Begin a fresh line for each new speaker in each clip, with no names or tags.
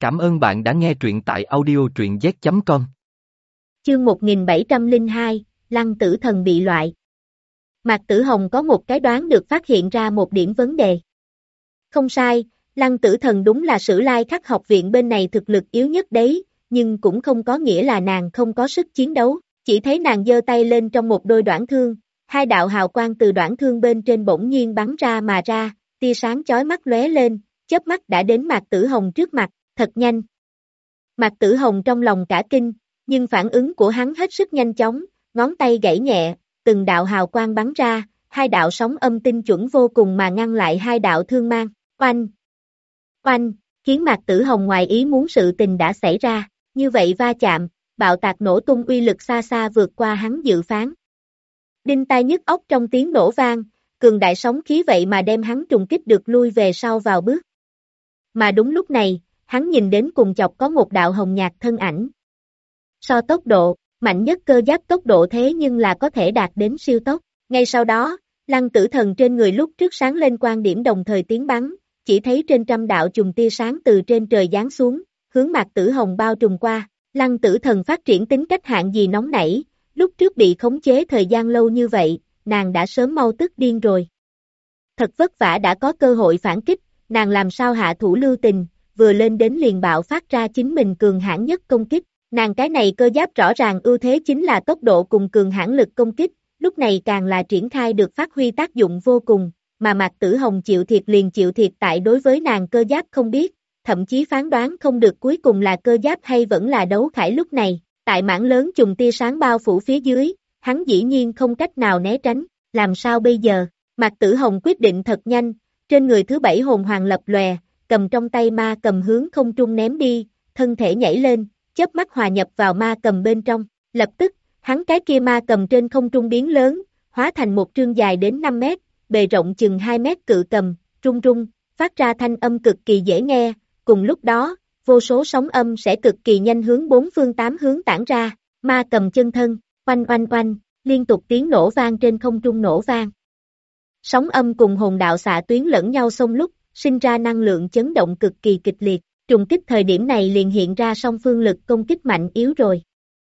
Cảm ơn bạn đã nghe truyện tại audio truyện z.com.
Chương 1702, Lăng Tử Thần bị loại. Mạc Tử Hồng có một cái đoán được phát hiện ra một điểm vấn đề. Không sai, Lăng Tử Thần đúng là Sử Lai Khắc học viện bên này thực lực yếu nhất đấy, nhưng cũng không có nghĩa là nàng không có sức chiến đấu. Chỉ thấy nàng giơ tay lên trong một đôi đoản thương, hai đạo hào quang từ đoản thương bên trên bỗng nhiên bắn ra mà ra, tia sáng chói mắt lóe lên, chớp mắt đã đến Mạc Tử Hồng trước mặt, thật nhanh. Mạc Tử Hồng trong lòng cả kinh, nhưng phản ứng của hắn hết sức nhanh chóng, ngón tay gãy nhẹ, từng đạo hào quang bắn ra, hai đạo sóng âm tinh chuẩn vô cùng mà ngăn lại hai đạo thương mang, oanh, oanh, khiến Mạc Tử Hồng ngoài ý muốn sự tình đã xảy ra, như vậy va chạm, bạo tạc nổ tung uy lực xa xa vượt qua hắn dự phán. Đinh tai nhức óc trong tiếng nổ vang, cường đại sóng khí vậy mà đem hắn trùng kích được lui về sau vào bước. Mà đúng lúc này, hắn nhìn đến cùng chọc có một đạo hồng nhạt thân ảnh. So tốc độ, mạnh nhất cơ giáp tốc độ thế nhưng là có thể đạt đến siêu tốc. Ngay sau đó, Lăng Tử Thần trên người lúc trước sáng lên quang điểm đồng thời tiến bắn, chỉ thấy trên trăm đạo chùm tia sáng từ trên trời giáng xuống, hướng Mạc Tử Hồng bao trùm qua. Lăng Tử Thần phát triển tính cách hạng gì nóng nảy, lúc trước bị khống chế thời gian lâu như vậy, nàng đã sớm mau tức điên rồi. Thật vất vả đã có cơ hội phản kích, nàng làm sao hạ thủ lưu tình, vừa lên đến liền bạo phát ra chính mình cường hãn nhất công kích. Nàng cái này cơ giáp rõ ràng ưu thế chính là tốc độ cùng cường hãn lực công kích, lúc này càng là triển khai được phát huy tác dụng vô cùng, mà Mạc Tử Hồng chịu thiệt liền chịu thiệt tại đối với nàng cơ giáp không biết, thậm chí phán đoán không được cuối cùng là cơ giáp hay vẫn là đấu khải lúc này, tại mảng lớn chùm tia sáng bao phủ phía dưới, hắn dĩ nhiên không cách nào né tránh, làm sao bây giờ? Mạc Tử Hồng quyết định thật nhanh, trên người thứ 7 hồn hoàng lập lòe, cầm trong tay ma cầm hướng không trung ném đi, thân thể nhảy lên, chớp mắt hòa nhập vào ma cầm bên trong, lập tức, hắn cái kia ma cầm trên không trung biến lớn, hóa thành một trương dài đến 5 mét, bề rộng chừng 2 mét cự cầm, rung rung, phát ra thanh âm cực kỳ dễ nghe, cùng lúc đó, vô số sóng âm sẽ cực kỳ nhanh hướng bốn phương tám hướng tản ra, ma cầm chân thân, oanh oanh oanh, liên tục tiếng nổ vang trên không trung nổ vang. Sóng âm cùng hồn đạo xạ tuyến lẫn nhau xông lúc, sinh ra năng lượng chấn động cực kỳ kịch liệt, trùng kích thời điểm này liền hiện ra song phương lực công kích mạnh yếu rồi.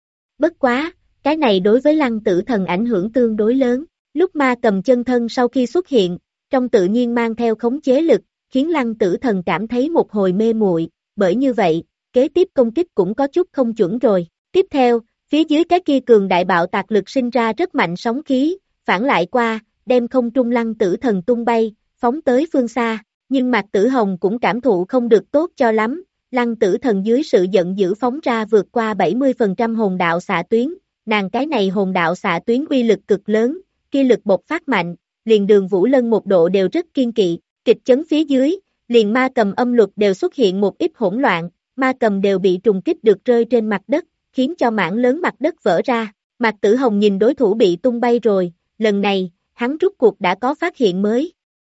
Bất quá, cái này đối với Lăng Tử Thần ảnh hưởng tương đối lớn, lúc ma cầm chân thân sau khi xuất hiện, trong tự nhiên mang theo khống chế lực, khiến Lăng Tử Thần cảm thấy một hồi mê muội, bởi như vậy, kế tiếp công kích cũng có chút không chuẩn rồi. Tiếp theo, phía dưới cái kia cường đại bạo tạc lực sinh ra rất mạnh sóng khí, phản lại qua, đem không trung Lăng Tử Thần tung bay, phóng tới phương xa, nhưng Mạc Tử Hồng cũng cảm thụ không được tốt cho lắm, Lăng Tử Thần dưới sự giận dữ phóng ra vượt qua 70% hồn đạo xạ tuyến, nàng cái này hồn đạo xạ tuyến uy lực cực lớn, kia lực bộc phát mạnh, liền Đường Vũ Lân một độ đều rất kiên kỵ, kịch chấn phía dưới, liền ma cầm âm luật đều xuất hiện một ít hỗn loạn, ma cầm đều bị trùng kích được rơi trên mặt đất, khiến cho mảng lớn mặt đất vỡ ra, Mạc Tử Hồng nhìn đối thủ bị tung bay rồi, lần này, hắn rút cuộc đã có phát hiện mới.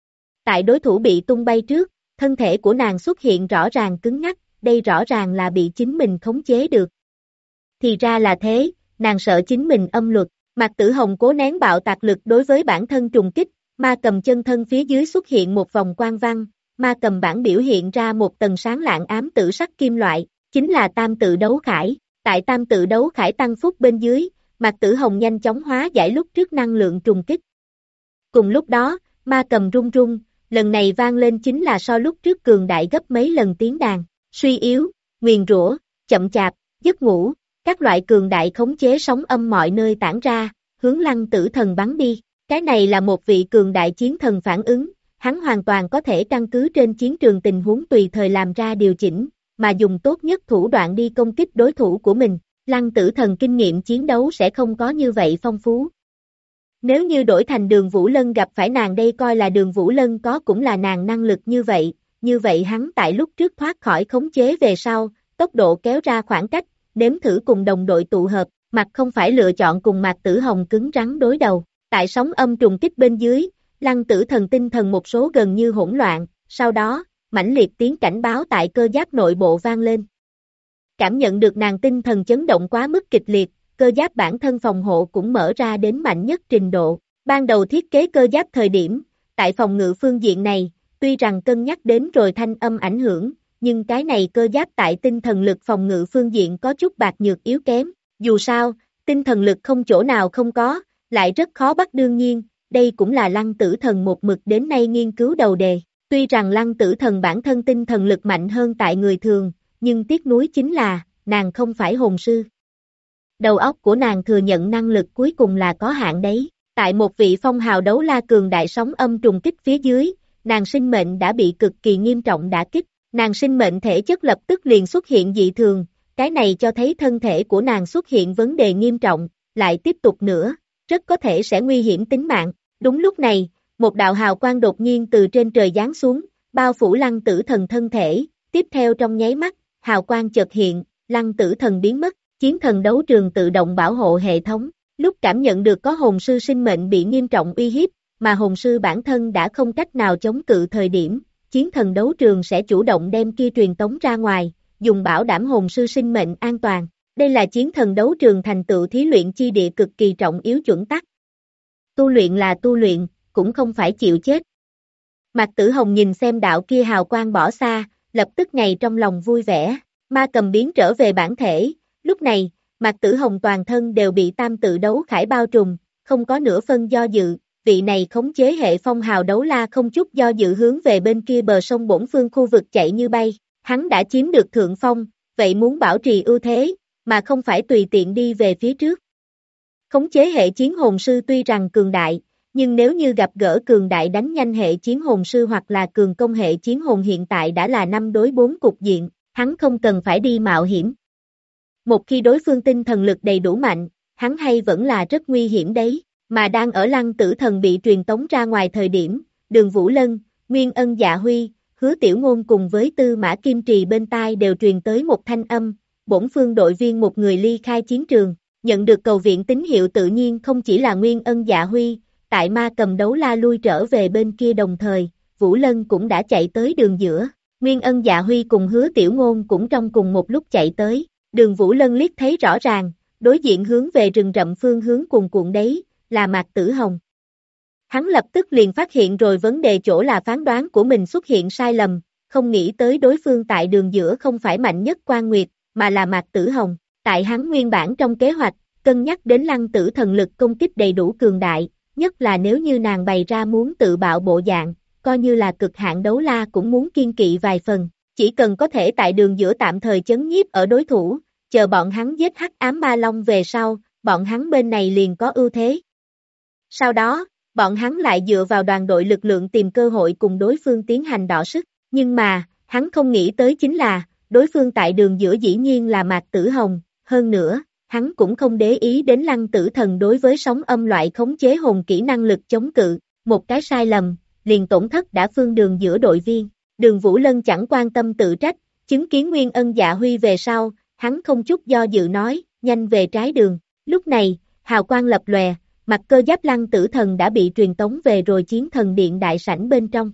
Tại đối thủ bị tung bay trước, thân thể của nàng xuất hiện rõ ràng cứng ngắc, đây rõ ràng là bị chính mình khống chế được. Thì ra là thế, nàng sợ chính mình âm luật, Mạc Tử Hồng cố nén bạo tạc lực đối với bản thân trùng kích, ma cầm chân thân phía dưới xuất hiện một vòng quang văn, ma cầm bản biểu hiện ra một tầng sáng lạng ám tử sắc kim loại, chính là tam tự đấu khải, tại tam tự đấu khải tăng phúc bên dưới, Mạc Tử Hồng nhanh chóng hóa giải lúc trước năng lượng trùng kích. Cùng lúc đó, ma cầm rung rung, lần này vang lên chính là so lúc trước cường đại gấp mấy lần tiếng đàn, suy yếu, nguyền rủa, chậm chạp, giấc ngủ, các loại cường đại khống chế sóng âm mọi nơi tản ra, hướng Lăng Tử Thần bắn đi, cái này là một vị cường đại chiến thần phản ứng, hắn hoàn toàn có thể căn cứ trên chiến trường tình huống tùy thời làm ra điều chỉnh, mà dùng tốt nhất thủ đoạn đi công kích đối thủ của mình, Lăng Tử Thần kinh nghiệm chiến đấu sẽ không có như vậy phong phú. Nếu như đổi thành Đường Vũ Lân gặp phải nàng đây coi là Đường Vũ Lân có cũng là nàng năng lực như vậy hắn tại lúc trước thoát khỏi khống chế về sau, tốc độ kéo ra khoảng cách, nếm thử cùng đồng đội tụ hợp, mặt không phải lựa chọn cùng Mạc Tử Hồng cứng rắn đối đầu, tại sóng âm trùng kích bên dưới, Lăng Tử Thần tinh thần một số gần như hỗn loạn, sau đó, mãnh liệt tiếng cảnh báo tại cơ giáp nội bộ vang lên. Cảm nhận được nàng tinh thần chấn động quá mức kịch liệt, cơ giáp bản thân phòng hộ cũng mở ra đến mạnh nhất trình độ. Ban đầu thiết kế cơ giáp thời điểm, tại phòng ngự phương diện này, tuy rằng cân nhắc đến rồi thanh âm ảnh hưởng, nhưng cái này cơ giáp tại tinh thần lực phòng ngự phương diện có chút bạc nhược yếu kém. Dù sao, tinh thần lực không chỗ nào không có, lại rất khó bắt đương nhiên, đây cũng là Lăng Tử Thần một mực đến nay nghiên cứu đầu đề. Tuy rằng Lăng Tử Thần bản thân tinh thần lực mạnh hơn tại người thường, nhưng tiếc nuối chính là, nàng không phải hồn sư. Đầu óc của nàng thừa nhận năng lực cuối cùng là có hạn đấy. Tại một vị phong hào đấu la cường đại sóng âm trùng kích phía dưới, nàng sinh mệnh đã bị cực kỳ nghiêm trọng đả kích. Nàng sinh mệnh thể chất lập tức liền xuất hiện dị thường, cái này cho thấy thân thể của nàng xuất hiện vấn đề nghiêm trọng, lại tiếp tục nữa, rất có thể sẽ nguy hiểm tính mạng. Đúng lúc này, một đạo hào quang đột nhiên từ trên trời giáng xuống, bao phủ Lăng Tử Thần thân thể, tiếp theo trong nháy mắt, hào quang chợt hiện, Lăng Tử Thần biến mất, chiến thần đấu trường tự động bảo hộ hệ thống, lúc cảm nhận được có hồn sư sinh mệnh bị nghiêm trọng uy hiếp, mà hồn sư bản thân đã không cách nào chống cự thời điểm, chiến thần đấu trường sẽ chủ động đem kia truyền tống ra ngoài, dùng bảo đảm hồn sư sinh mệnh an toàn. Đây là chiến thần đấu trường thành tựu thí luyện chi địa cực kỳ trọng yếu chuẩn tắc. Tu luyện là tu luyện, cũng không phải chịu chết. Mạc Tử Hồng nhìn xem đạo kia hào quang bỏ xa, lập tức ngày trong lòng vui vẻ, ma cầm biến trở về bản thể, lúc này, Mạc Tử Hồng toàn thân đều bị tam tự đấu khải bao trùm, không có nửa phân do dự, vị này khống chế hệ phong hào đấu la không chút do dự hướng về bên kia bờ sông bổn phương khu vực chạy như bay, hắn đã chiếm được thượng phong, vậy muốn bảo trì ưu thế, mà không phải tùy tiện đi về phía trước. Khống chế hệ chiến hồn sư tuy rằng cường đại, nhưng nếu như gặp gỡ cường đại đánh nhanh hệ chiến hồn sư hoặc là cường công hệ chiến hồn hiện tại đã là 5 đối 4 cục diện, hắn không cần phải đi mạo hiểm. Một khi đối phương tinh thần lực đầy đủ mạnh, hắn hay vẫn là rất nguy hiểm đấy, mà đang ở Lăng Tử Thần bị truyền tống ra ngoài thời điểm, Đường Vũ Lân, Nguyên Ân Dạ Huy, Hứa Tiểu Ngôn cùng với Tư Mã Kim Trì bên tai đều truyền tới một thanh âm, bổn phương đội viên một người ly khai chiến trường, nhận được cầu viện tín hiệu tự nhiên không chỉ là Nguyên Ân Dạ Huy, tại ma cầm đấu la lui trở về bên kia đồng thời, Vũ Lân cũng đã chạy tới đường giữa, Nguyên Ân Dạ Huy cùng Hứa Tiểu Ngôn cũng trong cùng một lúc chạy tới, Đường Vũ Lân liếc thấy rõ ràng, đối diện hướng về rừng rậm phương hướng cuồn cuộn đấy, là Mạc Tử Hồng. Hắn lập tức liền phát hiện rồi vấn đề chỗ là phán đoán của mình xuất hiện sai lầm, không nghĩ tới đối phương tại đường giữa không phải mạnh nhất Quan Nguyệt, mà là Mạc Tử Hồng. Tại hắn nguyên bản trong kế hoạch, cân nhắc đến Lăng Tử Thần lực công kích đầy đủ cường đại, nhất là nếu như nàng bày ra muốn tự bạo bộ dạng, coi như là cực hạn đấu la cũng muốn kiên kỵ vài phần, chỉ cần có thể tại đường giữa tạm thời chấn nhiếp ở đối thủ, chờ bọn hắn giết hắc ám ma long về sau, bọn hắn bên này liền có ưu thế. Sau đó, bọn hắn lại dựa vào đoàn đội lực lượng tìm cơ hội cùng đối phương tiến hành đọ sức, nhưng mà, hắn không nghĩ tới chính là, đối phương tại đường giữa dĩ nhiên là Mạc Tử Hồng, hơn nữa, hắn cũng không để ý đến Lăng Tử Thần đối với sóng âm loại khống chế hồn kỹ năng lực chống cự, một cái sai lầm, liền tổn thất đã phương đường giữa đội viên, Đường Vũ Lân chẳng quan tâm tự trách, chứng kiến Nguyên Ân Dạ Huy về sau, hắn không chút do dự nói, nhanh về trái đường, lúc này, hào quang lập lòe, mặt cơ giáp Lăng Tử Thần đã bị truyền tống về rồi chiến thần điện đại sảnh bên trong.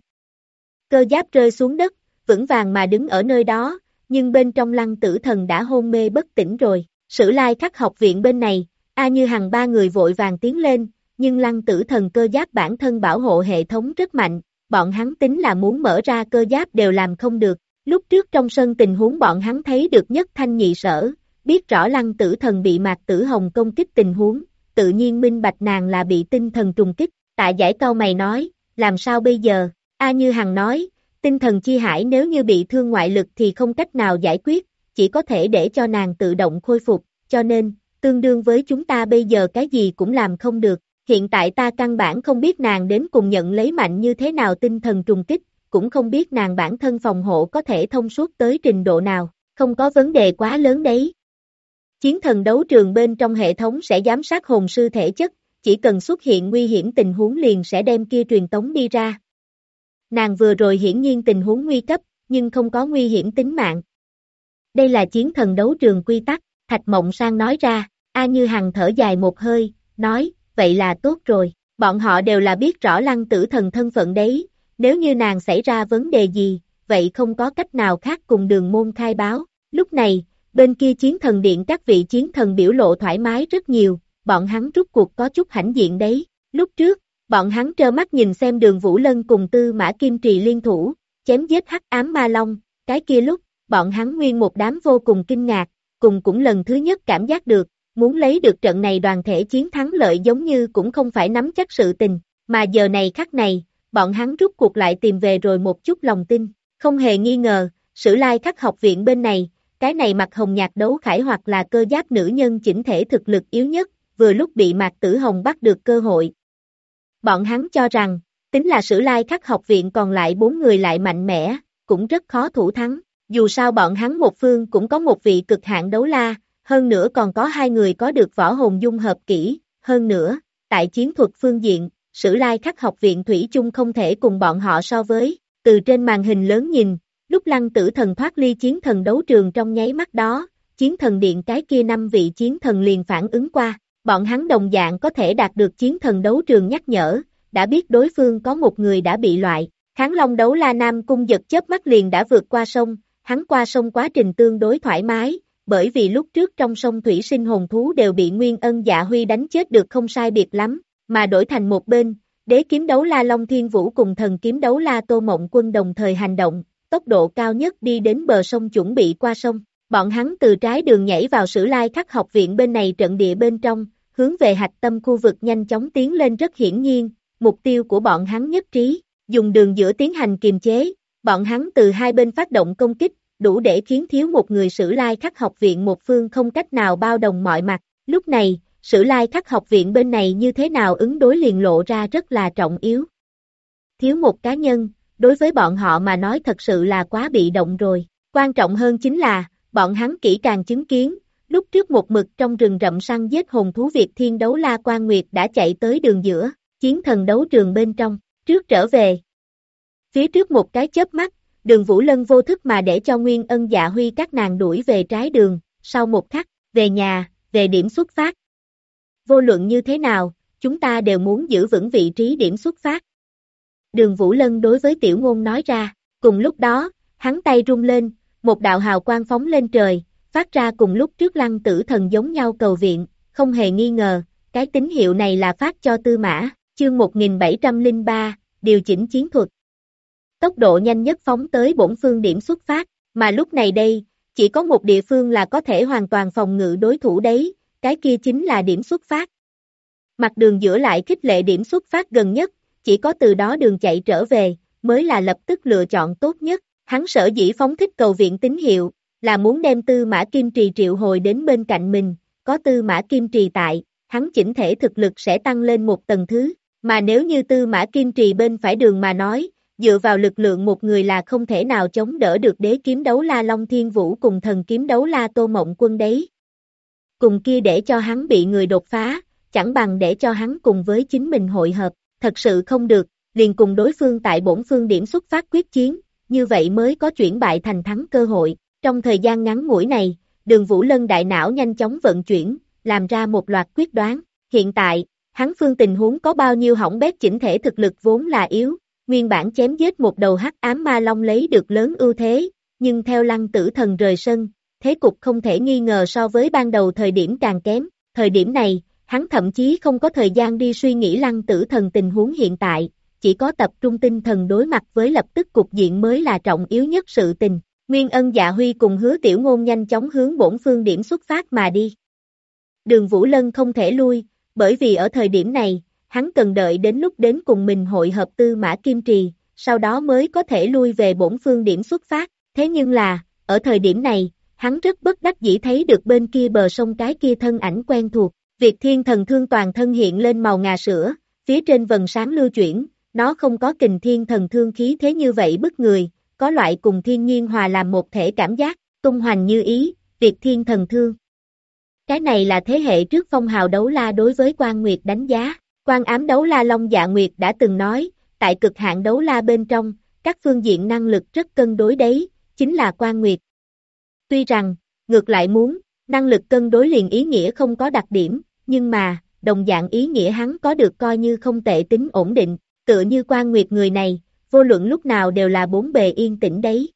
Cơ giáp rơi xuống đất, vững vàng mà đứng ở nơi đó, nhưng bên trong Lăng Tử Thần đã hôn mê bất tỉnh rồi. Sử Lai Khắc học viện bên này, A Như Hằng ba người vội vàng tiến lên, nhưng Lăng Tử Thần cơ giáp bản thân bảo hộ hệ thống rất mạnh, bọn hắn tính là muốn mở ra cơ giáp đều làm không được. Lúc trước trong sân tình huống bọn hắn thấy được Nhất Thanh Nhị Sở, biết rõ Lăng Tử Thần bị Mạc Tử Hồng công kích tình huống, tự nhiên minh bạch nàng là bị tinh thần trùng kích. Tạ Giải cau mày nói, làm sao bây giờ? A Như Hằng nói, tinh thần chi hải nếu như bị thương ngoại lực thì không cách nào giải quyết, chỉ có thể để cho nàng tự động khôi phục, cho nên, tương đương với chúng ta bây giờ cái gì cũng làm không được. Hiện tại ta căn bản không biết nàng đến cùng nhận lấy mạnh như thế nào tinh thần trùng kích, cũng không biết nàng bản thân phòng hộ có thể thông suốt tới trình độ nào, không có vấn đề quá lớn đấy. Chiến thần đấu trường bên trong hệ thống sẽ giám sát hồn sư thể chất, chỉ cần xuất hiện nguy hiểm tình huống liền sẽ đem kia truyền tống đi ra. Nàng vừa rồi hiển nhiên tình huống nguy cấp, nhưng không có nguy hiểm tính mạng. Đây là chiến thần đấu trường quy tắc, Thạch Mộng Sang nói ra, A Như Hằng thở dài một hơi, nói, vậy là tốt rồi, bọn họ đều là biết rõ Lăng Tử Thần thân phận đấy, nếu như nàng xảy ra vấn đề gì, vậy không có cách nào khác cùng Đường Môn khai báo. Lúc này, bên kia chiến thần điện các vị chiến thần biểu lộ thoải mái rất nhiều, bọn hắn rút cuộc có chút hãnh diện đấy. Lúc trước, bọn hắn trơ mắt nhìn xem Đường Vũ Lân cùng Tư Mã Kim Trì liên thủ, chém giết hắc ám ma long, cái kia lúc, bọn hắn nguyên một đám vô cùng kinh ngạc, cùng cũng lần thứ nhất cảm giác được, muốn lấy được trận này đoàn thể chiến thắng lợi giống như cũng không phải nắm chắc sự tình, mà giờ này khắc này, bọn hắn rút cuộc lại tìm về rồi một chút lòng tin, không hề nghi ngờ, Sử Lai Khắc học viện bên này, cái này mặc hồng nhạt đấu khải hoặc là cơ giáp nữ nhân chỉnh thể thực lực yếu nhất, vừa lúc bị Mạc Tử Hồng bắt được cơ hội. Bọn hắn cho rằng, tính là Sử Lai Khắc học viện còn lại 4 người lại mạnh mẽ, cũng rất khó thủ thắng, dù sao bọn hắn một phương cũng có một vị cực hạn đấu la, hơn nữa còn có 2 người có được võ hồn dung hợp kỹ, hơn nữa, tại chiến thuật phương diện, Sử Lai Khắc học viện thủy chung không thể cùng bọn họ so với, từ trên màn hình lớn nhìn, lúc Lăng Tử Thần thoát ly chiến thần đấu trường trong nháy mắt đó, chiến thần điện cái kia 5 vị chiến thần liền phản ứng qua, bọn hắn đồng dạng có thể đạt được chiến thần đấu trường nhắc nhở, đã biết đối phương có một người đã bị loại, Kháng Long đấu la Nam Cung Giật chớp mắt liền đã vượt qua sông, hắn qua sông quá trình tương đối thoải mái, bởi vì lúc trước trong sông thủy sinh hồn thú đều bị Nguyên Ân Dạ Huy đánh chết được không sai biệt lắm, mà đổi thành một bên, đế kiếm đấu la Long Thiên Vũ cùng thần kiếm đấu la Tô Mộng Quân đồng thời hành động, tốc độ cao nhất đi đến bờ sông chuẩn bị qua sông, bọn hắn từ trái đường nhảy vào Sử Lai Khắc học viện bên này trận địa bên trong, hướng về hạch tâm khu vực nhanh chóng tiến lên rất hiển nhiên, mục tiêu của bọn hắn nhất trí, dùng đường giữa tiến hành kiềm chế, bọn hắn từ hai bên phát động công kích, đủ để khiến thiếu một người Sử Lai Khắc học viện một phương không cách nào bao đồng mọi mặt, lúc này, Sử Lai Khắc học viện bên này như thế nào ứng đối liền lộ ra rất là trọng yếu. Thiếu một cá nhân, đối với bọn họ mà nói thật sự là quá bị động rồi, quan trọng hơn chính là, bọn hắn kỹ càng chứng kiến, lúc trước một mực trong rừng rậm săn giết hồn thú Việt Thiên đấu la Quan Nguyệt đã chạy tới đường giữa, chiến thần đấu trường bên trong, trước trở về. Phía trước một cái chớp mắt, Đường Vũ Lân vô thức mà để cho Nguyên Ân Dạ Huy các nàng đuổi về trái đường, sau một khắc, về nhà, về điểm xuất phát. Vô luận như thế nào, chúng ta đều muốn giữ vững vị trí điểm xuất phát. Đường Vũ Lân đối với Tiểu Ngôn nói ra, cùng lúc đó, hắn tay rung lên, một đạo hào quang phóng lên trời, phát ra cùng lúc trước Lăng Tử Thần giống nhau cầu viện, không hề nghi ngờ, cái tín hiệu này là phát cho Tư Mã, chương 1703, điều chỉnh chiến thuật. Tốc độ nhanh nhất phóng tới bổn phương điểm xuất phát, mà lúc này đây, chỉ có một địa phương là có thể hoàn toàn phòng ngự đối thủ đấy, cái kia chính là điểm xuất phát. Mặt đường giữa lại khích lệ điểm xuất phát gần nhất, chỉ có từ đó đường chạy trở về, mới là lập tức lựa chọn tốt nhất. Hắn sở dĩ phóng thích cầu viện tín hiệu, là muốn đem Tư Mã Kim Trì triệu hồi đến bên cạnh mình, có Tư Mã Kim Trì tại, hắn chỉnh thể thực lực sẽ tăng lên một tầng thứ, mà nếu như Tư Mã Kim Trì bên phải đường mà nói, dựa vào lực lượng một người là không thể nào chống đỡ được đế kiếm đấu la Long Thiên Vũ cùng thần kiếm đấu la Tô Mộng Quân đấy. Cùng kia để cho hắn bị người đột phá, chẳng bằng để cho hắn cùng với chính mình hội hợp, thật sự không được, liền cùng đối phương tại bổn phương điểm xuất phát quyết chiến, như vậy mới có chuyển bại thành thắng cơ hội. Trong thời gian ngắn ngủi này, Đường Vũ Lân đại não nhanh chóng vận chuyển, làm ra một loạt quyết đoán. Hiện tại, hắn phương tình huống có bao nhiêu hỏng bét chỉnh thể thực lực vốn là yếu, nguyên bản chém giết một đầu hắc ám ma long lấy được lớn ưu thế, nhưng theo Lăng Tử Thần rời sân, thế cục không thể nghi ngờ so với ban đầu thời điểm càng kém. Thời điểm này, hắn thậm chí không có thời gian đi suy nghĩ Lăng Tử Thần tình huống hiện tại, chỉ có tập trung tinh thần đối mặt với lập tức cục diện mới là trọng yếu nhất sự tình. Nguyên Ân Dạ Huy cùng Hứa Tiểu Ngôn nhanh chóng hướng bổn phương điểm xuất phát mà đi. Đường Vũ Lân không thể lui, bởi vì ở thời điểm này, hắn cần đợi đến lúc đến cùng mình hội hợp Tư Mã Kim Trì, sau đó mới có thể lui về bổn phương điểm xuất phát. Thế nhưng là, ở thời điểm này, hắn rất bất đắc dĩ thấy được bên kia bờ sông cái kia thân ảnh quen thuộc. Việt Thiên Thần Thương toàn thân hiện lên màu ngà sữa, phía trên vầng sáng lưu chuyển, nó không có Kình Thiên Thần Thương khí thế như vậy bức người, có loại cùng thiên nhiên hòa làm một thể cảm giác, tung hoành như ý, Việt Thiên Thần Thương. Cái này là thế hệ trước phong hào đấu la đối với Quan Nguyệt đánh giá, Quan Ám đấu la Long Dạ Nguyệt đã từng nói, tại cực hạn đấu la bên trong, các phương diện năng lực rất cân đối đấy, chính là Quan Nguyệt. Tuy rằng, ngược lại muốn, năng lực cân đối liền ý nghĩa không có đặc điểm, nhưng mà, đồng dạng ý nghĩa hắn có được coi như không tệ tính ổn định, tựa như Quan Nguyệt người này, vô luận lúc nào đều là bốn bề yên tĩnh đấy.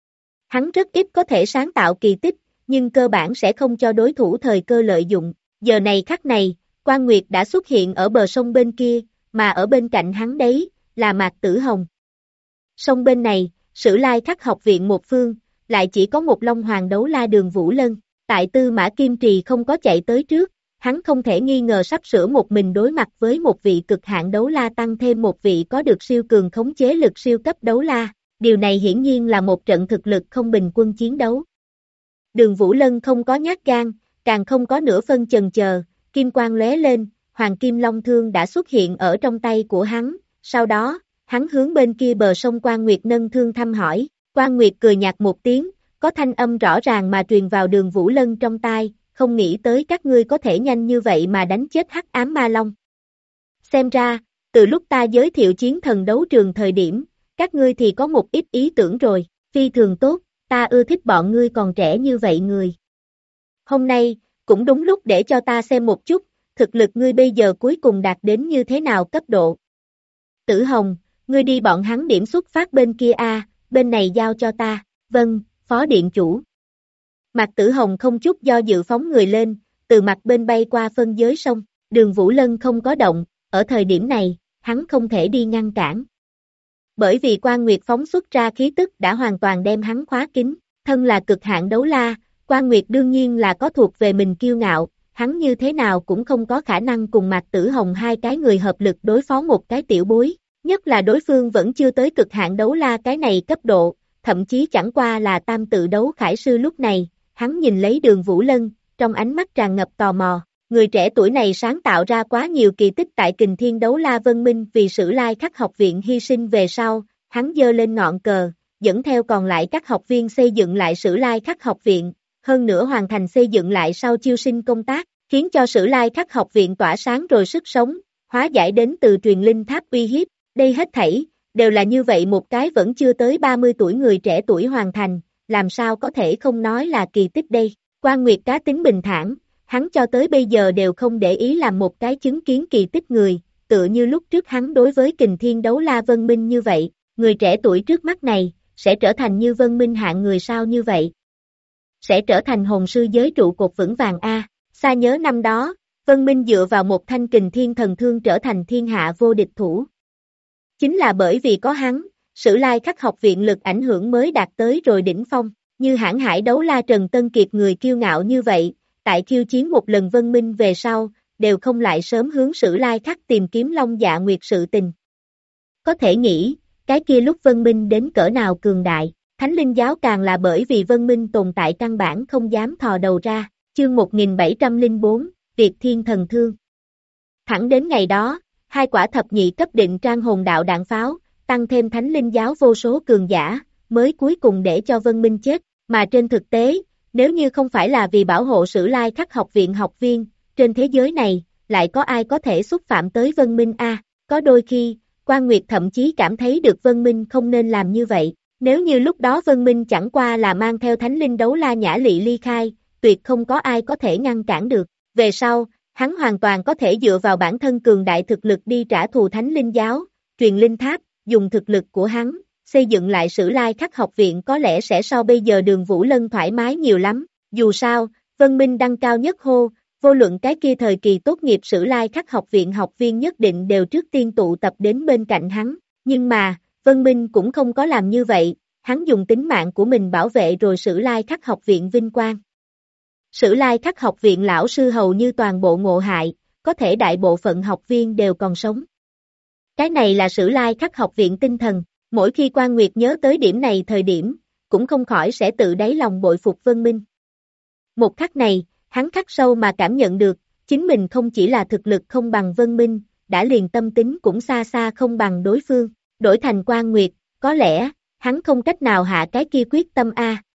Hắn rất ít có thể sáng tạo kỳ tích, nhưng cơ bản sẽ không cho đối thủ thời cơ lợi dụng. Giờ này khắc này, Quan Nguyệt đã xuất hiện ở bờ sông bên kia, mà ở bên cạnh hắn đấy, là Mạc Tử Hồng. Sông bên này, Sử Lai Khắc học viện một phương, lại chỉ có một Long Hoàng đấu la Đường Vũ Lân. Tại Tư Mã Kim Trì không có chạy tới trước, hắn không thể nghi ngờ sắp sửa một mình đối mặt với một vị cực hạn đấu la tăng thêm một vị có được siêu cường khống chế lực siêu cấp đấu la. Điều này hiển nhiên là một trận thực lực không bình quân chiến đấu. Đường Vũ Lân không có nhát gan, càng không có nửa phân chần chờ, kim quang lóe lên, Hoàng Kim Long Thương đã xuất hiện ở trong tay của hắn, sau đó, hắn hướng bên kia bờ sông Quan Nguyệt nâng thương thăm hỏi, Quan Nguyệt cười nhạt một tiếng, có thanh âm rõ ràng mà truyền vào Đường Vũ Lân trong tai, không nghĩ tới các ngươi có thể nhanh như vậy mà đánh chết Hắc Ám Ma Long. Xem ra, từ lúc ta giới thiệu chiến thần đấu trường thời điểm, các ngươi thì có một ít ý tưởng rồi, phi thường tốt, ta ưa thích bọn ngươi còn trẻ như vậy người. Hôm nay, cũng đúng lúc để cho ta xem một chút, thực lực ngươi bây giờ cuối cùng đạt đến như thế nào cấp độ. Tử Hồng, ngươi đi bọn hắn điểm xuất phát bên kia bên này giao cho ta, vâng, phó điện chủ. Mạc Tử Hồng không chút do dự phóng người lên, từ mặt bên bay qua phân giới sông, Đường Vũ Lân không có động, ở thời điểm này, hắn không thể đi ngăn cản. Bởi vì Quan Nguyệt phóng xuất ra khí tức đã hoàn toàn đem hắn khóa kín, thân là cực hạn đấu la, Quan Nguyệt đương nhiên là có thuộc về mình kiêu ngạo, hắn như thế nào cũng không có khả năng cùng Mạc Tử Hồng hai cái người hợp lực đối phó một cái tiểu bối, nhất là đối phương vẫn chưa tới cực hạn đấu la cái này cấp độ, thậm chí chẳng qua là tam tự đấu khải sư lúc này, hắn nhìn lấy Đường Vũ Lân, trong ánh mắt tràn ngập tò mò. Người trẻ tuổi này sáng tạo ra quá nhiều kỳ tích tại Kình Thiên Đấu La Vân Minh vì Sử Lai Khắc học viện hy sinh về sau, hắn giơ lên ngọn cờ, dẫn theo còn lại các học viên xây dựng lại Sử Lai Khắc học viện, hơn nữa hoàn thành xây dựng lại sau chiêu sinh công tác, khiến cho Sử Lai Khắc học viện tỏa sáng rồi sức sống, hóa giải đến từ truyền linh tháp uy hiếp, đây hết thảy, đều là như vậy một cái vẫn chưa tới 30 tuổi người trẻ tuổi hoàn thành, làm sao có thể không nói là kỳ tích đây, Quan Nguyệt cá tính bình thản. Hắn cho tới bây giờ đều không để ý làm một cái chứng kiến kỳ tích người, tựa như lúc trước hắn đối với Kình Thiên Đấu La Vân Minh như vậy, người trẻ tuổi trước mắt này, sẽ trở thành như Vân Minh hạng người sao như vậy? Sẽ trở thành hồn sư giới trụ cột vững vàng xa nhớ năm đó, Vân Minh dựa vào một thanh Kình Thiên thần thương trở thành thiên hạ vô địch thủ. Chính là bởi vì có hắn, Sử Lai Khắc học viện lực ảnh hưởng mới đạt tới rồi đỉnh phong, như hãn hải đấu la Trần Tân Kiệt người kiêu ngạo như vậy. Tại khiêu chiến một lần Vân Minh về sau, đều không lại sớm hướng Sử Lai Khắc tìm kiếm Long Dạ Nguyệt sự tình. Có thể nghĩ, cái kia lúc Vân Minh đến cỡ nào cường đại, Thánh Linh Giáo càng là bởi vì Vân Minh tồn tại căn bản không dám thò đầu ra, chương 1704, Việt Thiên Thần Thương. Thẳng đến ngày đó, hai quả thập nhị cấp định trang hồn đạo đạn pháo, tăng thêm Thánh Linh Giáo vô số cường giả, mới cuối cùng để cho Vân Minh chết, mà trên thực tế, nếu như không phải là vì bảo hộ Sử Lai Khắc học viện học viên, trên thế giới này, lại có ai có thể xúc phạm tới Vân Minh có đôi khi, Quan Nguyệt thậm chí cảm thấy được Vân Minh không nên làm như vậy, nếu như lúc đó Vân Minh chẳng qua là mang theo Thánh Linh Đấu La Nhã Lị ly khai, tuyệt không có ai có thể ngăn cản được, về sau, hắn hoàn toàn có thể dựa vào bản thân cường đại thực lực đi trả thù Thánh Linh Giáo, truyền linh tháp, dùng thực lực của hắn. Xây dựng lại Sử Lai Khắc học viện có lẽ sẽ so bây giờ Đường Vũ Lân thoải mái nhiều lắm, dù sao, Vân Minh đăng cao nhất hô, vô luận cái kia thời kỳ tốt nghiệp Sử Lai Khắc học viện học viên nhất định đều trước tiên tụ tập đến bên cạnh hắn, nhưng mà, Vân Minh cũng không có làm như vậy, hắn dùng tính mạng của mình bảo vệ rồi Sử Lai Khắc học viện vinh quang. Sử Lai Khắc học viện lão sư hầu như toàn bộ ngộ hại, có thể đại bộ phận học viên đều còn sống. Cái này là Sử Lai Khắc học viện tinh thần. Mỗi khi Quan Nguyệt nhớ tới điểm này thời điểm, cũng không khỏi sẽ tự đáy lòng bội phục Vân Minh. Một khắc này, hắn khắc sâu mà cảm nhận được, chính mình không chỉ là thực lực không bằng Vân Minh, đã liền tâm tính cũng xa xa không bằng đối phương, đổi thành Quan Nguyệt, có lẽ, hắn không cách nào hạ cái kia quyết tâm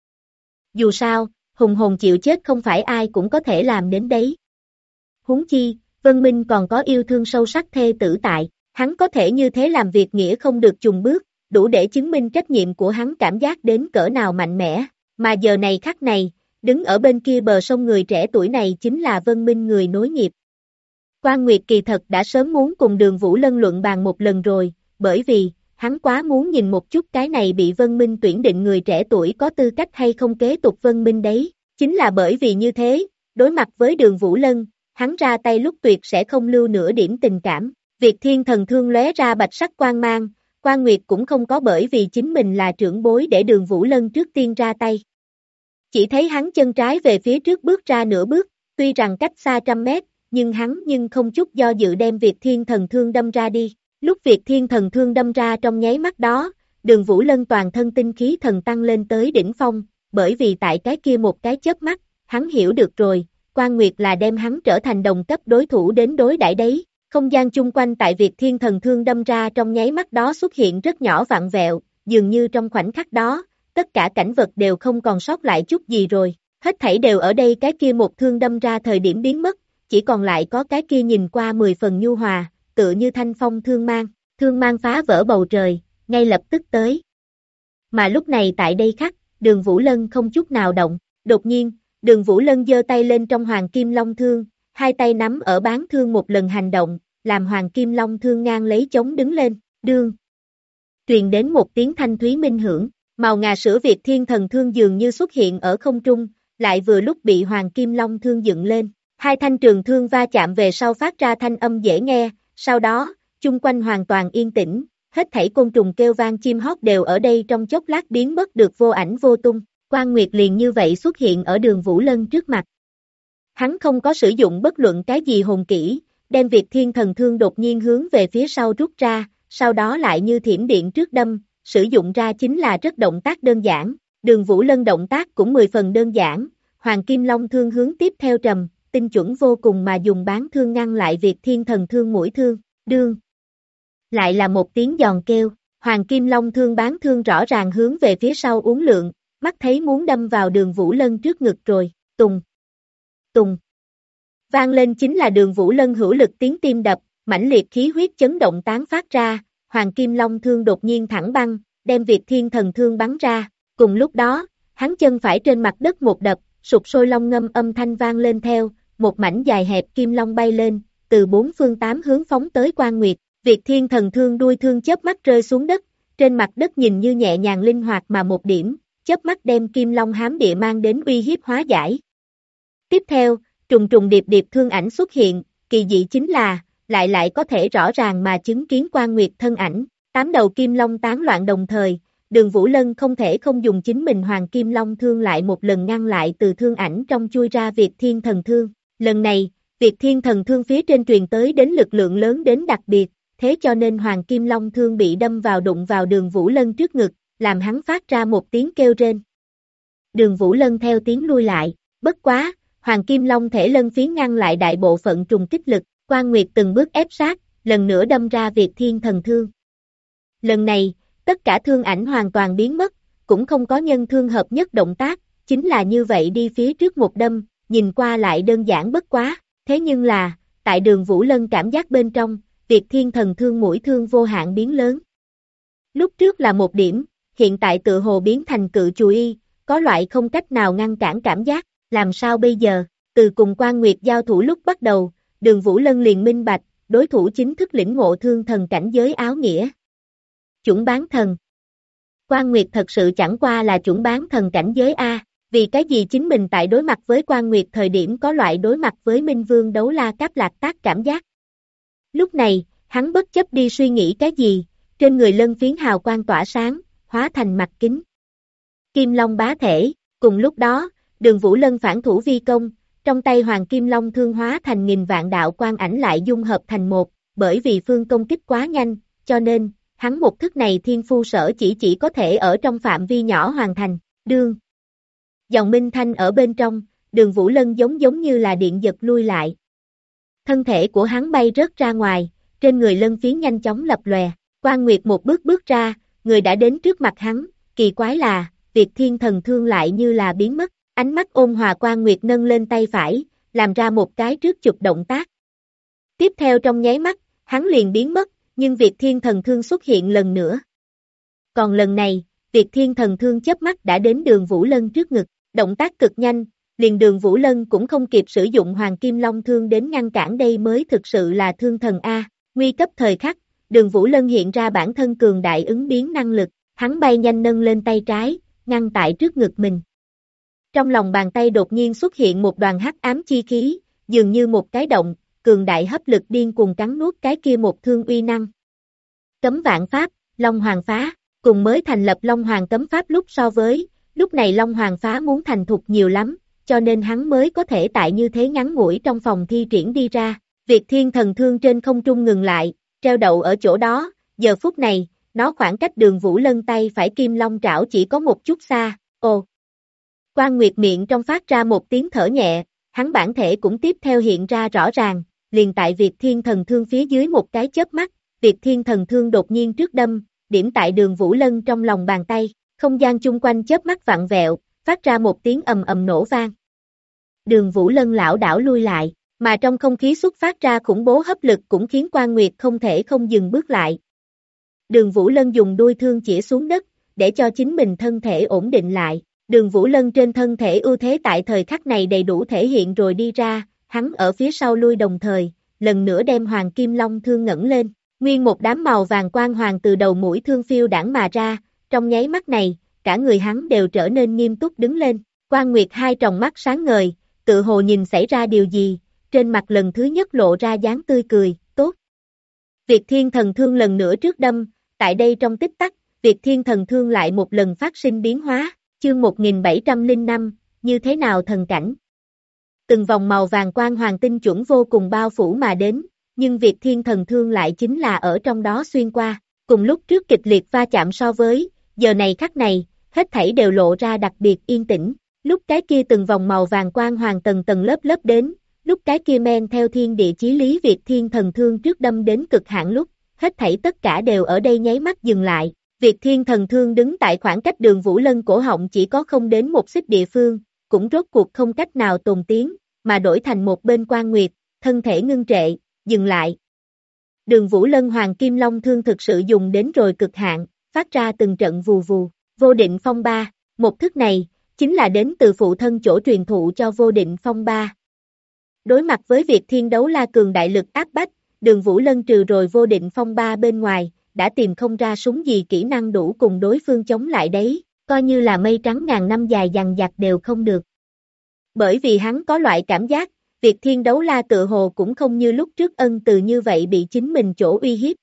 Dù sao, hùng hồn chịu chết không phải ai cũng có thể làm đến đấy. Huống chi, Vân Minh còn có yêu thương sâu sắc thê tử tại, hắn có thể như thế làm việc nghĩa không được chùng bước, đủ để chứng minh trách nhiệm của hắn cảm giác đến cỡ nào mạnh mẽ, mà giờ này khắc này, đứng ở bên kia bờ sông người trẻ tuổi này chính là Vân Minh người nối nghiệp. Quan Nguyệt kỳ thật đã sớm muốn cùng Đường Vũ Lân luận bàn một lần rồi, bởi vì, hắn quá muốn nhìn một chút cái này bị Vân Minh tuyển định người trẻ tuổi có tư cách hay không kế tục Vân Minh đấy, chính là bởi vì như thế, đối mặt với Đường Vũ Lân, hắn ra tay lúc tuyệt sẽ không lưu nửa điểm tình cảm. Việt Thiên Thần Thương lóe ra bạch sắc quang mang, Quan Nguyệt cũng không có bởi vì chính mình là trưởng bối để Đường Vũ Lân trước tiên ra tay. Chỉ thấy hắn chân trái về phía trước bước ra nửa bước, tuy rằng cách xa 100 mét, nhưng hắn không chút do dự đem Việt Thiên Thần Thương đâm ra đi. Lúc Việt Thiên Thần Thương đâm ra trong nháy mắt đó, Đường Vũ Lân toàn thân tinh khí thần tăng lên tới đỉnh phong, bởi vì tại cái kia một cái chớp mắt, hắn hiểu được rồi, Quan Nguyệt là đem hắn trở thành đồng cấp đối thủ đến đối đãi đấy. Không gian chung quanh tại Việt Thiên Thần Thương đâm ra trong nháy mắt đó xuất hiện rất nhỏ vặn vẹo, dường như trong khoảnh khắc đó, tất cả cảnh vật đều không còn sót lại chút gì rồi, hết thảy đều ở đây cái kia một thương đâm ra thời điểm biến mất, chỉ còn lại có cái kia nhìn qua 10 phần nhu hòa, tựa như thanh phong thương mang phá vỡ bầu trời, ngay lập tức tới. Mà lúc này tại đây khắc, Đường Vũ Lân không chút nào động, đột nhiên, Đường Vũ Lân giơ tay lên trong Hoàng Kim Long Thương, hai tay nắm ở bán thương một lần hành động, làm Hoàng Kim Long Thương ngang lấy chống đứng lên, đương. Truyền đến một tiếng thanh thúy minh hưởng, màu ngà sữa Việt Thiên Thần Thương dường như xuất hiện ở không trung, lại vừa lúc bị Hoàng Kim Long Thương dựng lên. Hai thanh trường thương va chạm về sau phát ra thanh âm dễ nghe, sau đó, chung quanh hoàn toàn yên tĩnh, hết thảy côn trùng kêu vang chim hót đều ở đây trong chốc lát biến mất được vô ảnh vô tung. Quan Nguyệt liền như vậy xuất hiện ở Đường Vũ Lân trước mặt. Hắn không có sử dụng bất luận cái gì hồn kỹ, đem Việt Thiên Thần Thương đột nhiên hướng về phía sau rút ra, sau đó lại như thiểm điện trước đâm, sử dụng ra chính là rất động tác đơn giản. Đường Vũ Lân động tác cũng 10 phần đơn giản, Hoàng Kim Long Thương hướng tiếp theo trầm, tinh chuẩn vô cùng mà dùng bán thương ngăn lại Việt Thiên Thần Thương mũi thương, đương. Lại là một tiếng giòn kêu, Hoàng Kim Long Thương bán thương rõ ràng hướng về phía sau uốn lượn, mắt thấy muốn đâm vào Đường Vũ Lân trước ngực rồi, tùng, tùng. Vang lên chính là Đường Vũ Lân hữu lực tiếng tim đập, mãnh liệt khí huyết chấn động tán phát ra, Hoàng Kim Long Thương đột nhiên thẳng băng, đem Việt Thiên Thần Thương bắn ra, cùng lúc đó, hắn chân phải trên mặt đất một đập, sụp sôi long ngâm âm thanh vang lên theo, một mảnh dài hẹp kim long bay lên, từ bốn phương tám hướng phóng tới Quan Nguyệt, Việt Thiên Thần Thương đuôi thương chớp mắt rơi xuống đất, trên mặt đất nhìn như nhẹ nhàng linh hoạt mà một điểm, chớp mắt đem kim long hám địa mang đến uy hiếp hóa giải. Tiếp theo, trùng trùng điệp điệp thương ảnh xuất hiện, kỳ dị chính là, lại có thể rõ ràng mà chứng kiến Quan Nguyệt thân ảnh, 8 đầu kim long tán loạn đồng thời, Đường Vũ Lân không thể không dùng chính mình Hoàng Kim Long Thương lại một lần ngăn lại từ thương ảnh trong chui ra Việt Thiên Thần Thương. Lần này, Việt Thiên Thần Thương phía trên truyền tới đến lực lượng lớn đến đặc biệt, thế cho nên Hoàng Kim Long Thương bị đâm vào đụng vào Đường Vũ Lân trước ngực, làm hắn phát ra một tiếng kêu rên. Đường Vũ Lân theo tiếng lui lại, bất quá, Hoàng Kim Long thể lân phiến ngăn lại đại bộ phận trùng kích lực, Quan Nguyệt từng bước ép sát, lần nữa đâm ra Việt Thiên Thần Thương. Lần này, tất cả thương ảnh hoàn toàn biến mất, cũng không có nhân thương hợp nhất động tác, chính là như vậy đi phía trước một đâm, nhìn qua lại đơn giản bất quá, thế nhưng là, tại Đường Vũ Lân cảm giác bên trong, Việt Thiên Thần Thương mũi thương vô hạn biến lớn. Lúc trước là một điểm, hiện tại tự hồ biến thành cự chùy y, có loại không cách nào ngăn cản cảm giác, làm sao bây giờ, từ cùng Quan Nguyệt giao thủ lúc bắt đầu, Đường Vũ Lân liền minh bạch, đối thủ chính thức lĩnh ngộ thương thần cảnh giới áo nghĩa. Chủng bán thần. Quan Nguyệt thật sự chẳng qua là chủng bán thần cảnh giới A, vì cái gì chính mình tại đối mặt với Quan Nguyệt thời điểm có loại đối mặt với Minh Vương Đấu La Cáp Lạc Tác cảm giác. Lúc này, hắn bất chấp đi suy nghĩ cái gì, trên người lân phiến hào quang tỏa sáng, hóa thành mặt kính. Kim Long bá thể, cùng lúc đó, Đường Vũ Lân phản thủ vi công, trong tay Hoàng Kim Long Thương hóa thành nghìn vạn đạo quang ảnh lại dung hợp thành một, bởi vì phương công kích quá nhanh, cho nên, hắn một thức này thiên phu sở chỉ có thể ở trong phạm vi nhỏ hoàn thành, đương. Dòng minh thanh ở bên trong, Đường Vũ Lân giống như là điện giật lui lại. Thân thể của hắn bay rớt ra ngoài, trên người lân phiến nhanh chóng lập lòe, Quan Nguyệt một bước ra, người đã đến trước mặt hắn, kỳ quái là, Việt Thiên Thần Thương lại như là biến mất, ánh mắt ôn hòa Quan Nguyệt nâng lên tay phải, làm ra một cái trước chụp động tác. Tiếp theo trong nháy mắt, hắn liền biến mất, nhưng Việt Thiên Thần Thương xuất hiện lần nữa. Còn lần này, Việt Thiên Thần Thương chớp mắt đã đến Đường Vũ Lân trước ngực, động tác cực nhanh, liền Đường Vũ Lân cũng không kịp sử dụng Hoàng Kim Long Thương đến ngăn cản, đây mới thực sự là thương thần A. Nguy cấp thời khắc, Đường Vũ Lân hiện ra bản thân cường đại ứng biến năng lực, hắn bay nhanh nâng lên tay trái, ngăn tại trước ngực mình. Trong lòng bàn tay đột nhiên xuất hiện một đoàn hắc ám chi khí, dường như một cái động, cường đại hấp lực điên cuồng cắn nuốt cái kia một thương uy năng. Cấm vạn pháp, Long Hoàng phá, cùng mới thành lập Long Hoàng cấm pháp lúc so với, lúc này Long Hoàng phá muốn thành thục nhiều lắm, cho nên hắn mới có thể tại như thế ngắn ngủi trong phòng thi triển đi ra. Việt Thiên Thần Thương trên không trung ngừng lại, treo đậu ở chỗ đó, giờ phút này, nó khoảng cách Đường Vũ Lân tay phải Kim Long trảo chỉ có một chút xa, ồ. Quan Nguyệt miệng trong phát ra một tiếng thở nhẹ, hắn bản thể cũng tiếp theo hiện ra rõ ràng, liền tại Việt Thiên Thần Thương phía dưới một cái chớp mắt, Việt Thiên Thần Thương đột nhiên trước đâm, điểm tại Đường Vũ Lân trong lòng bàn tay, không gian chung quanh chớp mắt vặn vẹo, phát ra một tiếng ầm ầm nổ vang. Đường Vũ Lân lảo đảo lui lại, mà trong không khí xuất phát ra khủng bố hấp lực cũng khiến Quan Nguyệt không thể không dừng bước lại. Đường Vũ Lân dùng đuôi thương chĩa xuống đất, để cho chính mình thân thể ổn định lại. Đường Vũ Lân trên thân thể ưu thế tại thời khắc này đầy đủ thể hiện rồi đi ra, hắn ở phía sau lui đồng thời, lần nữa đem Hoàng Kim Long thương ngẩng lên, nguyên một đám màu vàng quang hoàng từ đầu mũi thương phiêu đãng mà ra, trong nháy mắt này, cả người hắn đều trở nên nghiêm túc đứng lên, Quan Nguyệt hai tròng mắt sáng ngời, tự hồ nhìn xảy ra điều gì, trên mặt lần thứ nhất lộ ra dáng tươi cười, tốt. Việt Thiên Thần Thương lần nữa trước đâm, tại đây trong tích tắc, Việt Thiên Thần Thương lại một lần phát sinh biến hóa, chương 1705, như thế nào thần cảnh. Từng vòng màu vàng quang hoàng tinh chuẩn vô cùng bao phủ mà đến, nhưng Việt Thiên Thần Thương lại chính là ở trong đó xuyên qua, cùng lúc trước kịch liệt va chạm so với, giờ này khắc này, hết thảy đều lộ ra đặc biệt yên tĩnh, lúc cái kia từng vòng màu vàng quang hoàng tầng tầng lớp lớp đến, lúc cái kia men theo thiên địa chí lý Việt Thiên Thần Thương trước đâm đến cực hạn lúc, hết thảy tất cả đều ở đây nháy mắt dừng lại. Việt Thiên Thần Thương đứng tại khoảng cách Đường Vũ Lân cổ họng chỉ có không đến một xích địa phương, cũng rốt cuộc không cách nào tồn tiến, mà đổi thành một bên Quan Nguyệt, thân thể ngưng trệ, dừng lại. Đường Vũ Lân Hoàng Kim Long thương thực sự dùng đến rồi cực hạn, phát ra từng trận vù vù, Vô Định Phong Ba, một thức này, chính là đến từ phụ thân chỗ truyền thụ cho Vô Định Phong Ba. Đối mặt với việc Thiên Đấu La cường đại lực áp bách, Đường Vũ Lân trừ rồi Vô Định Phong Ba bên ngoài, đã tìm không ra súng gì kỹ năng đủ cùng đối phương chống lại đấy, coi như là mây trắng ngàn năm dài dằng dặc đều không được. Bởi vì hắn có loại cảm giác, việc Thiên Đấu La tự hồ cũng không như lúc trước ân từ như vậy bị chính mình chỗ uy hiếp.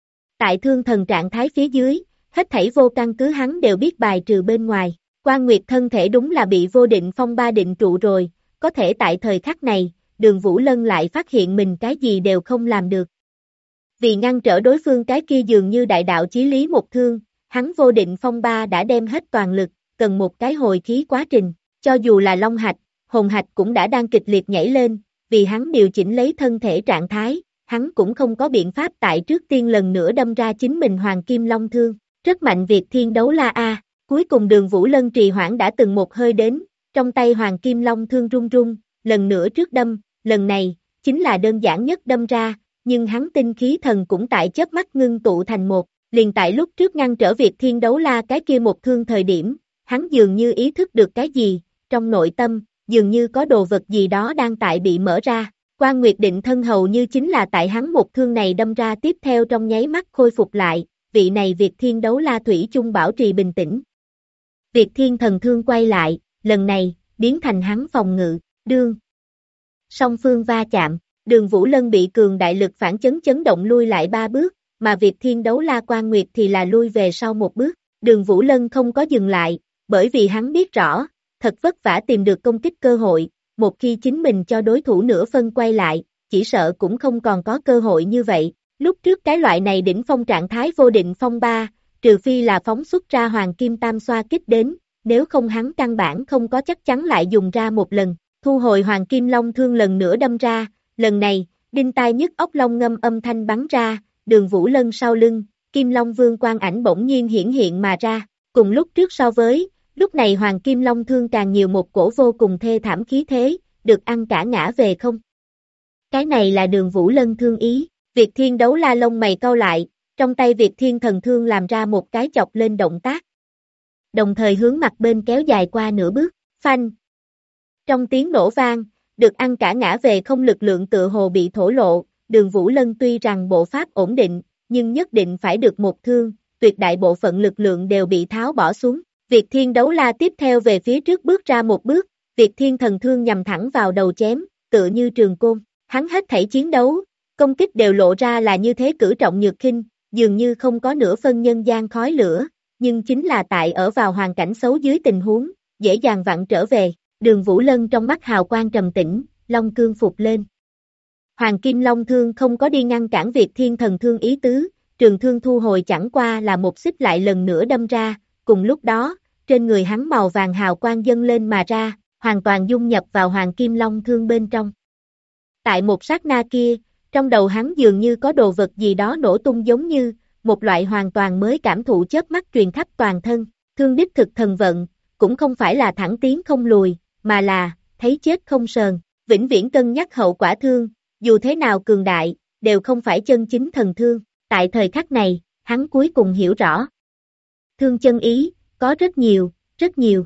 Tại thương thần trạng thái phía dưới, hết thảy vô căn cứ hắn đều biết bài trừ bên ngoài, Quan Nguyệt thân thể đúng là bị Vô Định Phong Ba định trụ rồi, có thể tại thời khắc này, Đường Vũ Lân lại phát hiện mình cái gì đều không làm được. Vì ngăn trở đối phương cái kia dường như đại đạo chí lý một thương, hắn Vô Định Phong Ba đã đem hết toàn lực, cần một cái hồi khí quá trình, cho dù là Long Hạch, Hồn Hạch cũng đã đang kịch liệt nhảy lên, vì hắn điều chỉnh lấy thân thể trạng thái, hắn cũng không có biện pháp tại trước tiên lần nữa đâm ra chính mình Hoàng Kim Long thương, rất mạnh Việt Thiên Đấu La A, cuối cùng Đường Vũ Lân trì hoãn đã từng một hơi đến, trong tay Hoàng Kim Long thương run run, lần nữa trước đâm, lần này, chính là đơn giản nhất đâm ra, nhưng hắn tinh khí thần cũng tại chớp mắt ngưng tụ thành một, liền tại lúc trước ngăn trở Việt Thiên Đấu La cái kia một thương thời điểm, hắn dường như ý thức được cái gì, trong nội tâm, dường như có đồ vật gì đó đang tại bị mở ra, Quan Nguyệt định thân hầu như chính là tại hắn một thương này đâm ra tiếp theo trong nháy mắt khôi phục lại, vị này Việt Thiên Đấu La thủy chung bảo trì bình tĩnh. Việt Thiên Thần Thương quay lại, lần này, biến thành hắn phòng ngự, đương. Song phương va chạm. Đường Vũ Lân bị cường đại lực phản chấn chấn động lui lại 3 bước, mà Việt Thiên Đấu La Quan Nguyệt thì là lui về sau một bước. Đường Vũ Lân không có dừng lại, bởi vì hắn biết rõ, thật vất vả tìm được công kích cơ hội, một khi chính mình cho đối thủ nửa phân quay lại, chỉ sợ cũng không còn có cơ hội như vậy. Lúc trước cái loại này đỉnh phong trạng thái Vô Định Phong Ba, trừ phi là phóng xuất ra Hoàng Kim Tam xoa kích đến, nếu không hắn căn bản không có chắc chắn lại dùng ra một lần. Thu hồi Hoàng Kim Long thương lần nữa đâm ra. Lần này, đinh tai nhức óc long ngâm âm thanh bắn ra, Đường Vũ Lân sau lưng, Kim Long Vương quang ảnh bỗng nhiên hiển hiện mà ra, cùng lúc trước so với, lúc này Hoàng Kim Long thương càng nhiều một cổ vô cùng thê thảm khí thế, được ăn cả ngã về không. Cái này là Đường Vũ Lân thương ý, Việt Thiên Đấu La lông mày cau lại, trong tay Việt Thiên Thần Thương làm ra một cái chọc lên động tác. Đồng thời hướng mặt bên kéo dài qua nửa bước, phanh. Trong tiếng nổ vang, được ăn cả ngã về không lực lượng tự hồ bị thổ lộ, Đường Vũ Lân tuy rằng bộ pháp ổn định, nhưng nhất định phải được một thương, tuyệt đại bộ phận lực lượng đều bị tháo bỏ xuống. Việt Thiên Đấu La tiếp theo về phía trước bước ra một bước, Việt Thiên Thần Thương nhằm thẳng vào đầu chém, tựa như trường côn. Hắn hết thảy chiến đấu, công kích đều lộ ra là như thế cử trọng nhược khinh, dường như không có nửa phân nhân gian khói lửa, nhưng chính là tại ở vào hoàn cảnh xấu dưới tình huống, dễ dàng vặn trở về. Đường Vũ Lân trong mắt hào quang trầm tĩnh, long cương phục lên. Hoàng Kim Long Thương không có đi ngăn cản việc Thiên Thần Thương ý tứ, trường thương thu hồi chẳng qua là một xích lại lần nữa đâm ra, cùng lúc đó, trên người hắn màu vàng hào quang dâng lên mà ra, hoàn toàn dung nhập vào Hoàng Kim Long Thương bên trong. Tại một sát na kia, trong đầu hắn dường như có đồ vật gì đó nổ tung giống như, một loại hoàn toàn mới cảm thụ chớp mắt truyền khắp toàn thân, thương đích thực thần vận, cũng không phải là thẳng tiến không lùi, mà là, thấy chết không sờn, vĩnh viễn cân nhắc hậu quả thương, dù thế nào cường đại, đều không phải chân chính thần thương, tại thời khắc này, hắn cuối cùng hiểu rõ. Thương chân ý, có rất nhiều, rất nhiều.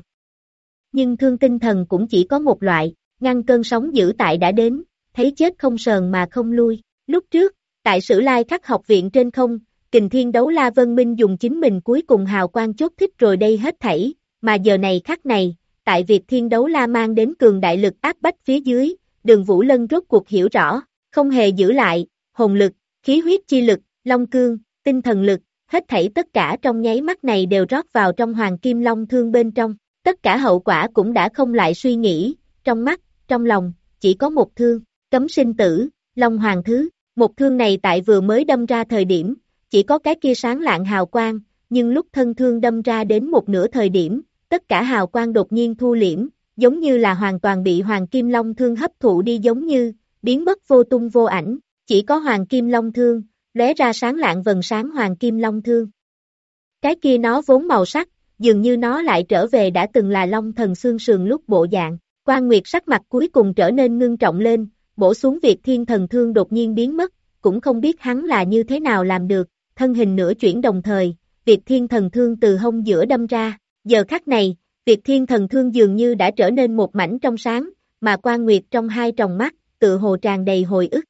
Nhưng thương tinh thần cũng chỉ có một loại, ngăn cơn sóng dữ tại đã đến, thấy chết không sờn mà không lui. Lúc trước, tại Sử Lai Khắc học viện trên không, Kình Thiên Đấu La Vân Minh dùng chính mình cuối cùng hào quang chốt thích rồi đây hết thảy, mà giờ này khắc này, tại việc Thiên Đấu La mang đến cường đại lực áp bách phía dưới, Đường Vũ Lân rốt cuộc hiểu rõ, không hề giữ lại, hồn lực, khí huyết chi lực, long cương, tinh thần lực, hết thảy tất cả trong nháy mắt này đều rót vào trong Hoàng Kim Long Thương bên trong, tất cả hậu quả cũng đã không lại suy nghĩ, trong mắt, trong lòng, chỉ có một thương, cấm sinh tử, Long Hoàng Thứ, một thương này tại vừa mới đâm ra thời điểm, chỉ có cái kia sáng lạng hào quang, nhưng lúc thân thương đâm ra đến một nửa thời điểm, tất cả hào quang đột nhiên thu liễm, giống như là hoàn toàn bị Hoàng Kim Long Thương hấp thụ đi giống như, biến mất vô tung vô ảnh, chỉ có Hoàng Kim Long Thương, lóe ra sáng lạng vầng sáng Hoàng Kim Long Thương. Cái kia nó vốn màu sắc, dường như nó lại trở về đã từng là Long Thần xương sườn lúc bộ dạng, Quan Nguyệt sắc mặt cuối cùng trở nên ngưng trọng lên, bổ xuống việc Thiên Thần Thương đột nhiên biến mất, cũng không biết hắn là như thế nào làm được, thân hình nửa chuyển đồng thời, việc Thiên Thần Thương từ hông giữa đâm ra, giờ khắc này, việc Thiên Thần Thương dường như đã trở nên một mảnh trong sáng, mà Quan Nguyệt trong hai tròng mắt, tự hồ tràn đầy hồi ức.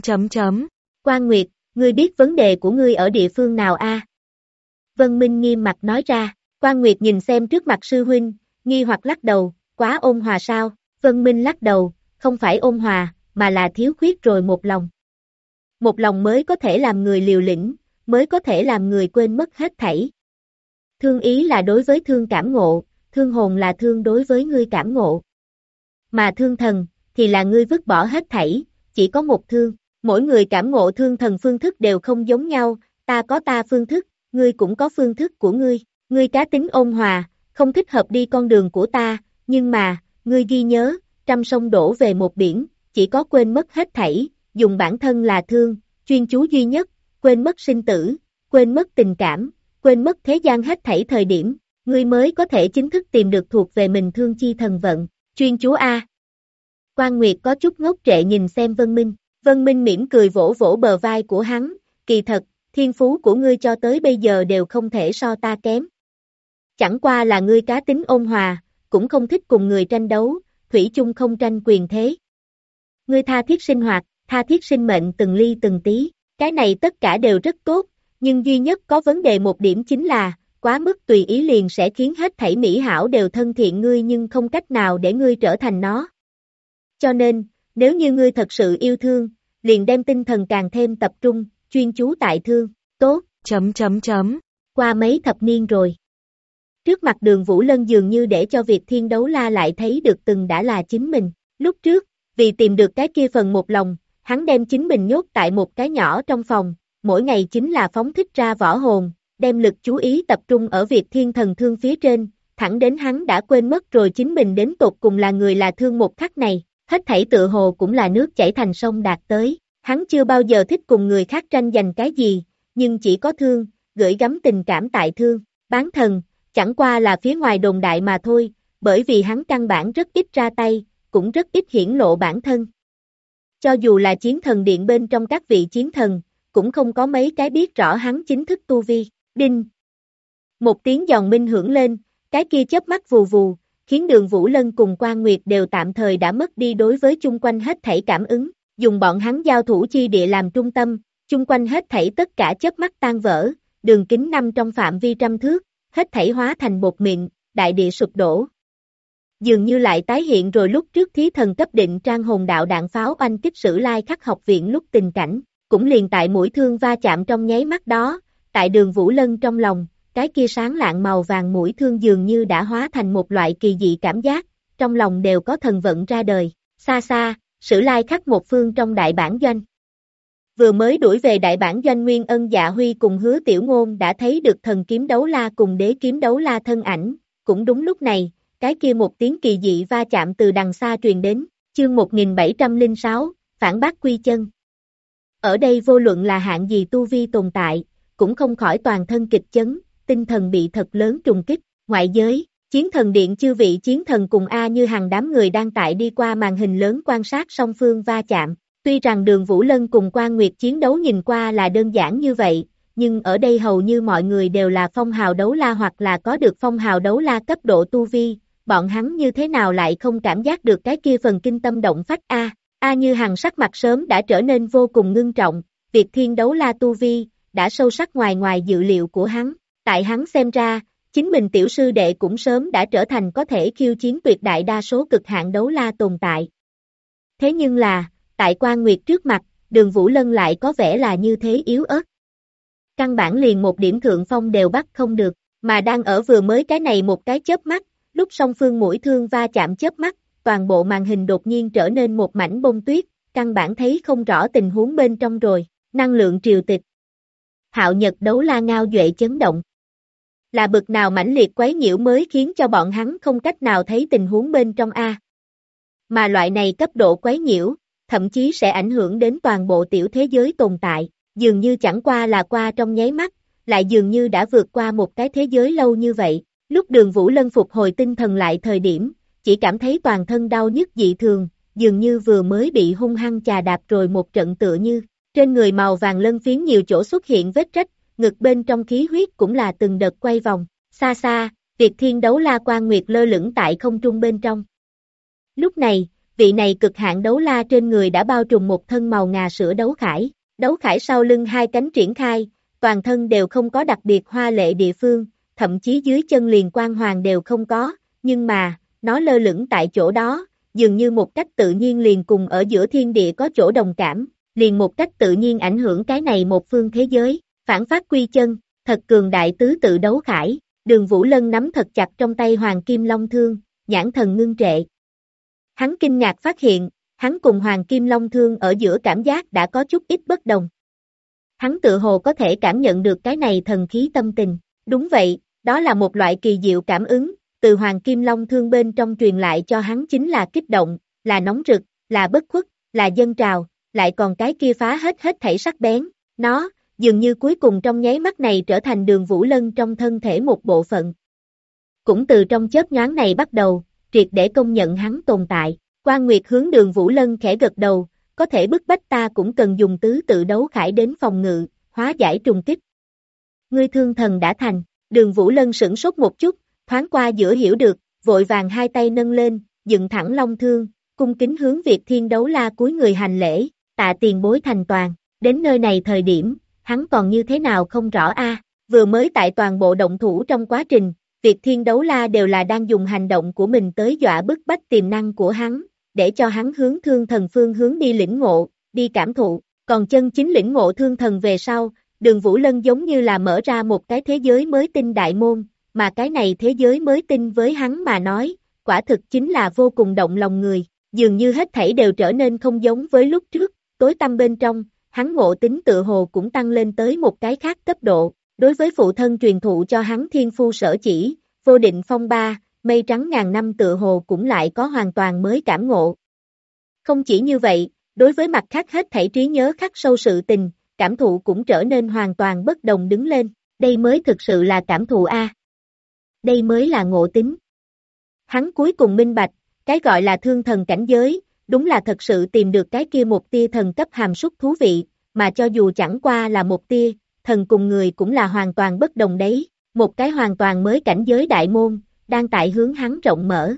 Quan Nguyệt, ngươi biết vấn đề của ngươi ở địa phương nào a? Vân Minh nghiêm mặt nói ra, Quan Nguyệt nhìn xem trước mặt sư huynh, nghi hoặc lắc đầu, quá ôn hòa sao? Vân Minh lắc đầu, không phải ôn hòa, mà là thiếu khuyết rồi một lòng. Một lòng mới có thể làm người liều lĩnh, mới có thể làm người quên mất hết thảy. Thương ý là đối với thương cảm ngộ, thương hồn là thương đối với ngươi cảm ngộ. Mà thương thần, thì là ngươi vứt bỏ hết thảy, chỉ có một thương. Mỗi người cảm ngộ thương thần phương thức đều không giống nhau, ta có ta phương thức, ngươi cũng có phương thức của ngươi. Ngươi cá tính ôn hòa, không thích hợp đi con đường của ta, nhưng mà, ngươi ghi nhớ, trăm sông đổ về một biển, chỉ có quên mất hết thảy, dùng bản thân là thương, chuyên chú duy nhất, quên mất sinh tử, quên mất tình cảm, quên mất thế gian hết thảy thời điểm, ngươi mới có thể chính thức tìm được thuộc về mình thương chi thần vận, chuyên chú A. Quan Nguyệt có chút ngốc trệ nhìn xem Vân Minh, Vân Minh mỉm cười vỗ vỗ bờ vai của hắn, kỳ thật, thiên phú của ngươi cho tới bây giờ đều không thể so ta kém. Chẳng qua là ngươi cá tính ôn hòa, cũng không thích cùng người tranh đấu, thủy chung không tranh quyền thế. Ngươi tha thiết sinh hoạt, tha thiết sinh mệnh từng ly từng tí, cái này tất cả đều rất tốt, nhưng duy nhất có vấn đề một điểm chính là, quá mức tùy ý liền sẽ khiến hết thảy mỹ hảo đều thân thiện ngươi nhưng không cách nào để ngươi trở thành nó. Cho nên, nếu như ngươi thật sự yêu thương, liền đem tinh thần càng thêm tập trung, chuyên chú tại thương, tốt, qua mấy thập niên rồi. Trước mặt Đường Vũ Lân dường như để cho việc Thiên Đấu La lại thấy được từng đã là chính mình, lúc trước, vì tìm được cái kia phần một lòng, hắn đem chính mình nhốt tại một cái nhỏ trong phòng, mỗi ngày chính là phóng thích ra võ hồn, đem lực chú ý tập trung ở việc Thiên Thần Thương phía trên, thẳng đến hắn đã quên mất rồi chính mình đến tột cùng là người là thương một khắc này, hết thảy tự hồ cũng là nước chảy thành sông đạt tới, hắn chưa bao giờ thích cùng người khác tranh giành cái gì, nhưng chỉ có thương, gửi gắm tình cảm tại thương, bán thần, chẳng qua là phía ngoài đồn đại mà thôi, bởi vì hắn căn bản rất ít ra tay, cũng rất ít hiển lộ bản thân. Cho dù là chiến thần điện bên trong các vị chiến thần, cũng không có mấy cái biết rõ hắn chính thức tu vi, đinh. Một tiếng giòn minh hưởng lên, cái kia chớp mắt vù vù, khiến Đường Vũ Lân cùng Quan Nguyệt đều tạm thời đã mất đi đối với chung quanh hết thảy cảm ứng, dùng bọn hắn giao thủ chi địa làm trung tâm, chung quanh hết thảy tất cả chớp mắt tan vỡ, đường kính nằm trong phạm vi trăm thước, hết thảy hóa thành bột mịn, đại địa sụp đổ. Dường như lại tái hiện rồi lúc trước thí thần cấp định trang hồn đạo đạn pháo oanh kích Sử Lai Khắc học viện lúc tình cảnh, cũng liền tại mũi thương va chạm trong nháy mắt đó, tại Đường Vũ Lân trong lòng, cái kia sáng lạng màu vàng mũi thương dường như đã hóa thành một loại kỳ dị cảm giác, trong lòng đều có thần vận ra đời. Xa xa, Sử Lai Khắc một phương trong đại bản doanh. Vừa mới đuổi về đại bản doanh Nguyên Ân Dạ Huy cùng Hứa Tiểu Ngôn đã thấy được thần kiếm đấu la cùng đế kiếm đấu la thân ảnh, cũng đúng lúc này, cái kia một tiếng kỳ dị va chạm từ đằng xa truyền đến, chương 1706, phản bác quy chân. Ở đây vô luận là hạng gì tu vi tồn tại, cũng không khỏi toàn thân kịch chấn, tinh thần bị thật lớn trùng kích, ngoại giới, Chiến Thần Điện chư vị chiến thần cùng A Như Hằng đám người đang tại đi qua màn hình lớn quan sát song phương va chạm. Tuy rằng Đường Vũ Lân cùng Quan Nguyệt chiến đấu nhìn qua là đơn giản như vậy, nhưng ở đây hầu như mọi người đều là phong hào đấu la hoặc là có được phong hào đấu la cấp độ tu vi, bọn hắn như thế nào lại không cảm giác được cái kia phần kinh tâm động phách a. A Như Hằng sắc mặt sớm đã trở nên vô cùng ngưng trọng, Việt Thiên đấu la tu vi đã sâu sắc ngoài dự liệu của hắn, tại hắn xem ra, chính mình tiểu sư đệ cũng sớm đã trở thành có thể khiêu chiến tuyệt đại đa số cực hạn đấu la tồn tại. Thế nhưng là, tại Quan Nguyệt trước mặt, Đường Vũ Lân lại có vẻ là như thế yếu ớt. Căn bản liền một điểm thượng phong đều bắt không được, mà đang ở vừa mới cái này một cái chớp mắt, lúc song phương mũi thương va chạm chớp mắt, toàn bộ màn hình đột nhiên trở nên một mảnh bông tuyết, căn bản thấy không rõ tình huống bên trong rồi, năng lượng triều tịch. Hạo Nhật đấu la ngao duệ chấn động. Là bực nào mãnh liệt quấy nhiễu mới khiến cho bọn hắn không cách nào thấy tình huống bên trong a. Mà loại này cấp độ quấy nhiễu, thậm chí sẽ ảnh hưởng đến toàn bộ tiểu thế giới tồn tại, dường như chẳng qua là qua trong nháy mắt, lại dường như đã vượt qua một cái thế giới lâu như vậy. Lúc Đường Vũ Lân phục hồi tinh thần lại thời điểm, chỉ cảm thấy toàn thân đau nhức dị thường, dường như vừa mới bị hung hăng chà đạp rồi một trận tựa như, trên người màu vàng lân phiến nhiều chỗ xuất hiện vết rách, ngực bên trong khí huyết cũng là từng đợt quay vòng, xa xa, Việt Thiên đấu la Quan Nguyệt lơ lửng tại không trung bên trong. Lúc này, vị này cực hạn đấu la trên người đã bao trùm một thân màu ngà sữa đấu khải sau lưng hai cánh triển khai, toàn thân đều không có đặc biệt hoa lệ địa phương, thậm chí dưới chân liền quang hoàng đều không có, nhưng mà, nó lơ lửng tại chỗ đó, dường như một cách tự nhiên liền cùng ở giữa thiên địa có chỗ đồng cảm, liền một cách tự nhiên ảnh hưởng cái này một phương thế giới, phản phát quy chân, thật cường đại tứ tự đấu khải, Đường Vũ Lân nắm thật chặt trong tay Hoàng Kim Long Thương, nhãn thần ngưng trệ. Hắn kinh ngạc phát hiện, hắn cùng Hoàng Kim Long Thương ở giữa cảm giác đã có chút ít bất đồng. Hắn tự hồ có thể cảm nhận được cái này thần khí tâm tình, đúng vậy, đó là một loại kỳ diệu cảm ứng, từ Hoàng Kim Long Thương bên trong truyền lại cho hắn chính là kích động, là nóng rực, là bất khuất, là dâng trào, lại còn cái kia phá hết thảy sắc bén, nó, dường như cuối cùng trong nháy mắt này trở thành Đường Vũ Lân trong thân thể một bộ phận. Cũng từ trong chớp nhoáng này bắt đầu, triệt để công nhận hắn tồn tại, Quan Nguyệt hướng Đường Vũ Lân khẽ gật đầu, có thể bức bách ta cũng cần dùng tứ tự đấu khải đến phòng ngự, hóa giải trùng kích. Ngươi thương thần đã thành, Đường Vũ Lân sửng sốt một chút, thoáng qua giữa hiểu được, vội vàng hai tay nâng lên, dựng thẳng long thương, cung kính hướng Việt Thiên đấu la cúi người hành lễ, tạ tiền bối thành toàn, đến nơi này thời điểm, hắn còn như thế nào không rõ a. Vừa mới tại toàn bộ động thủ trong quá trình, Việt Thiên đấu la đều là đang dùng hành động của mình tới dọa bức bách tiềm năng của hắn, để cho hắn hướng thương thần phương hướng đi lĩnh ngộ, đi cảm thụ, còn chân chính lĩnh ngộ thương thần về sau, Đường Vũ Lân giống như là mở ra một cái thế giới mới tinh đại môn, mà cái này thế giới mới tinh với hắn mà nói, quả thực chính là vô cùng động lòng người, dường như hết thảy đều trở nên không giống với lúc trước, tối tăm bên trong, hắn ngộ tính tự hồ cũng tăng lên tới một cái khác cấp độ, đối với phụ thân truyền thụ cho hắn thiên phu sở chỉ, vô định phong ba, mây trắng ngàn năm tự hồ cũng lại có hoàn toàn mới cảm ngộ. Không chỉ như vậy, đối với mặt khác hết thảy trí nhớ khắc sâu sự tình, cảm thụ cũng trở nên hoàn toàn bất đồng đứng lên, đây mới thực sự là cảm thụ a. Đây mới là ngộ tính. Hắn cuối cùng minh bạch, cái gọi là thương thần cảnh giới, đúng là thật sự tìm được cái kia một tia thần cấp hàm súc thú vị, mà cho dù chẳng qua là một tia, thần cùng người cũng là hoàn toàn bất đồng đấy, một cái hoàn toàn mới cảnh giới đại môn, đang tại hướng hắn rộng mở.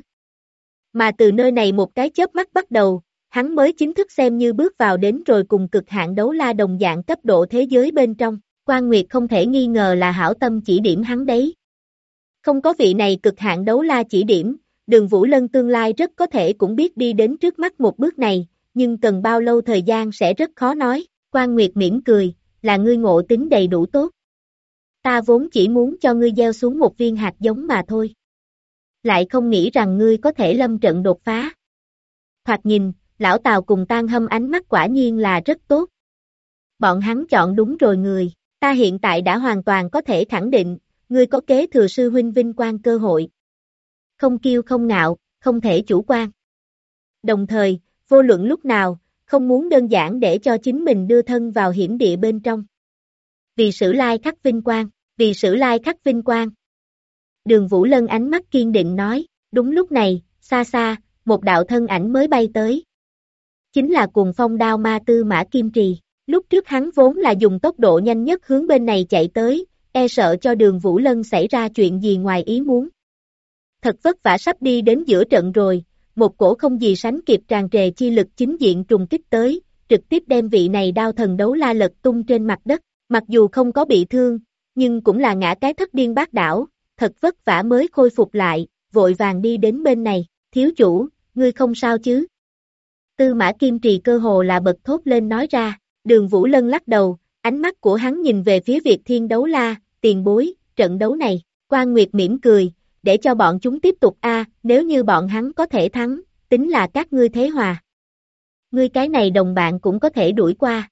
Mà từ nơi này một cái chớp mắt bắt đầu, hắn mới chính thức xem như bước vào đến rồi cùng cực hạn đấu la đồng dạng cấp độ thế giới bên trong, Quan Nguyệt không thể nghi ngờ là hảo tâm chỉ điểm hắn đấy. Không có vị này cực hạn đấu la chỉ điểm, Đường Vũ Lân tương lai rất có thể cũng biết đi đến trước mắt một bước này, nhưng cần bao lâu thời gian sẽ rất khó nói. Quan Nguyệt mỉm cười, là ngươi ngộ tính đầy đủ tốt. Ta vốn chỉ muốn cho ngươi gieo xuống một viên hạt giống mà thôi. Lại không nghĩ rằng ngươi có thể lâm trận đột phá. Thoạt nhìn, lão Tào cùng Tang Hâm ánh mắt quả nhiên là rất tốt. Bọn hắn chọn đúng rồi người, ta hiện tại đã hoàn toàn có thể khẳng định, ngươi có kế thừa sư huynh vinh quang cơ hội. Không kiêu không ngạo, không thể chủ quan. Đồng thời, vô luận lúc nào, không muốn đơn giản để cho chính mình đưa thân vào hiểm địa bên trong. Vì Sử Lai khắc vinh quang, vì Sử Lai khắc vinh quang. Đường Vũ Lân ánh mắt kiên định nói, đúng lúc này, xa xa, một đạo thân ảnh mới bay tới. Chính là Cuồng Phong Đao Ma Tư Mã Kim Trì. Lúc trước hắn vốn là dùng tốc độ nhanh nhất hướng bên này chạy tới, e sợ cho Đường Vũ Lân xảy ra chuyện gì ngoài ý muốn. Thật vất vả sắp đi đến giữa trận rồi, một cổ không gì sánh kịp tràn trề chi lực chính diện trùng kích tới, trực tiếp đem vị này đao thần đấu la lật tung trên mặt đất, mặc dù không có bị thương, nhưng cũng là ngã cái thất điên bát đảo, thật vất vả mới khôi phục lại, vội vàng đi đến bên này, thiếu chủ, ngươi không sao chứ? Tư Mã Kim Trì cơ hồ là bật thốt lên nói ra, Đường Vũ Lân lắc đầu, ánh mắt của hắn nhìn về phía Việt Thiên Đấu La, tiền bối, trận đấu này, Quan Nguyệt mỉm cười, để cho bọn chúng tiếp tục nếu như bọn hắn có thể thắng, tính là các ngươi thế hòa. Ngươi cái này đồng bạn cũng có thể đuổi qua.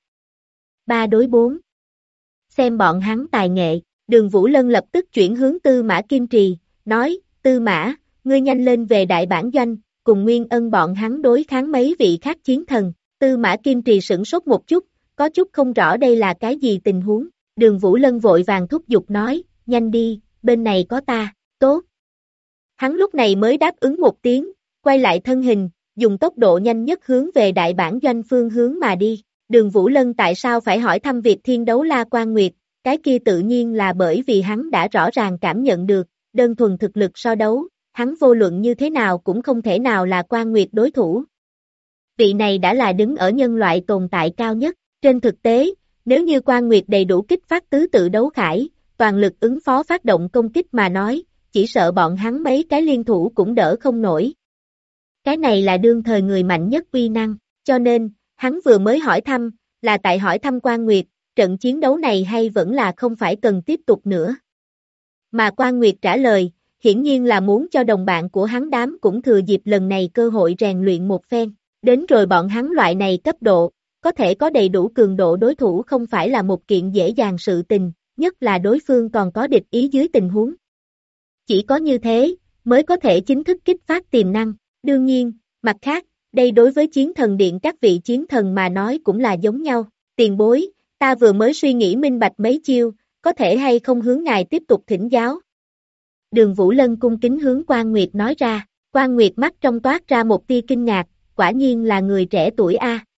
3 đối 4. Xem bọn hắn tài nghệ, Đường Vũ Lân lập tức chuyển hướng Tư Mã Kim Trì, nói, Tư Mã, ngươi nhanh lên về đại bản doanh, cùng Nguyên Ân bọn hắn đối kháng mấy vị khác chiến thần. Tư Mã Kim Trì sửng sốt một chút, có chút không rõ đây là cái gì tình huống. Đường Vũ Lân vội vàng thúc giục nói, nhanh đi, bên này có ta, tốt. Hắn lúc này mới đáp ứng một tiếng, quay lại thân hình, dùng tốc độ nhanh nhất hướng về đại bản doanh phương hướng mà đi. Đường Vũ Lân tại sao phải hỏi thăm Việt Thiên Đấu La Quan Nguyệt, cái kia tự nhiên là bởi vì hắn đã rõ ràng cảm nhận được, đơn thuần thực lực so đấu, hắn vô luận như thế nào cũng không thể nào là Quan Nguyệt đối thủ. Vị này đã là đứng ở nhân loại tồn tại cao nhất, trên thực tế, nếu như Quan Nguyệt đầy đủ kích phát tứ tự đấu khải, toàn lực ứng phó phát động công kích mà nói, chỉ sợ bọn hắn mấy cái liên thủ cũng đỡ không nổi. Cái này là đương thời người mạnh nhất uy năng, cho nên, hắn vừa mới hỏi thăm, là tại hỏi thăm Quan Nguyệt, trận chiến đấu này hay vẫn là không phải cần tiếp tục nữa. Mà Quan Nguyệt trả lời, hiển nhiên là muốn cho đồng bạn của hắn đám cũng thừa dịp lần này cơ hội rèn luyện một phen, đến rồi bọn hắn loại này cấp độ, có thể có đầy đủ cường độ đối thủ không phải là một kiện dễ dàng sự tình, nhất là đối phương còn có địch ý dưới tình huống. Chỉ có như thế, mới có thể chính thức kích phát tiềm năng. Đương nhiên, mặt khác, đây đối với chiến thần điện các vị chiến thần mà nói cũng là giống nhau. Tiền bối, ta vừa mới suy nghĩ minh bạch mấy chiêu, có thể hay không hướng ngài tiếp tục thỉnh giáo. Đường Vũ Lân cung kính hướng Quan Nguyệt nói ra, Quan Nguyệt mắt trong toát ra một tia kinh ngạc, quả nhiên là người trẻ tuổi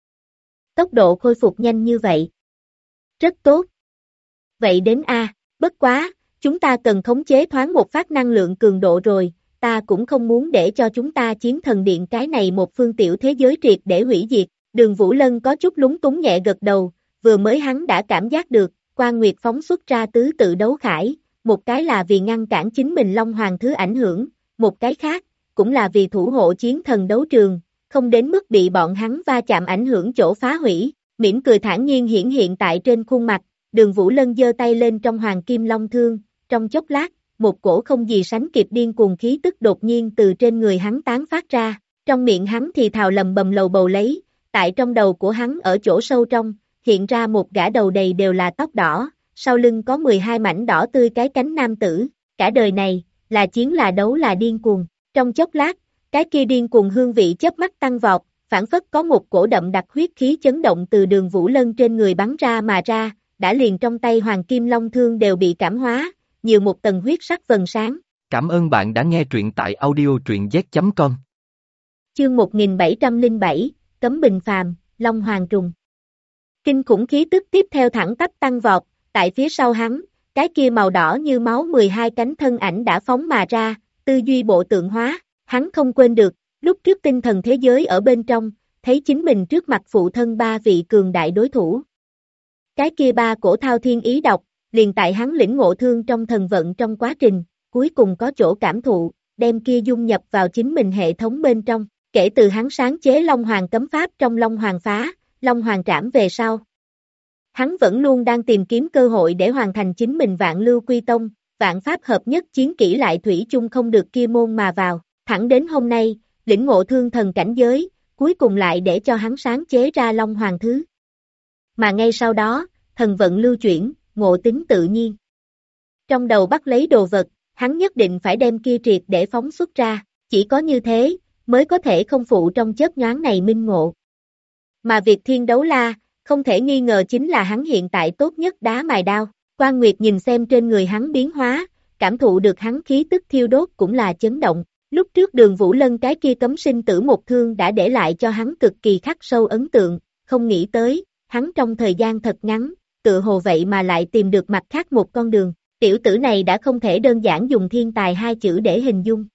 Tốc độ khôi phục nhanh như vậy. Rất tốt. Vậy đến bất quá, chúng ta cần khống chế thoáng một phát năng lượng cường độ rồi, ta cũng không muốn để cho chúng ta chiến thần điện cái này một phương tiểu thế giới triệt để hủy diệt. Đường Vũ Lân có chút lúng túng nhẹ gật đầu, vừa mới hắn đã cảm giác được, Quan Nguyệt phóng xuất ra tứ tự đấu khải, một cái là vì ngăn cản chính mình Long Hoàng thứ ảnh hưởng, một cái khác, cũng là vì thủ hộ chiến thần đấu trường, không đến mức bị bọn hắn va chạm ảnh hưởng chỗ phá hủy, mỉm cười thản nhiên hiển hiện tại trên khuôn mặt, Đường Vũ Lân giơ tay lên trong hoàng kim long thương, trong chốc lát, một cổ không gì sánh kịp điên cuồng khí tức đột nhiên từ trên người hắn tán phát ra, trong miệng hắn thì thào lầm bầm lầu bầu lấy, tại trong đầu của hắn ở chỗ sâu trong, hiện ra một gã đầu đầy đều là tóc đỏ, sau lưng có 12 mảnh đỏ tươi cái cánh nam tử, cả đời này, là chiến là đấu là điên cuồng, trong chốc lát, cái kia điên cuồng hương vị chớp mắt tăng vọt, phảng phất có một cổ đậm đặc huyết khí chấn động từ Đường Vũ Lân trên người bắn ra mà ra, đã liền trong tay hoàng kim long thương đều bị cảm hóa, nhiều một tầng huyết sắc vầng sáng.
Cảm ơn bạn đã nghe truyện tại audio truyện z.com.
Chương 1707, Cấm Bình Phàm, Long Hoàng Trùng. Kinh khủng khí tức tiếp theo thẳng tắp tăng vọt, tại phía sau hắn, cái kia màu đỏ như máu 12 cánh thân ảnh đã phóng mà ra, tư duy bộ tượng hóa, hắn không quên được, lúc trước tinh thần thế giới ở bên trong, thấy chính mình trước mặt phụ thân 3 vị cường đại đối thủ. Cái kia 3 cổ thao thiên ý độc, liền tại hắn lĩnh ngộ thương trong thần vận trong quá trình, cuối cùng có chỗ cảm thụ, đem kia dung nhập vào chính mình hệ thống bên trong, kể từ hắn sáng chế Long Hoàng cấm pháp trong Long Hoàng phá, Long Hoàng trảm về sau. Hắn vẫn luôn đang tìm kiếm cơ hội để hoàn thành chính mình vạn lưu quy tông, vạn pháp hợp nhất chiến kỹ lại thủy chung không được kia môn mà vào, thẳng đến hôm nay, lĩnh ngộ thương thần cảnh giới, cuối cùng lại để cho hắn sáng chế ra Long Hoàng thứ. Mà ngay sau đó, thần vận lưu chuyển, ngộ tính tự nhiên. Trong đầu bắt lấy đồ vật, hắn nhất định phải đem kia triệt để phóng xuất ra, chỉ có như thế, mới có thể không phụ trong chớp nhoáng này minh ngộ. Mà việc thiên đấu la, không thể nghi ngờ chính là hắn hiện tại tốt nhất đá mài đao. Quan Nguyệt nhìn xem trên người hắn biến hóa, cảm thụ được hắn khí tức thiêu đốt cũng là chấn động. Lúc trước Đường Vũ Lân cái kia cấm sinh tử một thương đã để lại cho hắn cực kỳ khắc sâu ấn tượng, không nghĩ tới, hắn trong thời gian thật ngắn, tự hồ vậy mà lại tìm được mặt khác một con đường. Tiểu tử này đã không thể đơn giản dùng thiên tài hai chữ để hình dung.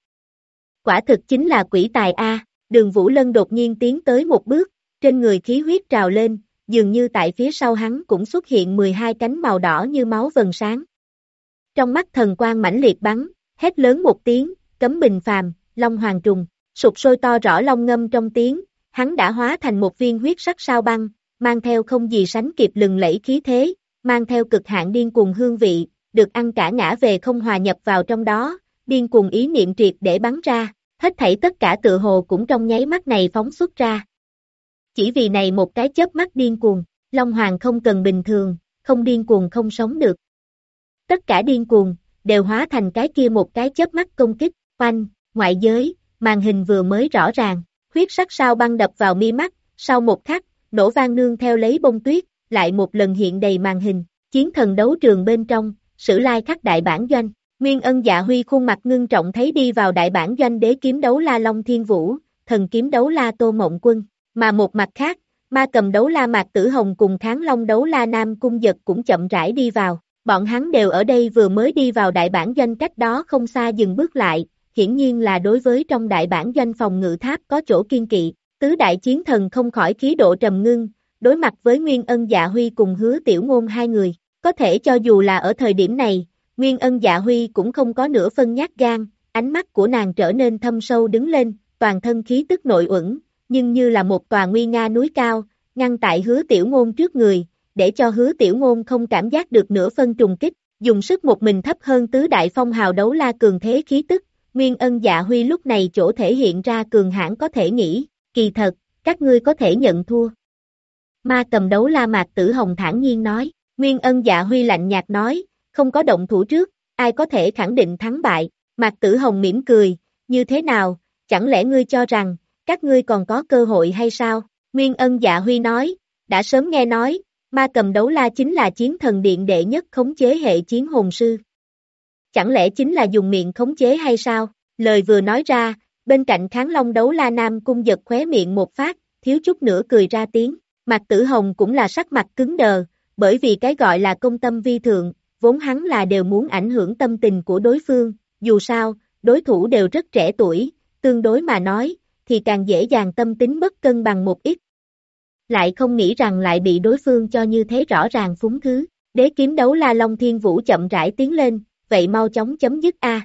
Quả thực chính là quỷ tài A. Đường Vũ Lân đột nhiên tiến tới một bước, trên người khí huyết trào lên, dường như tại phía sau hắn cũng xuất hiện 12 cánh màu đỏ như máu vầng sáng. Trong mắt thần quang mãnh liệt bắn, hét lớn một tiếng, cấm bình phàm, long hoàng trùng, sụp sôi to rõ long ngâm trong tiếng, hắn đã hóa thành một viên huyết sắc sao băng, mang theo không gì sánh kịp lừng lẫy khí thế, mang theo cực hạn điên cuồng hương vị, được ăn cả ngã về không hòa nhập vào trong đó, điên cuồng ý niệm triệt để bắn ra, hết thảy tất cả tựa hồ cũng trong nháy mắt này phóng xuất ra. Chỉ vì này một cái chớp mắt điên cuồng, Long Hoàng không cần bình thường, không điên cuồng không sống được. Tất cả điên cuồng, đều hóa thành cái kia một cái chớp mắt công kích, oanh, ngoại giới, màn hình vừa mới rõ ràng, huyết sắc sao băng đập vào mi mắt, sau một khắc, nổ vang nương theo lấy bông tuyết, lại một lần hiện đầy màn hình, chiến thần đấu trường bên trong, Sử Lai Khắc đại bản doanh, Nguyên Ân Dạ Huy khuôn mặt ngưng trọng thấy đi vào đại bản doanh đế kiếm đấu la Long Thiên Vũ, thần kiếm đấu la Tô Mộng Quân, mà một mặt khác, ma cầm đấu la Mạc Tử Hồng cùng Kháng Long đấu la Nam Cung Giật cũng chậm rãi đi vào, bọn hắn đều ở đây vừa mới đi vào đại bản doanh cách đó không xa dừng bước lại, hiển nhiên là đối với trong đại bản doanh phòng ngự tháp có chỗ kiên kỵ, tứ đại chiến thần không khỏi khí độ trầm ngưng, đối mặt với Nguyên Ân Dạ Huy cùng Hứa Tiểu Ngôn hai người, có thể cho dù là ở thời điểm này, Nguyên Ân Dạ Huy cũng không có nửa phân nhát gan, ánh mắt của nàng trở nên thâm sâu đứng lên, toàn thân khí tức nội uẩn, nhưng như là một tòa nguy nga núi cao, ngăn tại Hứa Tiểu Ngôn trước người, để cho Hứa Tiểu Ngôn không cảm giác được nửa phân trùng kích, dùng sức một mình thấp hơn tứ đại phong hào đấu la cường thế khí tức, Nguyên Ân Dạ Huy lúc này chỗ thể hiện ra cường hãn có thể nghĩ, kỳ thật, các ngươi có thể nhận thua. Ma cầm đấu la Mạc Tử Hồng thản nhiên nói, Nguyên Ân Dạ Huy lạnh nhạt nói, không có động thủ trước, ai có thể khẳng định thắng bại, Mạc Tử Hồng mỉm cười, như thế nào, chẳng lẽ ngươi cho rằng, các ngươi còn có cơ hội hay sao? Nguyên Ân Dạ Huy nói, đã sớm nghe nói, ma cầm đấu la chính là chiến thần điện đệ nhất khống chế hệ chiến hồn sư. Chẳng lẽ chính là dùng miệng khống chế hay sao? Lời vừa nói ra, bên cạnh Kháng Long đấu la Nam Cung Giật khóe miệng một phát, thiếu chút nữa cười ra tiếng, Mạc Tử Hồng cũng là sắc mặt cứng đờ, bởi vì cái gọi là công tâm vi thượng, vốn hắn là đều muốn ảnh hưởng tâm tình của đối phương, dù sao, đối thủ đều rất trẻ tuổi, tương đối mà nói, thì càng dễ dàng tâm tính bất cân bằng một ít. Lại không nghĩ rằng lại bị đối phương cho như thế rõ ràng phúng thứ, đế kiếm đấu la Long Thiên Vũ chậm rãi tiến lên, vậy mau chóng chấm dứt a.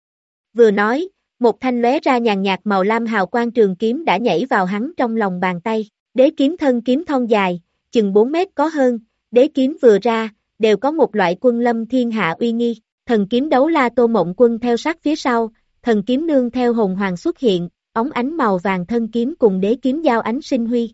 Vừa nói, một thanh lóe ra nhàn nhạt màu lam hào quang trường kiếm đã nhảy vào hắn trong lòng bàn tay, đế kiếm thân kiếm thon dài, chừng 4 mét có hơn, đế kiếm vừa ra, đều có một loại quân lâm thiên hạ uy nghi, thần kiếm đấu la Tô Mộng Quân theo sát phía sau, thần kiếm nương theo hồn hoàng xuất hiện, óng ánh màu vàng thân kiếm cùng đế kiếm giao ánh sinh huy.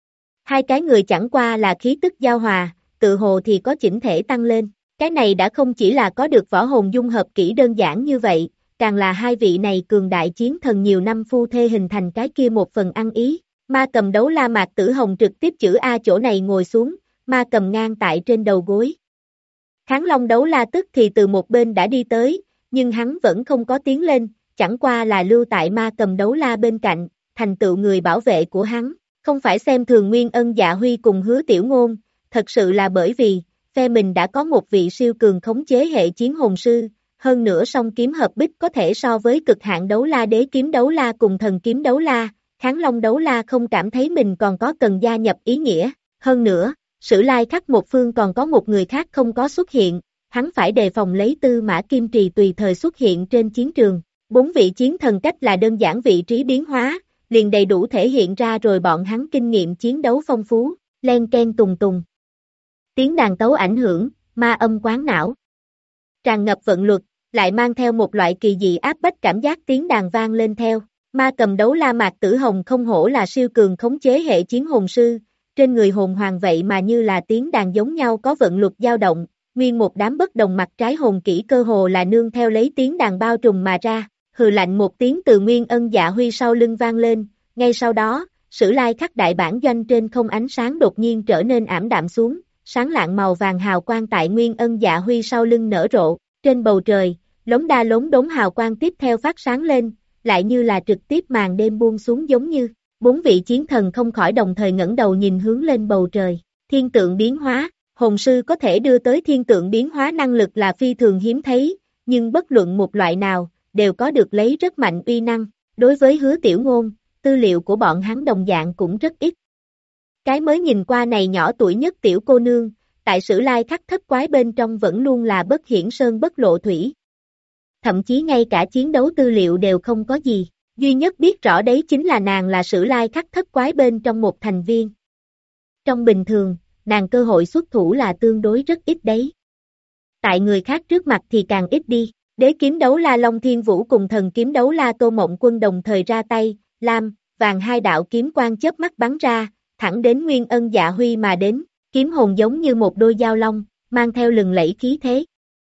Hai cái người chẳng qua là khí tức giao hòa, tự hồ thì có chỉnh thể tăng lên, cái này đã không chỉ là có được võ hồn dung hợp kỹ đơn giản như vậy, càng là hai vị này cường đại chiến thần nhiều năm phu thê hình thành cái kia một phần ăn ý, ma cầm đấu la Mạc Tử Hồng trực tiếp chữ A chỗ này ngồi xuống, ma cầm ngang tại trên đầu gối. Kháng Long đấu la tức thì từ một bên đã đi tới, nhưng hắn vẫn không có tiến lên, chẳng qua là lưu tại ma cầm đấu la bên cạnh, thành tựu người bảo vệ của hắn, không phải xem thường Nguyên Ân Dạ Huy cùng Hứa Tiểu Ngôn, thật sự là bởi vì, phe mình đã có một vị siêu cường khống chế hệ chiến hồn sư, hơn nữa song kiếm hợp bích có thể so với cực hạn đấu la đế kiếm đấu la cùng thần kiếm đấu la, Kháng Long đấu la không cảm thấy mình còn có cần gia nhập ý nghĩa, hơn nữa, Sử Lai Khắc một phương còn có một người khác không có xuất hiện, hắn phải đề phòng lấy Tư Mã Kim Trì tùy thời xuất hiện trên chiến trường, 4 vị chiến thần cách là đơn giản vị trí biến hóa, liền đầy đủ thể hiện ra rồi bọn hắn kinh nghiệm chiến đấu phong phú, len ken tùng tùng. Tiếng đàn tấu ảnh hưởng, ma âm quán não. Tràn ngập vận luật, lại mang theo một loại kỳ dị áp bách cảm giác tiếng đàn vang lên theo. Ma cầm đấu la Mạc Tử Hồng không hổ là siêu cường khống chế hệ chiến hồn sư, trên người hồn hoàng vậy mà như là tiếng đàn giống nhau có vận luật dao động, nguyên một đám bất đồng mặt trái hồn kỹ cơ hồ là nương theo lấy tiếng đàn bao trùm mà ra, hừ lạnh một tiếng từ Nguyên Ân Dạ Huy sau lưng vang lên, ngay sau đó, Sử Lai Khắc đại bản doanh trên không ánh sáng đột nhiên trở nên ảm đạm xuống, sáng lạng màu vàng hào quang tại Nguyên Ân Dạ Huy sau lưng nở rộ, trên bầu trời, lống đa lống đống hào quang tiếp theo phát sáng lên, lại như là trực tiếp màn đêm buông xuống giống như, bốn vị chiến thần không khỏi đồng thời ngẩng đầu nhìn hướng lên bầu trời, thiên tượng biến hóa, hồn sư có thể đưa tới thiên tượng biến hóa năng lực là phi thường hiếm thấy, nhưng bất luận một loại nào, đều có được lấy rất mạnh uy năng, đối với Hứa Tiểu Ngôn, tư liệu của bọn hắn đồng dạng cũng rất ít. Cái mới nhìn qua này nhỏ tuổi nhất tiểu cô nương, tại Sử Lai Khắc thất quái bên trong vẫn luôn là bất hiển sơn bất lộ thủy. Thậm chí ngay cả chiến đấu tư liệu đều không có gì, duy nhất biết rõ đấy chính là nàng là Sử Lai Khắc thất quái bên trong một thành viên. Trong bình thường, nàng cơ hội xuất thủ là tương đối rất ít đấy. Tại người khác trước mặt thì càng ít đi, Đế kiếm đấu la Long Thiên Vũ cùng thần kiếm đấu la Tô Mộng Quân đồng thời ra tay, lam, vàng hai đạo kiếm quang chớp mắt bắn ra, thẳng đến Nguyên Ân Dạ Huy mà đến, kiếm hồn giống như một đôi dao long, mang theo lừng lẫy khí thế.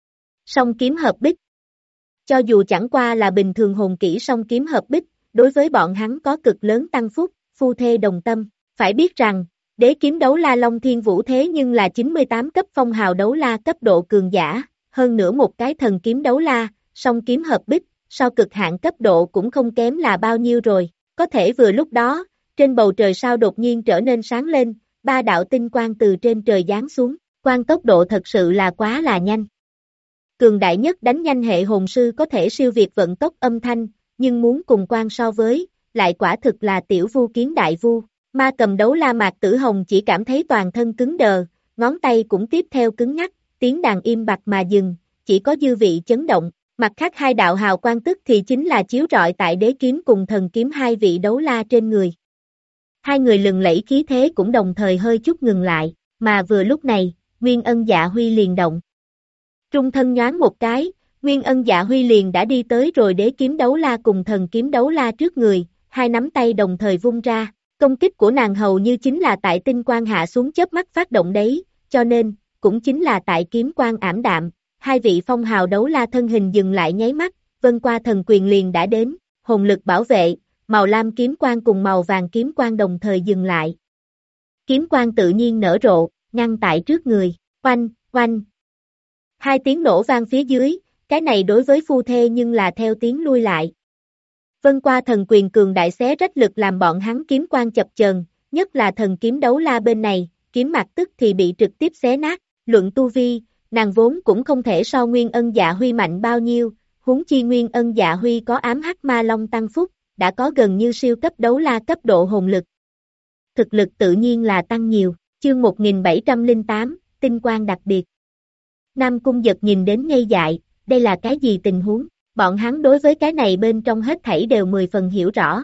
Song kiếm hợp bích. Cho dù chẳng qua là bình thường hồn kỹ song kiếm hợp bích, đối với bọn hắn có cực lớn tăng phúc, phu thê đồng tâm, phải biết rằng, đế kiếm đấu la Long Thiên Vũ thế nhưng là 98 cấp phong hào đấu la cấp độ cường giả, hơn nữa một cái thần kiếm đấu la, song kiếm hợp bích, so cực hạn cấp độ cũng không kém là bao nhiêu rồi, có thể vừa lúc đó, trên bầu trời sao đột nhiên trở nên sáng lên, ba đạo tinh quang từ trên trời giáng xuống, quang tốc độ thật sự là quá là nhanh. Cường đại nhất đánh nhanh hệ hồn sư có thể siêu việt vận tốc âm thanh, nhưng muốn cùng quang so với, lại quả thực là tiểu vu kiến đại vu. Ma cầm đấu la Mạc Tử Hồng chỉ cảm thấy toàn thân cứng đờ, ngón tay cũng tiếp theo cứng ngắc, tiếng đàn im bặt mà dừng, chỉ có dư vị chấn động. Mặt khác hai đạo hào quang tức thì chính là chiếu rọi tại đế kiếm cùng thần kiếm hai vị đấu la trên người. Hai người lừng lẫy khí thế cũng đồng thời hơi chút ngừng lại, mà vừa lúc này, Nguyên Ân Dạ Huy liền động. Trung thân nhoáng một cái, Nguyên Ân Dạ Huy liền đã đi tới rồi đế kiếm đấu la cùng thần kiếm đấu la trước người, hai nắm tay đồng thời vung ra, công kích của nàng hầu như chính là tại tinh quang hạ xuống chớp mắt phát động đấy, cho nên, cũng chính là tại kiếm quang ảm đạm, hai vị phong hào đấu la thân hình dừng lại nháy mắt, vân qua thần quyền liền đã đến, hồn lực bảo vệ, màu lam kiếm quang cùng màu vàng kiếm quang đồng thời dừng lại. Kiếm quang tự nhiên nở rộ, ngăn tại trước người, oanh, oanh. Hai tiếng nổ vang phía dưới, cái này đối với phu thê nhưng là theo tiếng lui lại. Vân qua thần quyền cường đại xé rách lực làm bọn hắn kiếm quang chập chờn, nhất là thần kiếm đấu la bên này, kiếm mặt tức thì bị trực tiếp xé nát, luận tu vi, nàng vốn cũng không thể so Nguyên Ân Dạ Huy mạnh bao nhiêu, huống chi Nguyên Ân Dạ Huy có ám hắc ma long tăng phúc, đã có gần như siêu cấp đấu la cấp độ hồn lực. Thực lực tự nhiên là tăng nhiều, chương 1708, tinh quang đặc biệt. Nam Cung Giật nhìn đến ngây dại, đây là cái gì tình huống, bọn hắn đối với cái này bên trong hết thảy đều 10 phần hiểu rõ.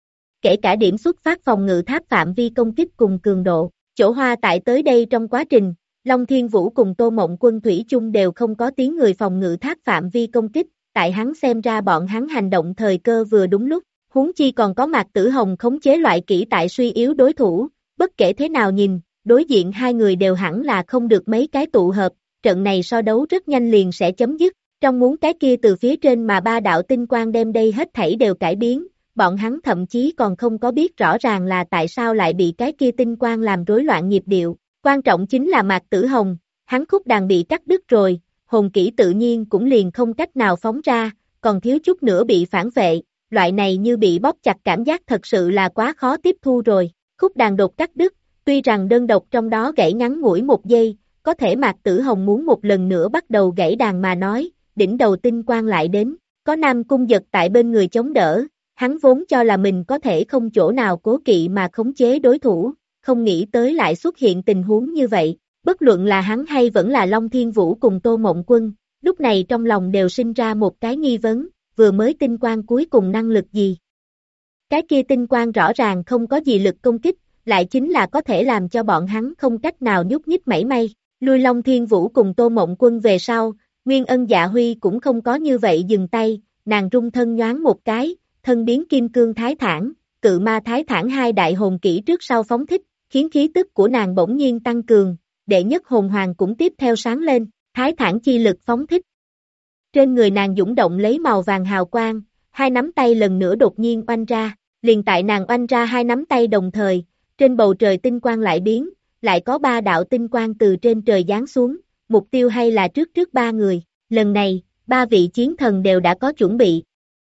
Kể cả điểm xuất phát phòng ngự tháp phạm vi công kích cùng cường độ, chỗ hoa tại tới đây trong quá trình, Long Thiên Vũ cùng Tô Mộng Quân Thủy chung đều không có tiếng người phòng ngự tháp phạm vi công kích, tại hắn xem ra bọn hắn hành động thời cơ vừa đúng lúc, huống chi còn có Mạc Tử Hồng khống chế loại kỹ tại suy yếu đối thủ, bất kể thế nào nhìn, đối diện hai người đều hẳn là không được mấy cái tụ hợp, trận này so đấu rất nhanh liền sẽ chấm dứt, trong muốn cái kia từ phía trên mà ba đạo tinh quang đem đây hết thảy đều cải biến, bọn hắn thậm chí còn không có biết rõ ràng là tại sao lại bị cái kia tinh quang làm rối loạn nhịp điệu, quan trọng chính là Mạc Tử Hồng, hắn khúc đàn bị cắt đứt rồi, hồn kỹ tự nhiên cũng liền không cách nào phóng ra, còn thiếu chút nữa bị phản vệ, loại này như bị bóp chặt cảm giác thật sự là quá khó tiếp thu rồi, khúc đàn đột cắt đứt, tuy rằng đơn độc trong đó gãy ngắn ngủi một giây, có thể Mạc Tử Hồng muốn một lần nữa bắt đầu gãy đàn mà nói, đỉnh đầu tinh quang lại đến, có Nam Cung Giật tại bên người chống đỡ, hắn vốn cho là mình có thể không chỗ nào cố kỵ mà khống chế đối thủ, không nghĩ tới lại xuất hiện tình huống như vậy, bất luận là hắn hay vẫn là Long Thiên Vũ cùng Tô Mộng Quân, lúc này trong lòng đều sinh ra một cái nghi vấn, vừa mới tinh quang cuối cùng năng lực gì? Cái kia tinh quang rõ ràng không có gì lực công kích, lại chính là có thể làm cho bọn hắn không cách nào nhúc nhích mảy may, Lui Long Thiên Vũ cùng Tô Mộng Quân về sau, Nguyên Ân Dạ Huy cũng không có như vậy dừng tay, nàng rung thân nhoáng một cái, thân biến kim cương thái thản, cự ma thái thản hai đại hồn kỹ trước sau phóng thích, khiến khí tức của nàng bỗng nhiên tăng cường, đệ nhất hồn hoàng cũng tiếp theo sáng lên, thái thản chi lực phóng thích. Trên người nàng dũng động lấy màu vàng hào quang, hai nắm tay lần nữa đột nhiên oanh ra, liền tại nàng oanh ra hai nắm tay đồng thời, trên bầu trời tinh quang lại biến, lại có ba đạo tinh quang từ trên trời giáng xuống, mục tiêu hay là trước ba người, lần này, ba vị chiến thần đều đã có chuẩn bị.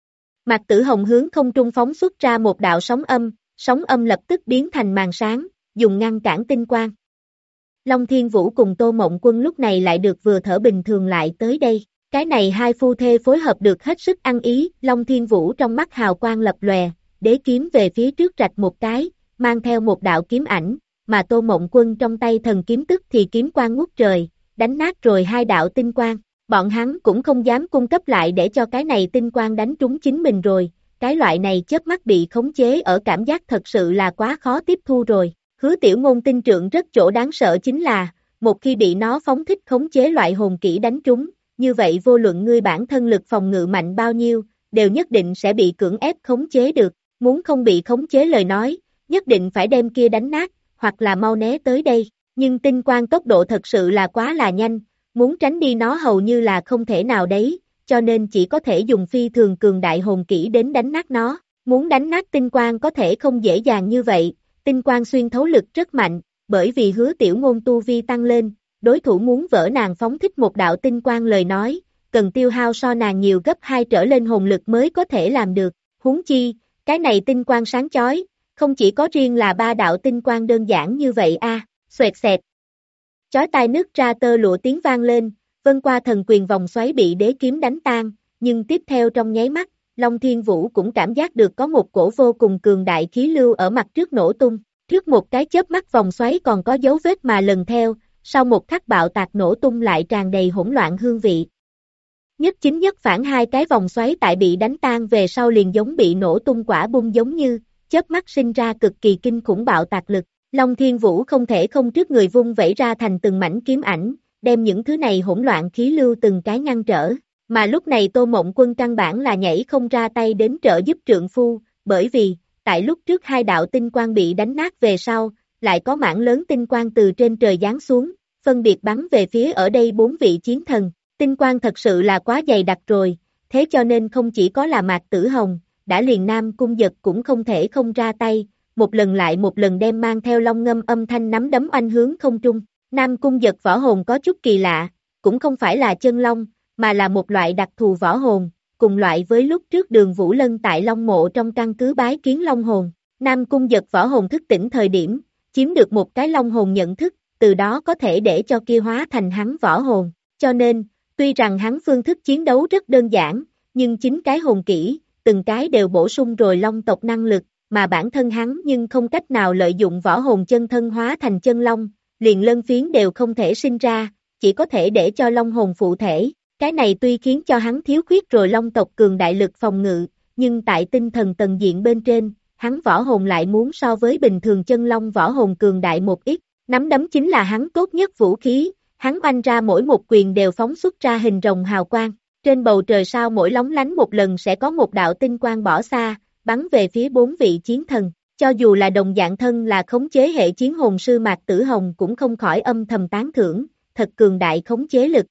Mạc Tử Hồng hướng không trung phóng xuất ra một đạo sóng âm lập tức biến thành màn sáng, dùng ngăn cản tinh quang. Long Thiên Vũ cùng Tô Mộng Quân lúc này lại được vừa thở bình thường lại tới đây, cái này hai phu thê phối hợp được hết sức ăn ý, Long Thiên Vũ trong mắt hào quang lập lòe, đế kiếm về phía trước rạch một cái, mang theo một đạo kiếm ảnh, mà Tô Mộng Quân trong tay thần kiếm tức thì kiếm quang ngút trời, đánh nát rồi hai đạo tinh quang. Bọn hắn cũng không dám cung cấp lại để cho cái này tinh quang đánh trúng chính mình rồi, cái loại này chớp mắt bị khống chế ở cảm giác thật sự là quá khó tiếp thu rồi. Hứa Tiểu Ngôn tinh trượng rất chỗ đáng sợ chính là, một khi bị nó phóng thích khống chế loại hồn kỹ đánh trúng, như vậy vô luận ngươi bản thân lực phòng ngự mạnh bao nhiêu, đều nhất định sẽ bị cưỡng ép khống chế được, muốn không bị khống chế lời nói, nhất định phải đem kia đánh nát, hoặc là mau né tới đây, nhưng tinh quang tốc độ thật sự là quá là nhanh. Muốn tránh đi nó hầu như là không thể nào đấy, cho nên chỉ có thể dùng phi thường cường đại hồn kỹ đến đánh nát nó. Muốn đánh nát tinh quang có thể không dễ dàng như vậy, tinh quang xuyên thấu lực rất mạnh, bởi vì Hứa Tiểu Ngôn tu vi tăng lên, đối thủ muốn vỡ nàng phóng thích một đạo tinh quang lời nói, cần tiêu hao so nàng nhiều gấp 2 trở lên hồn lực mới có thể làm được. Huống chi, cái này tinh quang sáng chói, không chỉ có riêng là ba đạo tinh quang đơn giản như vậy xoẹt xẹt. Chói tai nứt ra tơ lụa tiếng vang lên, vân qua thần quyền vòng xoáy bị đế kiếm đánh tan, nhưng tiếp theo trong nháy mắt, Long Thiên Vũ cũng cảm giác được có một cổ vô cùng cường đại khí lưu ở mặt trước nổ tung, trước một cái chớp mắt vòng xoáy còn có dấu vết mà lần theo, sau một khắc bạo tạc nổ tung lại tràn đầy hỗn loạn hương vị. Nhất chính nhất phản hai cái vòng xoáy tại bị đánh tan về sau liền giống bị nổ tung quả bung giống như, chớp mắt sinh ra cực kỳ kinh khủng bạo tạc lực. Long Thiên Vũ không thể không trước người vung vẩy ra thành từng mảnh kiếm ảnh, đem những thứ này hỗn loạn khí lưu từng cái ngăn trở, mà lúc này Tô Mộng Quân căn bản là nhảy không ra tay đến trợ giúp trượng phu, bởi vì, tại lúc trước hai đạo tinh quang bị đánh nát về sau, lại có mảng lớn tinh quang từ trên trời giáng xuống, phân biệt bắn về phía ở đây 4 vị chiến thần, tinh quang thật sự là quá dày đặc rồi, thế cho nên không chỉ có là Mạc Tử Hồng, đã liền Nam Cung Dật cũng không thể không ra tay. Một lần lại một lần đem mang theo long ngâm âm thanh nắm đấm oanh hướng không trung. Nam Cung Dật võ hồn có chút kỳ lạ, cũng không phải là chân long, mà là một loại đặc thù võ hồn, cùng loại với lúc trước Đường Vũ Lân tại Long Mộ trong căn cứ bái kiến long hồn. Nam Cung Dật võ hồn thức tỉnh thời điểm, chiếm được một cái long hồn nhận thức, từ đó có thể để cho kia hóa thành hắn võ hồn. Cho nên, tuy rằng hắn phương thức chiến đấu rất đơn giản, nhưng chính cái hồn kỹ, từng cái đều bổ sung rồi long tộc năng lực. Mà bản thân hắn nhưng không cách nào lợi dụng võ hồn chân thân hóa thành chân long, liền lân phiến đều không thể sinh ra, chỉ có thể để cho long hồn phụ thể, cái này tuy khiến cho hắn thiếu khuyết rồi long tộc cường đại lực phòng ngự, nhưng tại tinh thần tầng diện bên trên, hắn võ hồn lại muốn so với bình thường chân long võ hồn cường đại một ít, nắm đấm chính là hắn tốt nhất vũ khí, hắn oanh ra mỗi một quyền đều phóng xuất ra hình rồng hào quang, trên bầu trời sao mỗi lóng lánh một lần sẽ có một đạo tinh quang bỏ xa, bắn về phía 4 vị chiến thần, cho dù là đồng dạng thân là khống chế hệ chiến hồn sư Mạc Tử Hồng cũng không khỏi âm thầm tán thưởng, thật cường đại khống chế lực.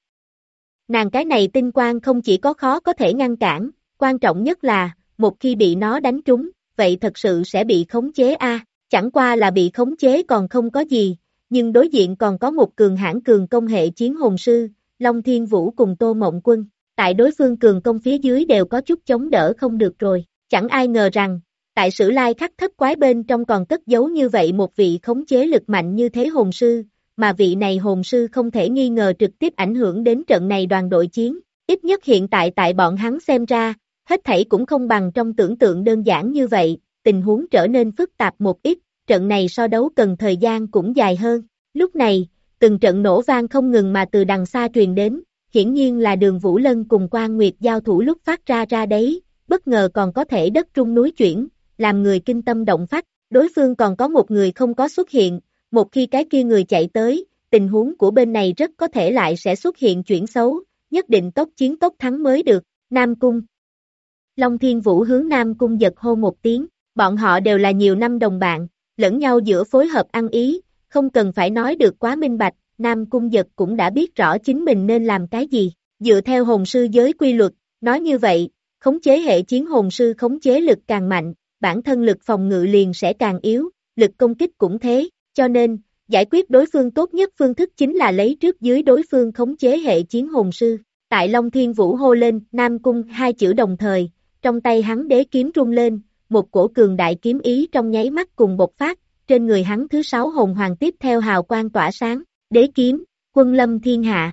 Nàng cái này tinh quang không chỉ có khó có thể ngăn cản, quan trọng nhất là, một khi bị nó đánh trúng, vậy thật sự sẽ bị khống chế chẳng qua là bị khống chế còn không có gì, nhưng đối diện còn có một cường hãn cường công hệ chiến hồn sư, Long Thiên Vũ cùng Tô Mộng Quân, tại đối phương cường công phía dưới đều có chút chống đỡ không được rồi. Chẳng ai ngờ rằng, tại Sử Lai Khắc thất quái bên trong còn cất giấu như vậy một vị khống chế lực mạnh như thế hồn sư, mà vị này hồn sư không thể nghi ngờ trực tiếp ảnh hưởng đến trận này đoàn đội chiến, ít nhất hiện tại bọn hắn xem ra, hết thảy cũng không bằng trong tưởng tượng đơn giản như vậy, tình huống trở nên phức tạp một ít, trận này so đấu cần thời gian cũng dài hơn. Lúc này, từng trận nổ vang không ngừng mà từ đằng xa truyền đến, hiển nhiên là Đường Vũ Lân cùng Quan Nguyệt giao thủ lúc phát ra đấy. Bất ngờ còn có thể đất rung núi chuyển, làm người kinh tâm động phách, đối phương còn có một người không có xuất hiện, một khi cái kia người chạy tới, tình huống của bên này rất có thể lại sẽ xuất hiện chuyển xấu, nhất định tốc chiến tốc thắng mới được. Nam Cung. Long Thiên Vũ hướng Nam Cung giật hô một tiếng, bọn họ đều là nhiều năm đồng bạn, lẫn nhau giữa phối hợp ăn ý, không cần phải nói được quá minh bạch, Nam Cung giật cũng đã biết rõ chính mình nên làm cái gì, dựa theo hồn sư giới quy luật, nói như vậy, khống chế hệ chiến hồn sư khống chế lực càng mạnh, bản thân lực phòng ngự liền sẽ càng yếu, lực công kích cũng thế, cho nên, giải quyết đối phương tốt nhất phương thức chính là lấy trước dưới đối phương khống chế hệ chiến hồn sư. Tại Long Thiên Vũ hô lên, Nam Cung hai chữ đồng thời, trong tay hắn đế kiếm rung lên, một cổ cường đại kiếm ý trong nháy mắt cùng bộc phát, trên người hắn thứ 6 hồn hoàng tiếp theo hào quang tỏa sáng, đế kiếm, quân lâm thiên hạ.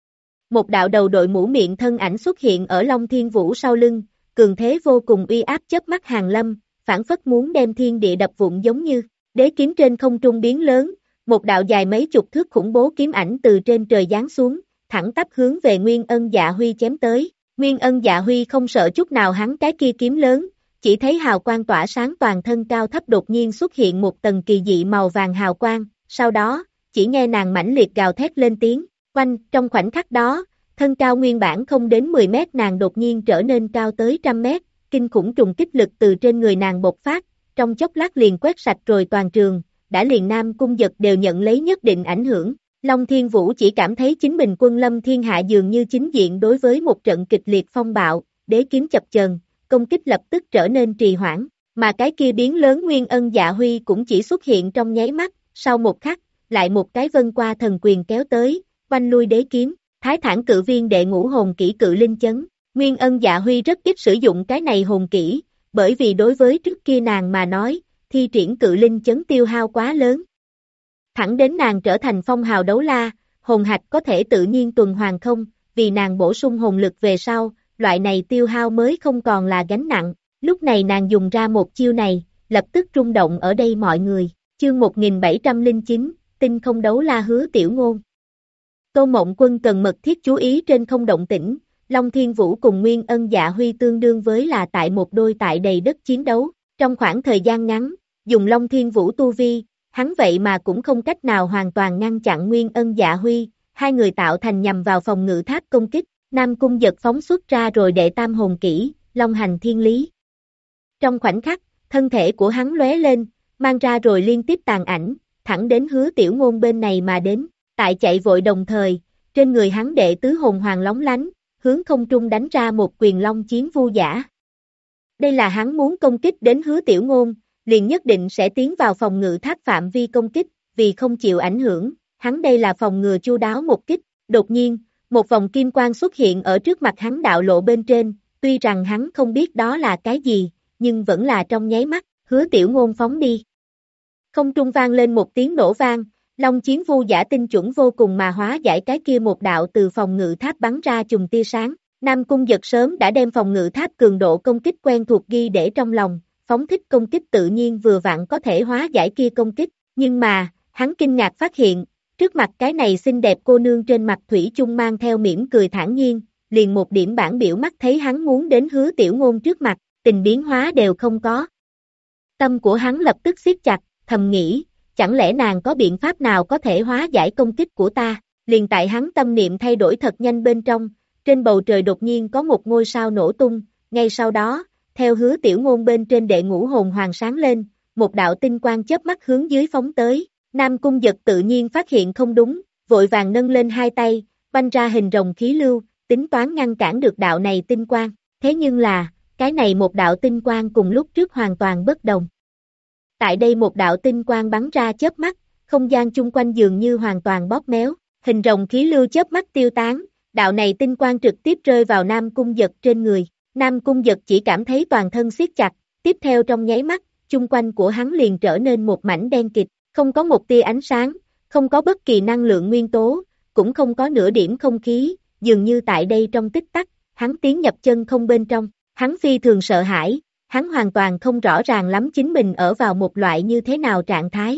Một đạo đầu đội mũ miệng thân ảnh xuất hiện ở Long Thiên Vũ sau lưng, cường thế vô cùng uy áp chớp mắt hàng lâm, phảng phất muốn đem thiên địa đập vụn giống như, đế kiếm trên không trung biến lớn, một đạo dài mấy chục thước khủng bố kiếm ảnh từ trên trời giáng xuống, thẳng tắp hướng về Nguyên Ân Dạ Huy chém tới. Nguyên Ân Dạ Huy không sợ chút nào hắn cái kia kiếm lớn, chỉ thấy hào quang tỏa sáng toàn thân cao thấp đột nhiên xuất hiện một tầng kỳ dị màu vàng hào quang, sau đó, chỉ nghe nàng mãnh liệt gào thét lên tiếng, quanh, trong khoảnh khắc đó, thân cao nguyên bản không đến 10 mét nàng đột nhiên trở nên cao tới 100 mét, kinh khủng trùng kích lực từ trên người nàng bộc phát, trong chốc lát liền quét sạch rồi toàn trường, đã liền Nam Cung giật đều nhận lấy nhất định ảnh hưởng. Long Thiên Vũ chỉ cảm thấy chính mình quân lâm thiên hạ dường như chính diện đối với một trận kịch liệt phong bạo, đế kiếm chập chờn, công kích lập tức trở nên trì hoãn, mà cái kia biến lớn Nguyên Ân Dạ Huy cũng chỉ xuất hiện trong nháy mắt, sau một khắc, lại một cái vân qua thần quyền kéo tới, oanh lui đế kiếm, Thái Thản Cự Viên đệ ngũ hồn kỹ Cự Linh Chấn. Nguyên Ân Dạ Huy rất ít sử dụng cái này hồn kỹ, bởi vì đối với trước kia nàng mà nói, thi triển Cự Linh Chấn tiêu hao quá lớn. Thẳng đến nàng trở thành phong hào đấu la, hồn hạch có thể tự nhiên tuần hoàn không, vì nàng bổ sung hồn lực về sau, loại này tiêu hao mới không còn là gánh nặng, lúc này nàng dùng ra một chiêu này, lập tức rung động ở đây mọi người, chương 1709, tinh không đấu la Hứa Tiểu Ngôn. Tô Mộng Quân cần mật thiết chú ý trên không động tĩnh, Long Thiên Vũ cùng Nguyên Ân Dạ Huy tương đương với là tại một đôi tại đầy đất chiến đấu, trong khoảng thời gian ngắn, dùng Long Thiên Vũ tu vi, hắn vậy mà cũng không cách nào hoàn toàn ngăn chặn Nguyên Ân Dạ Huy, hai người tạo thành nhằm vào phòng ngự tháp công kích, Nam Cung giật phóng xuất ra rồi đệ tam hồn kỹ, Long Hành Thiên Lý. Trong khoảnh khắc, thân thể của hắn lóe lên, mang ra rồi liên tiếp tàn ảnh, thẳng đến Hứa Tiểu Ngôn bên này mà đến, tại chạy vội đồng thời, trên người hắn đệ tứ hồn hoàng lóng lánh, hướng không trung đánh ra một quyền long chiến vu giả. Đây là hắn muốn công kích đến Hứa Tiểu Ngôn, liền nhất định sẽ tiến vào phòng ngự tháp phạm vi công kích, vì không chịu ảnh hưởng, hắn đây là phòng ngừa chu đáo một kích, đột nhiên, một vòng kim quang xuất hiện ở trước mặt hắn đạo lộ bên trên, tuy rằng hắn không biết đó là cái gì, nhưng vẫn là trong nháy mắt, Hứa Tiểu Ngôn phóng đi. Không trung vang lên một tiếng nổ vang, long chiến vu giả tinh chuẩn vô cùng mà hóa giải cái kia một đạo từ phòng ngự tháp bắn ra chùm tia sáng, Nam Cung giật sớm đã đem phòng ngự tháp cường độ công kích quen thuộc ghi để trong lòng, phóng thích công kích tự nhiên vừa vặn có thể hóa giải kia công kích, nhưng mà, hắn kinh ngạc phát hiện, trước mặt cái này xinh đẹp cô nương trên mặt thủy chung mang theo mỉm cười thản nhiên, liền một điểm bản biểu mắt thấy hắn muốn đến Hứa Tiểu Ngôn trước mặt, tình biến hóa đều không có. Tâm của hắn lập tức siết chặt, thầm nghĩ, chẳng lẽ nàng có biện pháp nào có thể hóa giải công kích của ta, liền tại hắn tâm niệm thay đổi thật nhanh bên trong, trên bầu trời đột nhiên có một ngôi sao nổ tung, ngay sau đó, theo Hứa Tiểu Ngôn bên trên đệ ngũ hồn hoàng sáng lên, một đạo tinh quang chớp mắt hướng dưới phóng tới, Nam Cung giật tự nhiên phát hiện không đúng, vội vàng nâng lên hai tay, banh ra hình rồng khí lưu, tính toán ngăn cản được đạo này tinh quang, thế nhưng là, cái này một đạo tinh quang cùng lúc trước hoàn toàn bất đồng. Tại đây một đạo tinh quang bắn ra chớp mắt, không gian chung quanh dường như hoàn toàn bóp méo, hình rồng khí lưu chớp mắt tiêu tán, đạo này tinh quang trực tiếp rơi vào Nam Cung giật trên người, Nam Cung giật chỉ cảm thấy toàn thân siết chặt, tiếp theo trong nháy mắt, chung quanh của hắn liền trở nên một mảnh đen kịt, không có một tia ánh sáng, không có bất kỳ năng lượng nguyên tố, cũng không có nửa điểm không khí, dường như tại đây trong tích tắc, hắn tiến nhập chân không bên trong, hắn phi thường sợ hãi, hắn hoàn toàn không rõ ràng lắm chính mình ở vào một loại như thế nào trạng thái.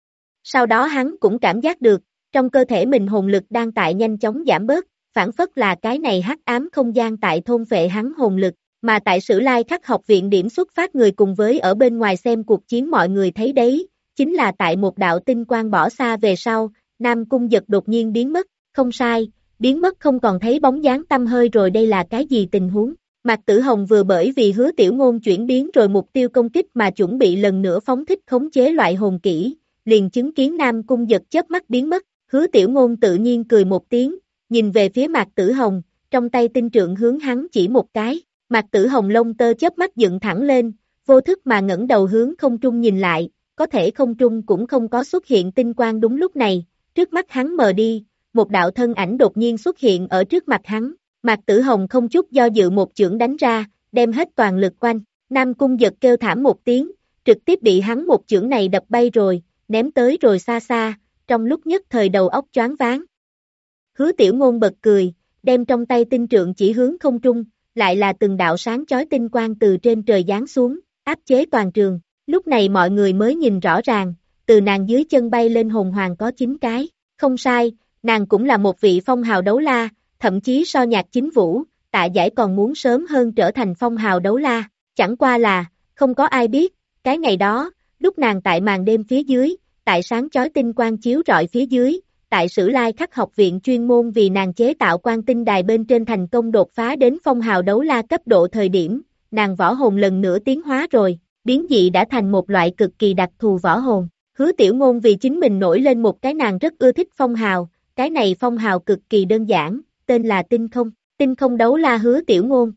Sau đó hắn cũng cảm giác được, trong cơ thể mình hồn lực đang tại nhanh chóng giảm bớt, phản phất là cái này hắc ám không gian tại thôn phệ hắn hồn lực, mà tại Sử Lai Khắc học viện điểm xuất phát người cùng với ở bên ngoài xem cuộc chiến mọi người thấy đấy, chính là tại một đạo tinh quang bỏ xa về sau, Nam Cung Giật đột nhiên biến mất, không sai, biến mất không còn thấy bóng dáng tăm hơi rồi, đây là cái gì tình huống? Mạc Tử Hồng vừa bởi vì Hứa Tiểu Ngôn chuyển biến rồi mục tiêu công kích mà chuẩn bị lần nữa phóng thích khống chế loại hồn kỹ, liền chứng kiến Nam Cung Giật chớp mắt biến mất, Hứa Tiểu Ngôn tự nhiên cười một tiếng, nhìn về phía Mạc Tử Hồng, trong tay tinh trượng hướng hắn chỉ một cái, Mạc Tử Hồng lông tơ chớp mắt dựng thẳng lên, vô thức mà ngẩng đầu hướng không trung nhìn lại, có thể không trung cũng không có xuất hiện tinh quang. Đúng lúc này, trước mắt hắn mờ đi, một đạo thân ảnh đột nhiên xuất hiện ở trước mặt hắn, Mạc Tử Hồng không chút do dự một chưởng đánh ra, đem hết toàn lực quanh, Nam Cung Giật kêu thảm một tiếng, trực tiếp bị hắn một chưởng này đập bay rồi, ném tới rồi xa xa, trong lúc nhất thời đầu óc choáng váng. Hứa Tiểu Ngôn bật cười, đem trong tay tinh trượng chỉ hướng không trung, lại là từng đạo sáng chói tinh quang từ trên trời giáng xuống, áp chế toàn trường. Lúc này mọi người mới nhìn rõ ràng, từ nàng dưới chân bay lên hồn hoàng có 9 cái, không sai, nàng cũng là một vị phong hào đấu la, thậm chí so Nhạc Chính Vũ, Tạ Giải còn muốn sớm hơn trở thành phong hào đấu la, chẳng qua là, không có ai biết, cái ngày đó, lúc nàng tại màn đêm phía dưới, tại sáng chói tinh quang chiếu rọi phía dưới, tại Sử Lai Khắc học viện chuyên môn vì nàng chế tạo quan tinh đài bên trên thành công đột phá đến phong hào đấu la cấp độ thời điểm, nàng võ hồn lần nữa tiến hóa rồi, biến dị đã thành một loại cực kỳ đặc thù võ hồn. Hứa Tiểu Ngôn vì chính mình nổi lên một cái nàng rất ưa thích phong hào, cái này phong hào cực kỳ đơn giản, tên là tinh không đấu la Hứa Tiểu Ngôn.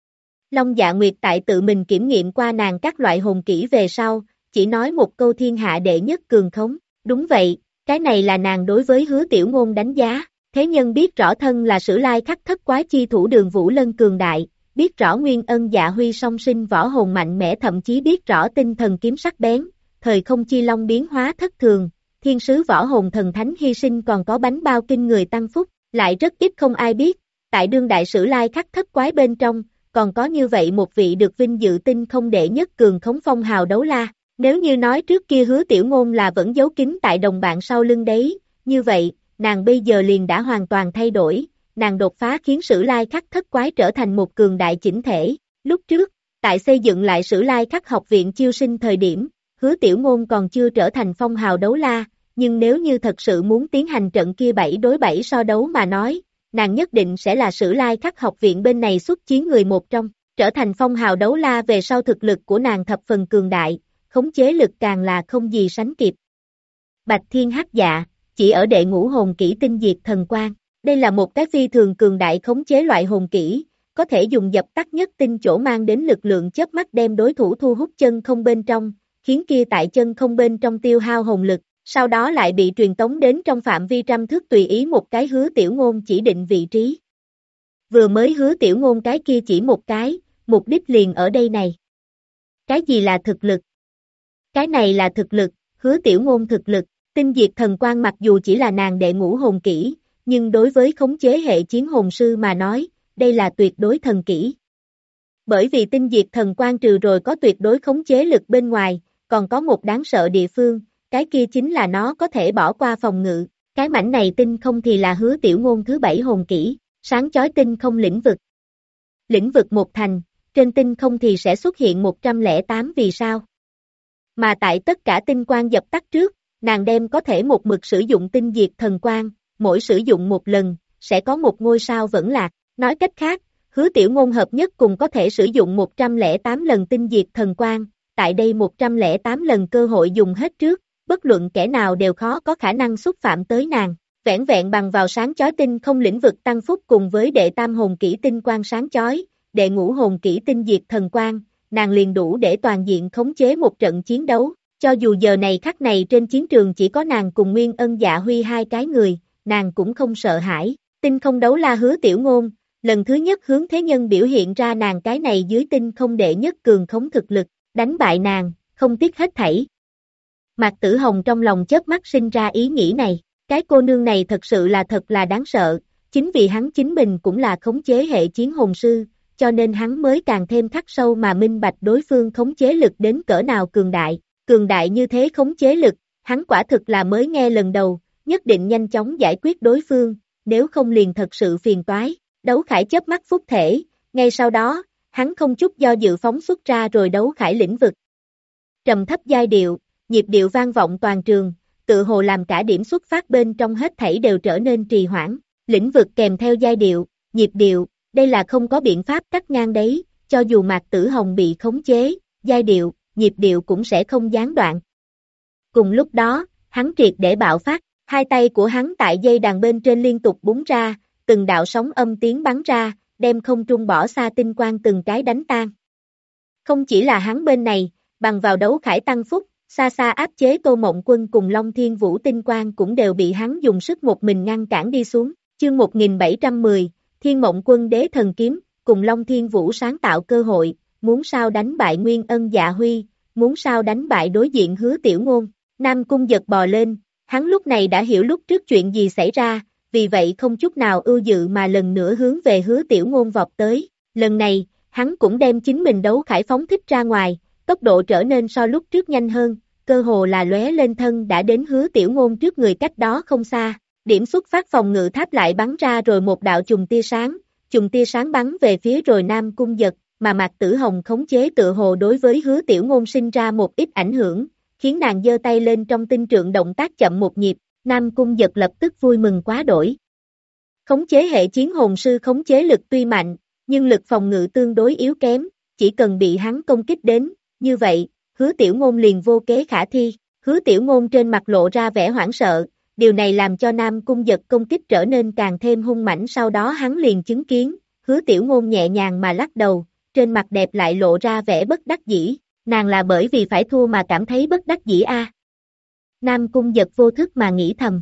Long Dạ Nguyệt tại tự mình kiểm nghiệm qua nàng các loại hồn kỹ về sau, chỉ nói một câu thiên hạ đệ nhất cường khống, đúng vậy, cái này là nàng đối với Hứa Tiểu Ngôn đánh giá, thế nhân biết rõ thân là Sử Lai Khắc thất quái chi thủ Đường Vũ Lân cường đại, biết rõ Nguyên Ân Dạ Huy song sinh võ hồn mạnh mẽ, thậm chí biết rõ tinh thần kiếm sắc bén, thời không chi long biến hóa thất thường, thiên sứ võ hồn thần thánh hy sinh còn có bánh bao kinh người tăng phúc, lại rất ít không ai biết, tại đương đại Sử Lai Khắc thất quái bên trong, còn có như vậy một vị được vinh dự tinh không đệ nhất cường khống phong hào đấu la. Nếu như nói trước kia Hứa Tiểu Ngôn là vẫn giấu kín tại đồng bạn sau lưng đấy, như vậy, nàng bây giờ liền đã hoàn toàn thay đổi, nàng đột phá khiến Sử Lai Khắc thất quái trở thành một cường đại chỉnh thể. Lúc trước, tại xây dựng lại Sử Lai Khắc học viện chiêu sinh thời điểm, Hứa Tiểu Ngôn còn chưa trở thành phong hào đấu la, nhưng nếu như thật sự muốn tiến hành trận kia 7 đối 7 so đấu mà nói, nàng nhất định sẽ là Sử Lai Khắc học viện bên này xuất chiến người một trong, trở thành phong hào đấu la về sau thực lực của nàng thập phần cường đại, khống chế lực càng là không gì sánh kịp. Bạch Thiên Hắc Dạ, chỉ ở đệ ngũ hồn kỹ tinh diệt thần quang, đây là một cái phi thường cường đại khống chế loại hồn kỹ, có thể dùng dập tắt nhất tinh chỗ mang đến lực lượng chớp mắt đem đối thủ thu hút chân không bên trong, khiến kia tại chân không bên trong tiêu hao hồn lực, sau đó lại bị truyền tống đến trong phạm vi trăm thước tùy ý một cái Hứa Tiểu Ngôn chỉ định vị trí. Vừa mới Hứa Tiểu Ngôn cái kia chỉ một cái, mục đích liền ở đây này. Cái gì là thực lực? Cái này là thực lực, Hứa Tiểu Ngôn thực lực, tinh diệt thần quang mặc dù chỉ là nàng đệ ngũ hồn kỹ, nhưng đối với khống chế hệ chiến hồn sư mà nói, đây là tuyệt đối thần kỹ. Bởi vì tinh diệt thần quang trừ rồi có tuyệt đối khống chế lực bên ngoài, còn có một đáng sợ địa phương, cái kia chính là nó có thể bỏ qua phòng ngự, cái mảnh này tinh không thì là Hứa Tiểu Ngôn thứ 7 hồn kỹ, sáng chói tinh không lĩnh vực. Lĩnh vực một thành, trên tinh không thì sẽ xuất hiện 108 vì sao. Mà tại tất cả tinh quang dập tắt trước, nàng đem có thể một mực sử dụng tinh diệt thần quang, mỗi sử dụng một lần, sẽ có một ngôi sao vẫn lạc. Nói cách khác, Hứa Tiểu Ngôn hợp nhất cùng có thể sử dụng 108 lần tinh diệt thần quang, tại đây 108 lần cơ hội dùng hết trước, bất luận kẻ nào đều khó có khả năng xúc phạm tới nàng. Vẻn vẹn bằng vào sáng chói tinh không lĩnh vực tăng phúc cùng với đệ tam hồn kỹ tinh quang sáng chói, đệ ngũ hồn kỹ tinh diệt thần quang, nàng liền đủ để toàn diện khống chế một trận chiến đấu. Cho dù giờ này khắc này trên chiến trường chỉ có nàng cùng Nguyên Ân Dạ Huy hai cái người, nàng cũng không sợ hãi. Tinh không đấu la Hứa Tiểu Ngôn, lần thứ nhất hướng thế nhân biểu hiện ra nàng cái này dưới tinh không đệ nhất cường khống thực lực, đánh bại nàng, không tiếc hết thảy. Mạc Tử Hồng trong lòng chớp mắt sinh ra ý nghĩ này, cái cô nương này thật là đáng sợ, chính vì hắn chính mình cũng là khống chế hệ chiến hồn sư, cho nên hắn mới càng thêm khắc sâu mà minh bạch đối phương khống chế lực đến cỡ nào cường đại như thế khống chế lực, hắn quả thực là mới nghe lần đầu, nhất định nhanh chóng giải quyết đối phương, nếu không liền thật sự phiền toái. Đấu khải chớp mắt phúc thể, ngay sau đó, hắn không chút do dự phóng xuất ra rồi đấu khải lĩnh vực. Trầm thấp giai điệu, nhịp điệu vang vọng toàn trường, tự hồ làm cả điểm xuất phát bên trong hết thảy đều trở nên trì hoãn. Lĩnh vực kèm theo giai điệu, nhịp điệu, đây là không có biện pháp cắt ngang đấy, cho dù Mạc Tử Hồng bị khống chế, giai điệu, nhịp điệu cũng sẽ không gián đoạn. Cùng lúc đó, hắn triệt để bạo phát, hai tay của hắn tại dây đàn bên trên liên tục búng ra, từng đạo sóng âm tiếng bắn ra, đem không trung bỏ xa tinh quang từng cái đánh tan. Không chỉ là hắn bên này, bằng vào đấu khải tăng phúc, xa xa áp chế Tô Mộng Quân cùng Long Thiên Vũ tinh quang cũng đều bị hắn dùng sức một mình ngăn cản đi xuống. Chương 1710, Thiên Mộng Quân Đế Thần Kiếm, cùng Long Thiên Vũ sáng tạo cơ hội, muốn sao đánh bại Nguyên Ân Dạ Huy, muốn sao đánh bại đối diện Hứa Tiểu Ngôn. Nam Cung Giật bò lên, hắn lúc này đã hiểu lúc trước chuyện gì xảy ra, vì vậy không chút nào ưu dự mà lần nữa hướng về Hứa Tiểu Ngôn vọt tới. Lần này, hắn cũng đem chính mình đấu khải phóng thích ra ngoài, tốc độ trở nên so lúc trước nhanh hơn, cơ hồ là lóe lên thân đã đến Hứa Tiểu Ngôn trước người cách đó không xa. Điểm xuất phát phòng ngự tháp lại bắn ra rồi một đạo chùm tia sáng bắn về phía rồi Nam Cung Giật, mà Mạc Tử Hồng khống chế tự hồ đối với Hứa Tiểu Ngôn sinh ra một ít ảnh hưởng, khiến nàng giơ tay lên trong tinh trượng động tác chậm một nhịp, Nam Cung Giật lập tức vui mừng quá đổi. Khống chế hệ chiến hồn sư khống chế lực tuy mạnh, nhưng lực phòng ngự tương đối yếu kém, chỉ cần bị hắn công kích đến, như vậy, Hứa Tiểu Ngôn liền vô kế khả thi. Hứa Tiểu Ngôn trên mặt lộ ra vẻ hoảng sợ, điều này làm cho Nam Cung Giật công kích trở nên càng thêm hung mãnh, sau đó hắn liền chứng kiến, Hứa Tiểu Ngôn nhẹ nhàng mà lắc đầu, trên mặt đẹp lại lộ ra vẻ bất đắc dĩ, nàng là bởi vì phải thua mà cảm thấy bất đắc dĩ a. Nam Cung Giật vô thức mà nghĩ thầm.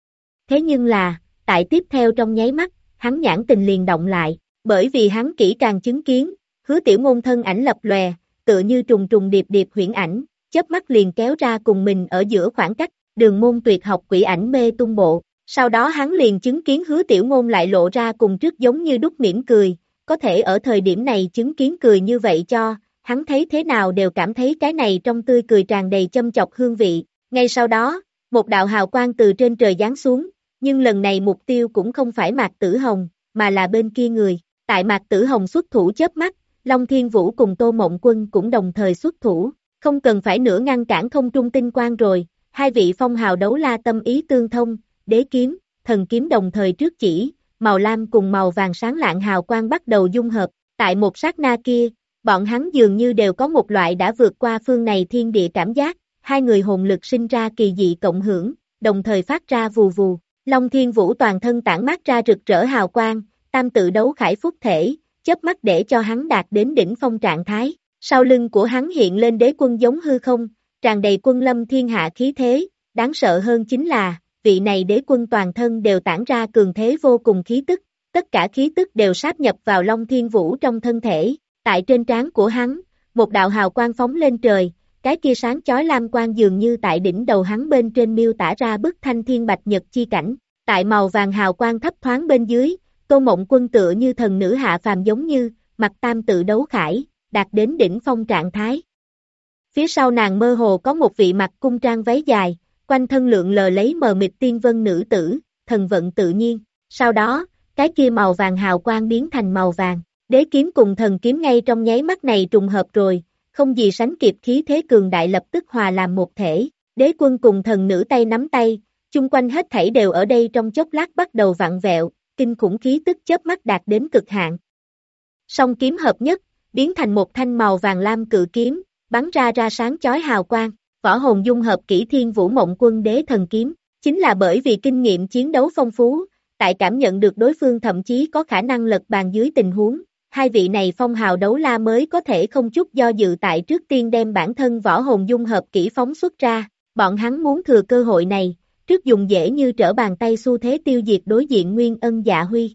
Thế nhưng là, tại tiếp theo trong nháy mắt, hắn nhãn tình liền động lại, bởi vì hắn kỹ càng chứng kiến, Hứa Tiểu Ngôn thân ảnh lập lòe, tựa như trùng trùng điệp điệp huyễn ảnh, chớp mắt liền kéo ra cùng mình ở giữa khoảng cách, đường môn tuyệt học quỷ ảnh mê tung bộ. Sau đó hắn liền chứng kiến Hứa Tiểu Ngôn lại lộ ra cùng trước giống như đúc mỉm cười, có thể ở thời điểm này chứng kiến cười như vậy cho, hắn thấy thế nào đều cảm thấy cái này trong tươi cười tràn đầy châm chọc hương vị. Ngay sau đó, một đạo hào quang từ trên trời giáng xuống, nhưng lần này mục tiêu cũng không phải Mạc Tử Hồng, mà là bên kia người. Tại Mạc Tử Hồng xuất thủ chớp mắt, Long Thiên Vũ cùng Tô Mộng Quân cũng đồng thời xuất thủ, không cần phải nữa ngăn cản không trung tinh quang rồi, hai vị phong hào đấu la tâm ý tương thông, đế kiếm, thần kiếm đồng thời trước chỉ, màu lam cùng màu vàng sáng lạng hào quang bắt đầu dung hợp, tại một sát na kia, bọn hắn dường như đều có một loại đã vượt qua phương này thiên địa cảm giác, hai người hồn lực sinh ra kỳ dị cộng hưởng, đồng thời phát ra vù vù, Long Thiên Vũ toàn thân tản mát ra rực rỡ hào quang, tam tự đấu khải phúc thể, chớp mắt để cho hắn đạt đến đỉnh phong trạng thái, sau lưng của hắn hiện lên đế quân giống hư không, tràn đầy quân lâm thiên hạ khí thế, đáng sợ hơn chính là, vị này đế quân toàn thân đều tản ra cường thế vô cùng khí tức, tất cả khí tức đều sáp nhập vào Long Thiên Vũ trong thân thể, tại trên trán của hắn, một đạo hào quang phóng lên trời, cái kia sáng chói lam quang dường như tại đỉnh đầu hắn bên trên miêu tả ra bức thanh thiên bạch nhật chi cảnh, tại màu vàng hào quang thấp thoáng bên dưới, Tô Mộng Quân tựa như thần nữ hạ phàm giống như, mặt tam tự đấu khải, đạt đến đỉnh phong trạng thái. Phía sau nàng mơ hồ có một vị mặc cung trang váy dài, quanh thân lượng lờ lấy mờ mịt tiên vân nữ tử, thần vận tự nhiên, sau đó, cái kia màu vàng hào quang biến thành màu vàng, đế kiếm cùng thần kiếm ngay trong nháy mắt này trùng hợp rồi, không gì sánh kịp khí thế cường đại lập tức hòa làm một thể, đế quân cùng thần nữ tay nắm tay, chung quanh hết thảy đều ở đây trong chốc lát bắt đầu vặn vẹo, kinh khủng khí tức chớp mắt đạt đến cực hạn. Song kiếm hợp nhất, biến thành một thanh màu vàng lam cự kiếm, bắn ra sáng chói hào quang, võ hồn dung hợp kỹ Thiên Vũ Mộng Quân Đế Thần Kiếm, chính là bởi vì kinh nghiệm chiến đấu phong phú, tại cảm nhận được đối phương thậm chí có khả năng lật bàn dưới tình huống, hai vị này phong hào đấu la mới có thể không chút do dự tại trước tiên đem bản thân võ hồn dung hợp kỹ phóng xuất ra, bọn hắn muốn thừa cơ hội này, trước dùng dễ như trở bàn tay xu thế tiêu diệt đối diện Nguyên Ân Dạ Huy.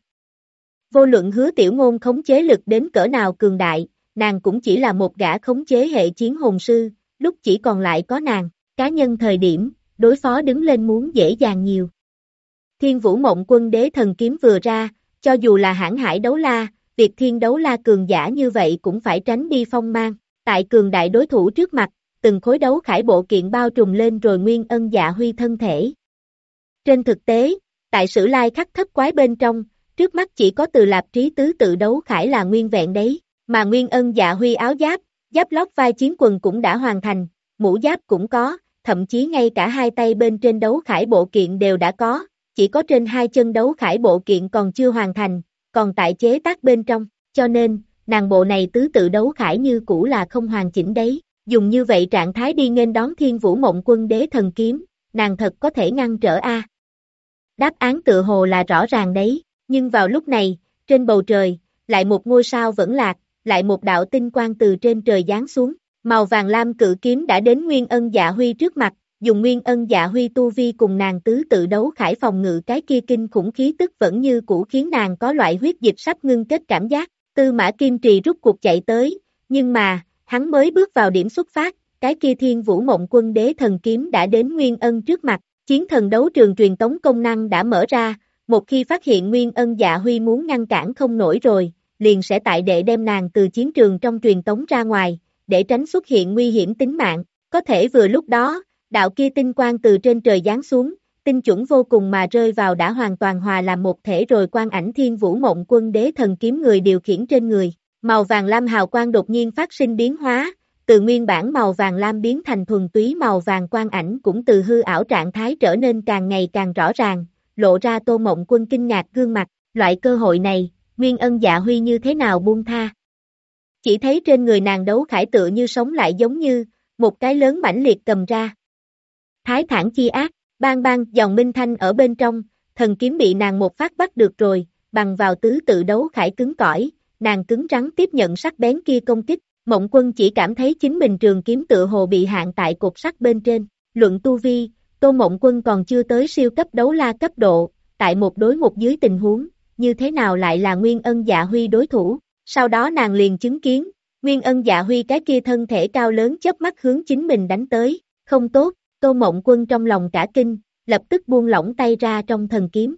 Vô luận Hứa Tiểu Ngôn khống chế lực đến cỡ nào cường đại, nàng cũng chỉ là một gã khống chế hệ chiến hồn sư, lúc chỉ còn lại có nàng, cá nhân thời điểm, đối phó đứng lên muốn dễ dàng nhiều. Thiên Vũ Mộng Quân Đế Thần Kiếm vừa ra, cho dù là hãn hải đấu la, việc thiên đấu la cường giả như vậy cũng phải tránh đi phong mang, tại cường đại đối thủ trước mặt, từng khối đấu khải bộ kiện bao trùm lên rồi Nguyên Ân Dạ Huy thân thể. Trên thực tế, tại Sử Lai Khắc thất quái bên trong, trước mắt chỉ có Từ Lạp Trí tứ tự đấu khải là nguyên vẹn đấy, mà Nguyên Ân Dạ Huy áo giáp, giáp lót vai chiến quần cũng đã hoàn thành, mũ giáp cũng có, thậm chí ngay cả hai tay bên trên đấu khải bộ kiện đều đã có, chỉ có trên hai chân đấu khải bộ kiện còn chưa hoàn thành, còn tại chế tác bên trong, cho nên, nàng bộ này tứ tự đấu khải như cũ là không hoàn chỉnh đấy, dùng như vậy trạng thái đi nghênh đón Thiên Vũ Mộng Quân Đế Thần Kiếm, nàng thật có thể ngăn trở a? Đáp án tự hồ là rõ ràng đấy, nhưng vào lúc này, trên bầu trời, lại một ngôi sao vẫn lạc, lại một đạo tinh quang từ trên trời giáng xuống, màu vàng lam cự kiếm đã đến Nguyên Ân Dạ Huy trước mặt, dùng Nguyên Ân Dạ Huy tu vi cùng nàng tứ tự đấu khải phòng ngự cái kia kinh khủng khí tức vẫn như cũ khiến nàng có loại huyết dịch sắp ngưng kết cảm giác. Tư Mã Kim Trì rút cuộc chạy tới, nhưng mà, hắn mới bước vào điểm xuất phát, cái kia Thiên Vũ Mộng Quân Đế Thần Kiếm đã đến Nguyên Ân trước mặt, chiến thần đấu trường truyền tống công năng đã mở ra, một khi phát hiện Nguyên Ân Dạ Huy muốn ngăn cản không nổi rồi, liền sẽ tại đệ đem nàng từ chiến trường trong truyền tống ra ngoài, để tránh xuất hiện nguy hiểm tính mạng, có thể vừa lúc đó, đạo kia tinh quang từ trên trời giáng xuống, tinh chuẩn vô cùng mà rơi vào đã hoàn toàn hòa làm một thể rồi quan ảnh Thiên Vũ Mộng Quân Đế Thần Kiếm người điều khiển trên người, màu vàng lam hào quang đột nhiên phát sinh biến hóa, từ nguyên bản màu vàng lam biến thành thuần túy màu vàng quan ảnh cũng từ hư ảo trạng thái trở nên càng ngày càng rõ ràng, lộ ra Tô Mộng Quân kinh ngạc gương mặt, loại cơ hội này, Nguyên Ân Dạ Huy như thế nào buông tha. Chỉ thấy trên người nàng đấu khải tựa như sống lại giống như, một cái lớn mãnh liệt cầm ra. Thái thản chi ác, bang bang dòng minh thanh ở bên trong, thần kiếm bị nàng một phát bắt được rồi, bằng vào tứ tự đấu khải cứng cỏi, nàng cứng rắn tiếp nhận sắc bén kia công kích, Mộng Quân chỉ cảm thấy chính mình trường kiếm tựa hồ bị hạn tại cột sắt bên trên, luận tu vi, Tô Mộng Quân còn chưa tới siêu cấp đấu la cấp độ, tại một đối một dưới tình huống, như thế nào lại là Nguyên Ân Dạ Huy đối thủ, sau đó nàng liền chứng kiến, Nguyên Ân Dạ Huy cái kia thân thể cao lớn chớp mắt hướng chính mình đánh tới, không tốt, Tô Mộng Quân trong lòng cả kinh, lập tức buông lỏng tay ra trong thần kiếm.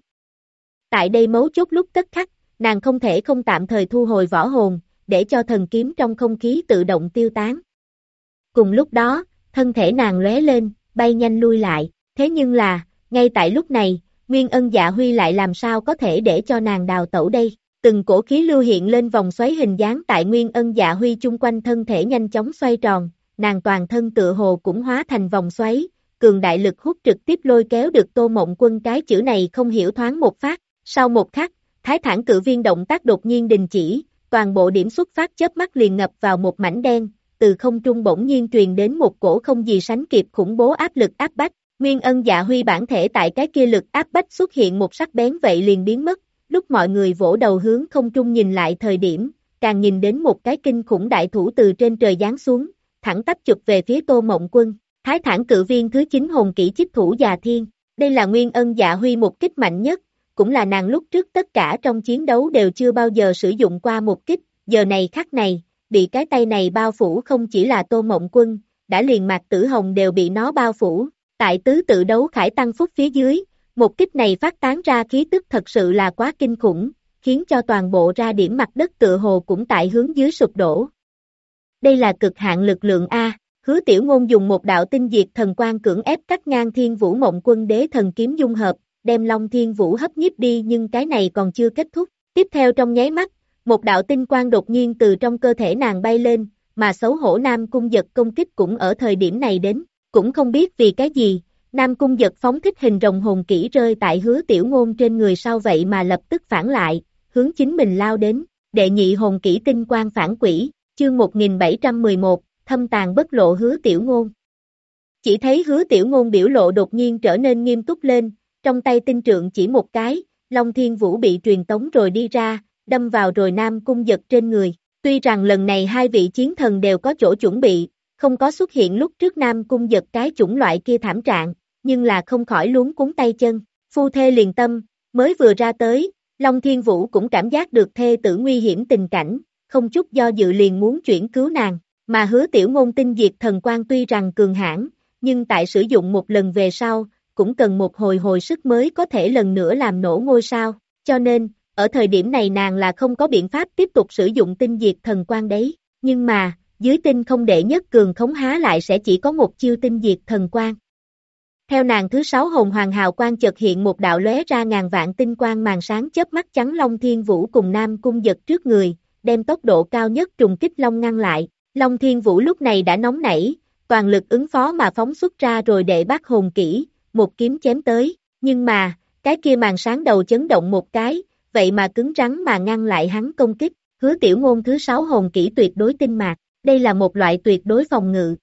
Tại đây mấu chốt lúc tất khắc, nàng không thể không tạm thời thu hồi võ hồn, để cho thần kiếm trong không khí tự động tiêu tán. Cùng lúc đó, thân thể nàng lóe lên, bay nhanh lui lại, thế nhưng là, ngay tại lúc này, Nguyên Ân Dạ Huy lại làm sao có thể để cho nàng đào tẩu đây, từng cổ khí lưu hiện lên vòng xoáy hình dáng tại Nguyên Ân Dạ Huy chung quanh thân thể nhanh chóng xoay tròn, nàng toàn thân tựa hồ cũng hóa thành vòng xoáy, cường đại lực hút trực tiếp lôi kéo được Tô Mộng Quân cái chữ này không hiểu thoáng một phát, sau một khắc, Thái thản cự viên động tác đột nhiên đình chỉ, toàn bộ điểm xuất phát chớp mắt liền ngập vào một mảnh đen, từ không trung bỗng nhiên truyền đến một cổ không gì sánh kịp khủng bố áp lực áp bách, Nguyên Ân Dạ Huy bản thể tại cái kia lực áp bách xuất hiện một sắc bén vậy liền biến mất, lúc mọi người vỗ đầu hướng không trung nhìn lại thời điểm, càng nhìn đến một cái kinh khủng đại thủ từ trên trời giáng xuống, thẳng tắp chụp về phía Tô Mộng Quân, Thái thản cự viên thứ 9 hồn kỹ chích thủ già thiên, đây là Nguyên Ân Dạ Huy một kích mạnh nhất, cũng là nàng lúc trước tất cả trong chiến đấu đều chưa bao giờ sử dụng qua một kích, giờ này khắc này, bị cái tay này bao phủ không chỉ là Tô Mộng Quân, đã liền Mạc Tử Hồng đều bị nó bao phủ, tại tứ tự đấu khải tăng phúc phía dưới, một kích này phát tán ra khí tức thật sự là quá kinh khủng, khiến cho toàn bộ ra điểm mặt đất tựa hồ cũng tại hướng dưới sụp đổ. Đây là cực hạn lực lượng A, Hứa Tiểu Ngôn dùng một đạo tinh diệt thần quang cưỡng ép cắt ngang Thiên Vũ Mộng Quân Đế Thần Kiếm dung hợp, đem Long Thiên Vũ hấp nhiếp đi nhưng cái này còn chưa kết thúc. Tiếp theo trong nháy mắt, một đạo tinh quang đột nhiên từ trong cơ thể nàng bay lên, mà xấu hổ Nam Cung Giật công kích cũng ở thời điểm này đến, cũng không biết vì cái gì, Nam Cung Giật phóng thích hình rồng hồn kỹ rơi tại Hứa Tiểu Ngôn trên người sau vậy mà lập tức phản lại, hướng chính mình lao đến, đệ nhị hồn kỹ tinh quang phản quỷ, chương 1711, thâm tàn bất lộ Hứa Tiểu Ngôn. Chỉ thấy Hứa Tiểu Ngôn biểu lộ đột nhiên trở nên nghiêm túc lên, trong tay tinh trượng chỉ một cái, Long Thiên Vũ bị truyền tống rồi đi ra, đâm vào rồi Nam Cung Giật trên người. Tuy rằng lần này hai vị chiến thần đều có chỗ chuẩn bị, không có xuất hiện lúc trước Nam Cung Giật cái chủng loại kia thảm trạng, nhưng là không khỏi luống cuống tay chân. Phu thê liền tâm, mới vừa ra tới, Long Thiên Vũ cũng cảm giác được thê tử nguy hiểm tình cảnh, không chút do dự liền muốn chuyển cứu nàng, mà Hứa Tiểu Ngôn tinh diệt thần quang tuy rằng cường hãn, nhưng tại sử dụng một lần về sau, cũng cần một hồi sức mới có thể lần nữa làm nổ ngôi sao, cho nên, ở thời điểm này nàng là không có biện pháp tiếp tục sử dụng tinh diệt thần quang đấy, nhưng mà, dưới tinh không đệ nhất cường khống há lại sẽ chỉ có một chiêu tinh diệt thần quang. Theo nàng thứ 6 hồn hoàng hào quang chợt hiện một đạo lóe ra ngàn vạn tinh quang màn sáng chớp mắt chắn Long Thiên Vũ cùng Nam Cung Giật trước người, đem tốc độ cao nhất trùng kích Long ngăn lại, Long Thiên Vũ lúc này đã nóng nảy, toàn lực ứng phó mà phóng xuất ra rồi đệ bắt hồn kỹ, một kiếm chém tới, nhưng mà, cái kia màn sáng đầu chấn động một cái, vậy mà cứng rắn mà ngăn lại hắn công kích, Hứa Tiểu Ngôn thứ 6 hồn kỹ tuyệt đối tinh mạc, đây là một loại tuyệt đối phòng ngự.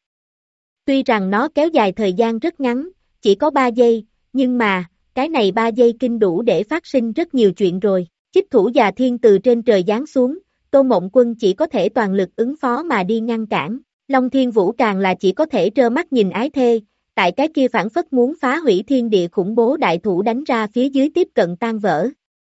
Tuy rằng nó kéo dài thời gian rất ngắn, chỉ có 3 giây, nhưng mà, cái này 3 giây kinh đủ để phát sinh rất nhiều chuyện rồi, chích thủ già thiên từ trên trời giáng xuống, Tô Mộng Quân chỉ có thể toàn lực ứng phó mà đi ngăn cản, Long Thiên Vũ càng là chỉ có thể trơ mắt nhìn ái thê, tại cái kia phản phất muốn phá hủy thiên địa khủng bố đại thủ đánh ra phía dưới tiếp cận tan vỡ.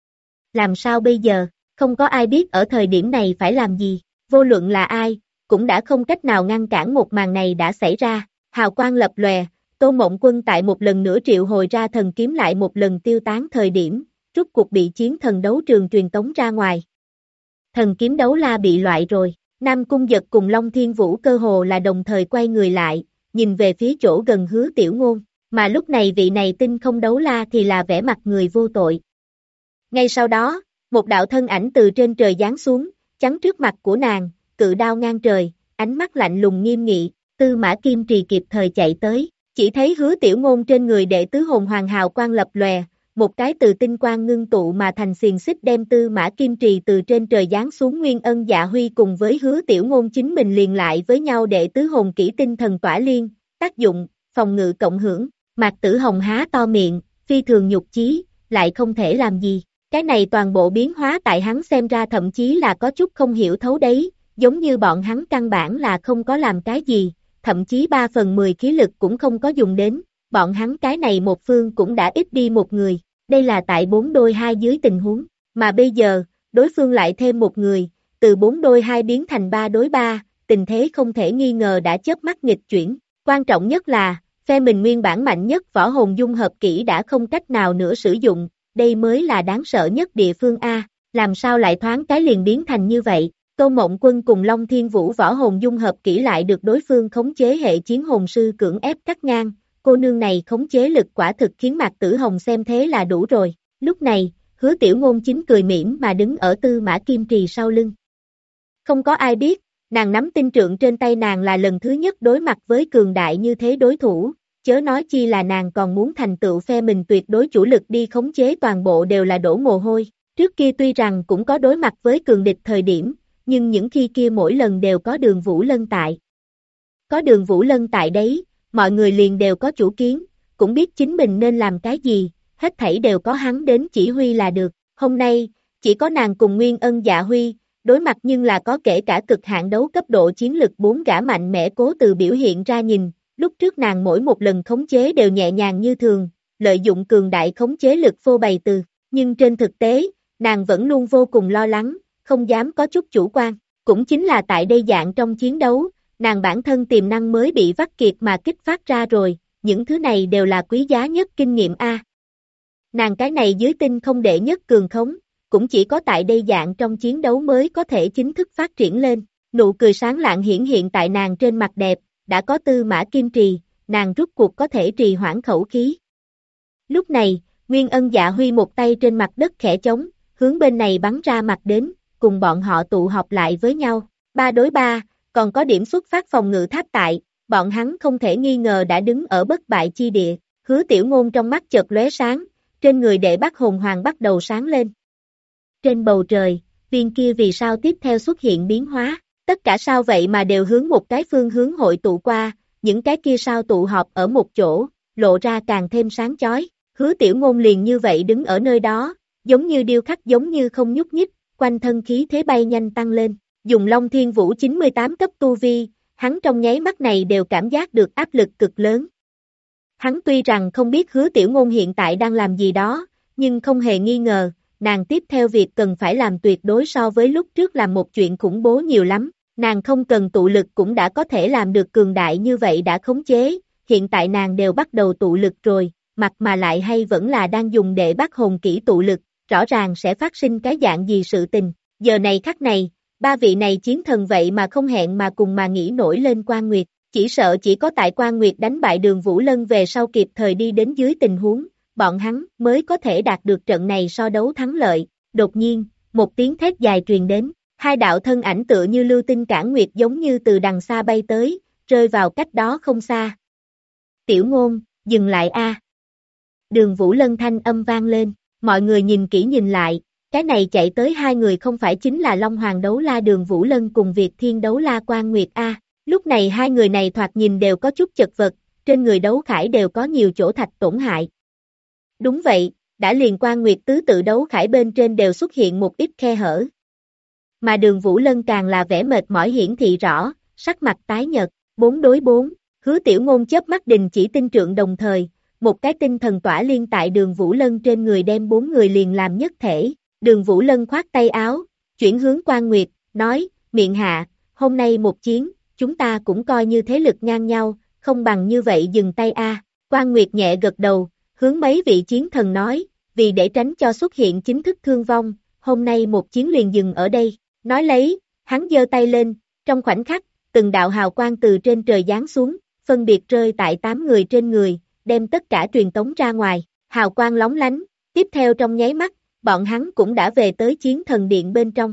Làm sao bây giờ, không có ai biết ở thời điểm này phải làm gì, vô luận là ai, cũng đã không cách nào ngăn cản một màn này đã xảy ra, hào quang lập lòe, Tô Mộng Quân tại một lần nữa triệu hồi ra thần kiếm lại một lần tiêu tán thời điểm, rút cuộc bị chiến thần đấu trường truyền tống ra ngoài. Thần kiếm đấu la bị loại rồi, Nam Cung Giật cùng Long Thiên Vũ cơ hồ là đồng thời quay người lại, nhìn về phía chỗ gần Hứa Tiểu Ngôn, mà lúc này vị này tinh không đấu la thì là vẻ mặt người vô tội. Ngay sau đó, một đạo thân ảnh từ trên trời giáng xuống, chắn trước mặt của nàng, cự đao ngang trời, ánh mắt lạnh lùng nghiêm nghị, Tư Mã Kim Trì kịp thời chạy tới, chỉ thấy Hứa Tiểu Ngôn trên người đệ tứ hồn hoàng hào quang lập lòe, một cái từ tinh quang ngưng tụ mà thành xiềng xích đem Tư Mã Kim Trì từ trên trời giáng xuống Nguyên Ân Dạ Huy cùng với Hứa Tiểu Ngôn chính mình liền lại với nhau đệ tứ hồn kỹ tinh thần tỏa liên, tác dụng, phòng ngự cộng hưởng, Mạc Tử Hồng há to miệng, phi thường nhục chí, lại không thể làm gì. Cái này toàn bộ biến hóa tại hắn xem ra thậm chí là có chút không hiểu thấu đấy, giống như bọn hắn căn bản là không có làm cái gì, thậm chí 3/10 khí lực cũng không có dùng đến, bọn hắn cái này một phương cũng đã ít đi một người, đây là tại 4 đôi 2 dưới tình huống, mà bây giờ, đối phương lại thêm một người, từ 4 đôi 2 biến thành 3 đối 3, tình thế không thể nghi ngờ đã chớp mắt nghịch chuyển, quan trọng nhất là, phe mình nguyên bản mạnh nhất võ hồn dung hợp kỹ đã không cách nào nữa sử dụng. Đây mới là đáng sợ nhất địa phương A, làm sao lại thoáng cái liền biến thành như vậy, Tô Mộng Quân cùng Long Thiên Vũ võ hồn dung hợp kỹ lại được đối phương khống chế hệ chiến hồn sư cưỡng ép cắt ngang, cô nương này khống chế lực quả thực khiến Mạc Tử Hồng xem thế là đủ rồi, lúc này, Hứa Tiểu Ngôn chính cười mỉm mà đứng ở Tư Mã Kim Trì sau lưng. Không có ai biết, nàng nắm tinh trượng trên tay nàng là lần thứ nhất đối mặt với cường đại như thế đối thủ. Chớ nói chi là nàng còn muốn thành tựu phe mình tuyệt đối chủ lực đi khống chế toàn bộ đều là đổ mồ hôi, trước kia tuy rằng cũng có đối mặt với cường địch thời điểm, nhưng những khi kia mỗi lần đều có Đường Vũ Lân tại. Có Đường Vũ Lân tại đấy, mọi người liền đều có chủ kiến, cũng biết chính mình nên làm cái gì, hết thảy đều có hắn đến chỉ huy là được, hôm nay, chỉ có nàng cùng Nguyên Ân Dạ Huy, đối mặt nhưng là có kể cả cực hạn đấu cấp độ chiến lực 4 gã mạnh mẽ cố từ biểu hiện ra nhìn. Lúc trước nàng mỗi một lần khống chế đều nhẹ nhàng như thường, lợi dụng cường đại khống chế lực phô bày từ, nhưng trên thực tế, nàng vẫn luôn vô cùng lo lắng, không dám có chút chủ quan, cũng chính là tại đây dạng trong chiến đấu, nàng bản thân tiềm năng mới bị vắt kiệt mà kích phát ra rồi, những thứ này đều là quý giá nhất kinh nghiệm A. Nàng cái này dưới tinh không đệ nhất cường khống, cũng chỉ có tại đây dạng trong chiến đấu mới có thể chính thức phát triển lên, nụ cười sáng lạng hiển hiện tại nàng trên mặt đẹp. Đã có Tư Mã Kim Trì, nàng rút cuộc có thể trì hoãn khẩu khí. Lúc này, Nguyên Ân Dạ Huy một tay trên mặt đất khẽ chống, hướng bên này bắn ra mặt đến, cùng bọn họ tụ họp lại với nhau. 3 đối 3, còn có điểm xuất phát phòng ngự tháp tại, bọn hắn không thể nghi ngờ đã đứng ở bất bại chi địa. Hứa Tiểu Ngôn trong mắt chợt lóe sáng, trên người đệ bắt hồn hoàng bắt đầu sáng lên. Trên bầu trời, viên kia vì sao tiếp theo xuất hiện biến hóa. Tất cả sao vậy mà đều hướng một cái phương hướng hội tụ qua, những cái kia sao tụ họp ở một chỗ, lộ ra càng thêm sáng chói. Hứa Tiểu Ngôn liền như vậy đứng ở nơi đó, giống như điêu khắc giống như không nhúc nhích, quanh thân khí thế bay nhanh tăng lên. Dùng Long Thiên Vũ 98 cấp tu vi, hắn trong nháy mắt này đều cảm giác được áp lực cực lớn. Hắn tuy rằng không biết Hứa Tiểu Ngôn hiện tại đang làm gì đó, nhưng không hề nghi ngờ, nàng tiếp theo việc cần phải làm tuyệt đối so với lúc trước làm một chuyện khủng bố nhiều lắm. Nàng không cần tụ lực cũng đã có thể làm được cường đại như vậy đã khống chế, hiện tại nàng đều bắt đầu tụ lực rồi, mặt mà lại hay vẫn là đang dùng để bắt hồn kỹ tụ lực, rõ ràng sẽ phát sinh cái dạng gì sự tình. Giờ này khắc này, 3 vị này chiến thần vậy mà không hẹn mà cùng mà nghĩ nổi lên Quan Nguyệt, chỉ sợ chỉ có tại Quan Nguyệt đánh bại Đường Vũ Lân về sau kịp thời đi đến dưới tình huống, bọn hắn mới có thể đạt được trận này so đấu thắng lợi. Đột nhiên, một tiếng thét dài truyền đến. 2 đạo thân ảnh tựa như lưu tinh cản nguyệt giống như từ đằng xa bay tới, rơi vào cách đó không xa. Tiểu Ngôn, dừng lại a. Đường Vũ Lân thanh âm vang lên, mọi người nhìn kỹ nhìn lại, cái này chạy tới hai người không phải chính là Long Hoàng Đấu La Đường Vũ Lân cùng Việt Thiên Đấu La Quan Nguyệt a. Lúc này hai người này thoạt nhìn đều có chút chật vật, trên người đấu khải đều có nhiều chỗ thạch tổn hại. Đúng vậy, đã liền Quan Nguyệt tứ tự đấu khải bên trên đều xuất hiện một ít khe hở. Mà Đường Vũ Lân càng là vẻ mệt mỏi hiển thị rõ, sắc mặt tái nhợt, 4 đối 4, Hứa Tiểu Ngôn chớp mắt đình chỉ tinh trượng đồng thời, một cái tinh thần tỏa liên tại Đường Vũ Lân trên người đem 4 người liền làm nhất thể. Đường Vũ Lân khoát tay áo, chuyển hướng Quan Nguyệt, nói, miệng hạ, hôm nay một chiến, chúng ta cũng coi như thế lực ngang nhau, không bằng như vậy dừng tay a. Quan Nguyệt nhẹ gật đầu, hướng mấy vị chiến thần nói, vì để tránh cho xuất hiện chính thức thương vong, hôm nay một chiến liền dừng ở đây. Nói lấy, hắn giơ tay lên, trong khoảnh khắc, từng đạo hào quang từ trên trời giáng xuống, phân biệt rơi tại 8 người trên người, đem tất cả truyền tống ra ngoài, hào quang lóng lánh, tiếp theo trong nháy mắt, bọn hắn cũng đã về tới chiến thần điện bên trong.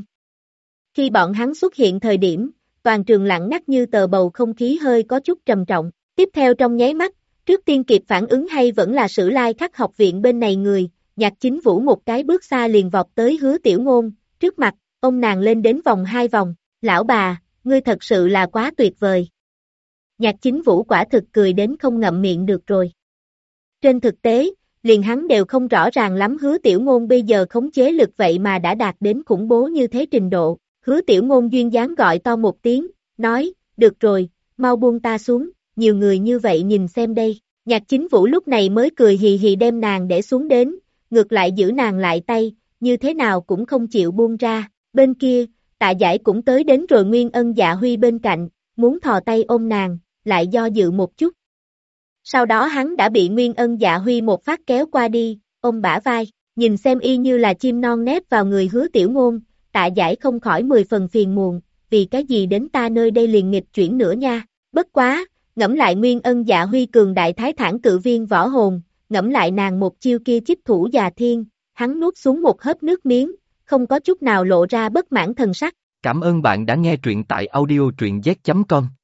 Khi bọn hắn xuất hiện thời điểm, toàn trường lặng ngắt như tờ, bầu không khí hơi có chút trầm trọng, tiếp theo trong nháy mắt, trước tiên kịp phản ứng hay vẫn là Sử Lai Khắc học viện bên này người, Nhạc Chính Vũ một cái bước xa liền vọt tới Hứa Tiểu Ngôn, trước mặt, ông nàng lên đến vòng 2 vòng, lão bà, ngươi thật sự là quá tuyệt vời. Nhạc Chính Vũ quả thực cười đến không ngậm miệng được rồi. Trên thực tế, liền hắn đều không rõ ràng lắm Hứa Tiểu Ngôn bây giờ khống chế lực vậy mà đã đạt đến khủng bố như thế trình độ. Hứa Tiểu Ngôn duyên dáng gọi to một tiếng, nói, được rồi, mau buông ta xuống, nhiều người như vậy nhìn xem đây. Nhạc Chính Vũ lúc này mới cười hì hì đem nàng để xuống đến, ngược lại giữ nàng lại tay, như thế nào cũng không chịu buông ra. Bên kia, Tạ Giải cũng tới đến rồi, Nguyên Ân Dạ Huy bên cạnh, muốn thò tay ôm nàng, lại do dự một chút. Sau đó hắn đã bị Nguyên Ân Dạ Huy một phát kéo qua đi, ôm bả vai, nhìn xem y như là chim non nép vào người Hứa Tiểu Ngôn, Tạ Giải không khỏi 10 phần phiền muộn, vì cái gì đến ta nơi đây liền nghịch chuyển nữa nha. Bất quá, ngẫm lại Nguyên Ân Dạ Huy cường đại thái thản cự viên võ hồn, ngẫm lại nàng một chiêu kia chích thủ già thiên, hắn nuốt xuống một hớp nước miếng, không có chút nào lộ ra bất mãn thần sắc.
Cảm ơn bạn đã nghe truyện tại audio truyện z.com.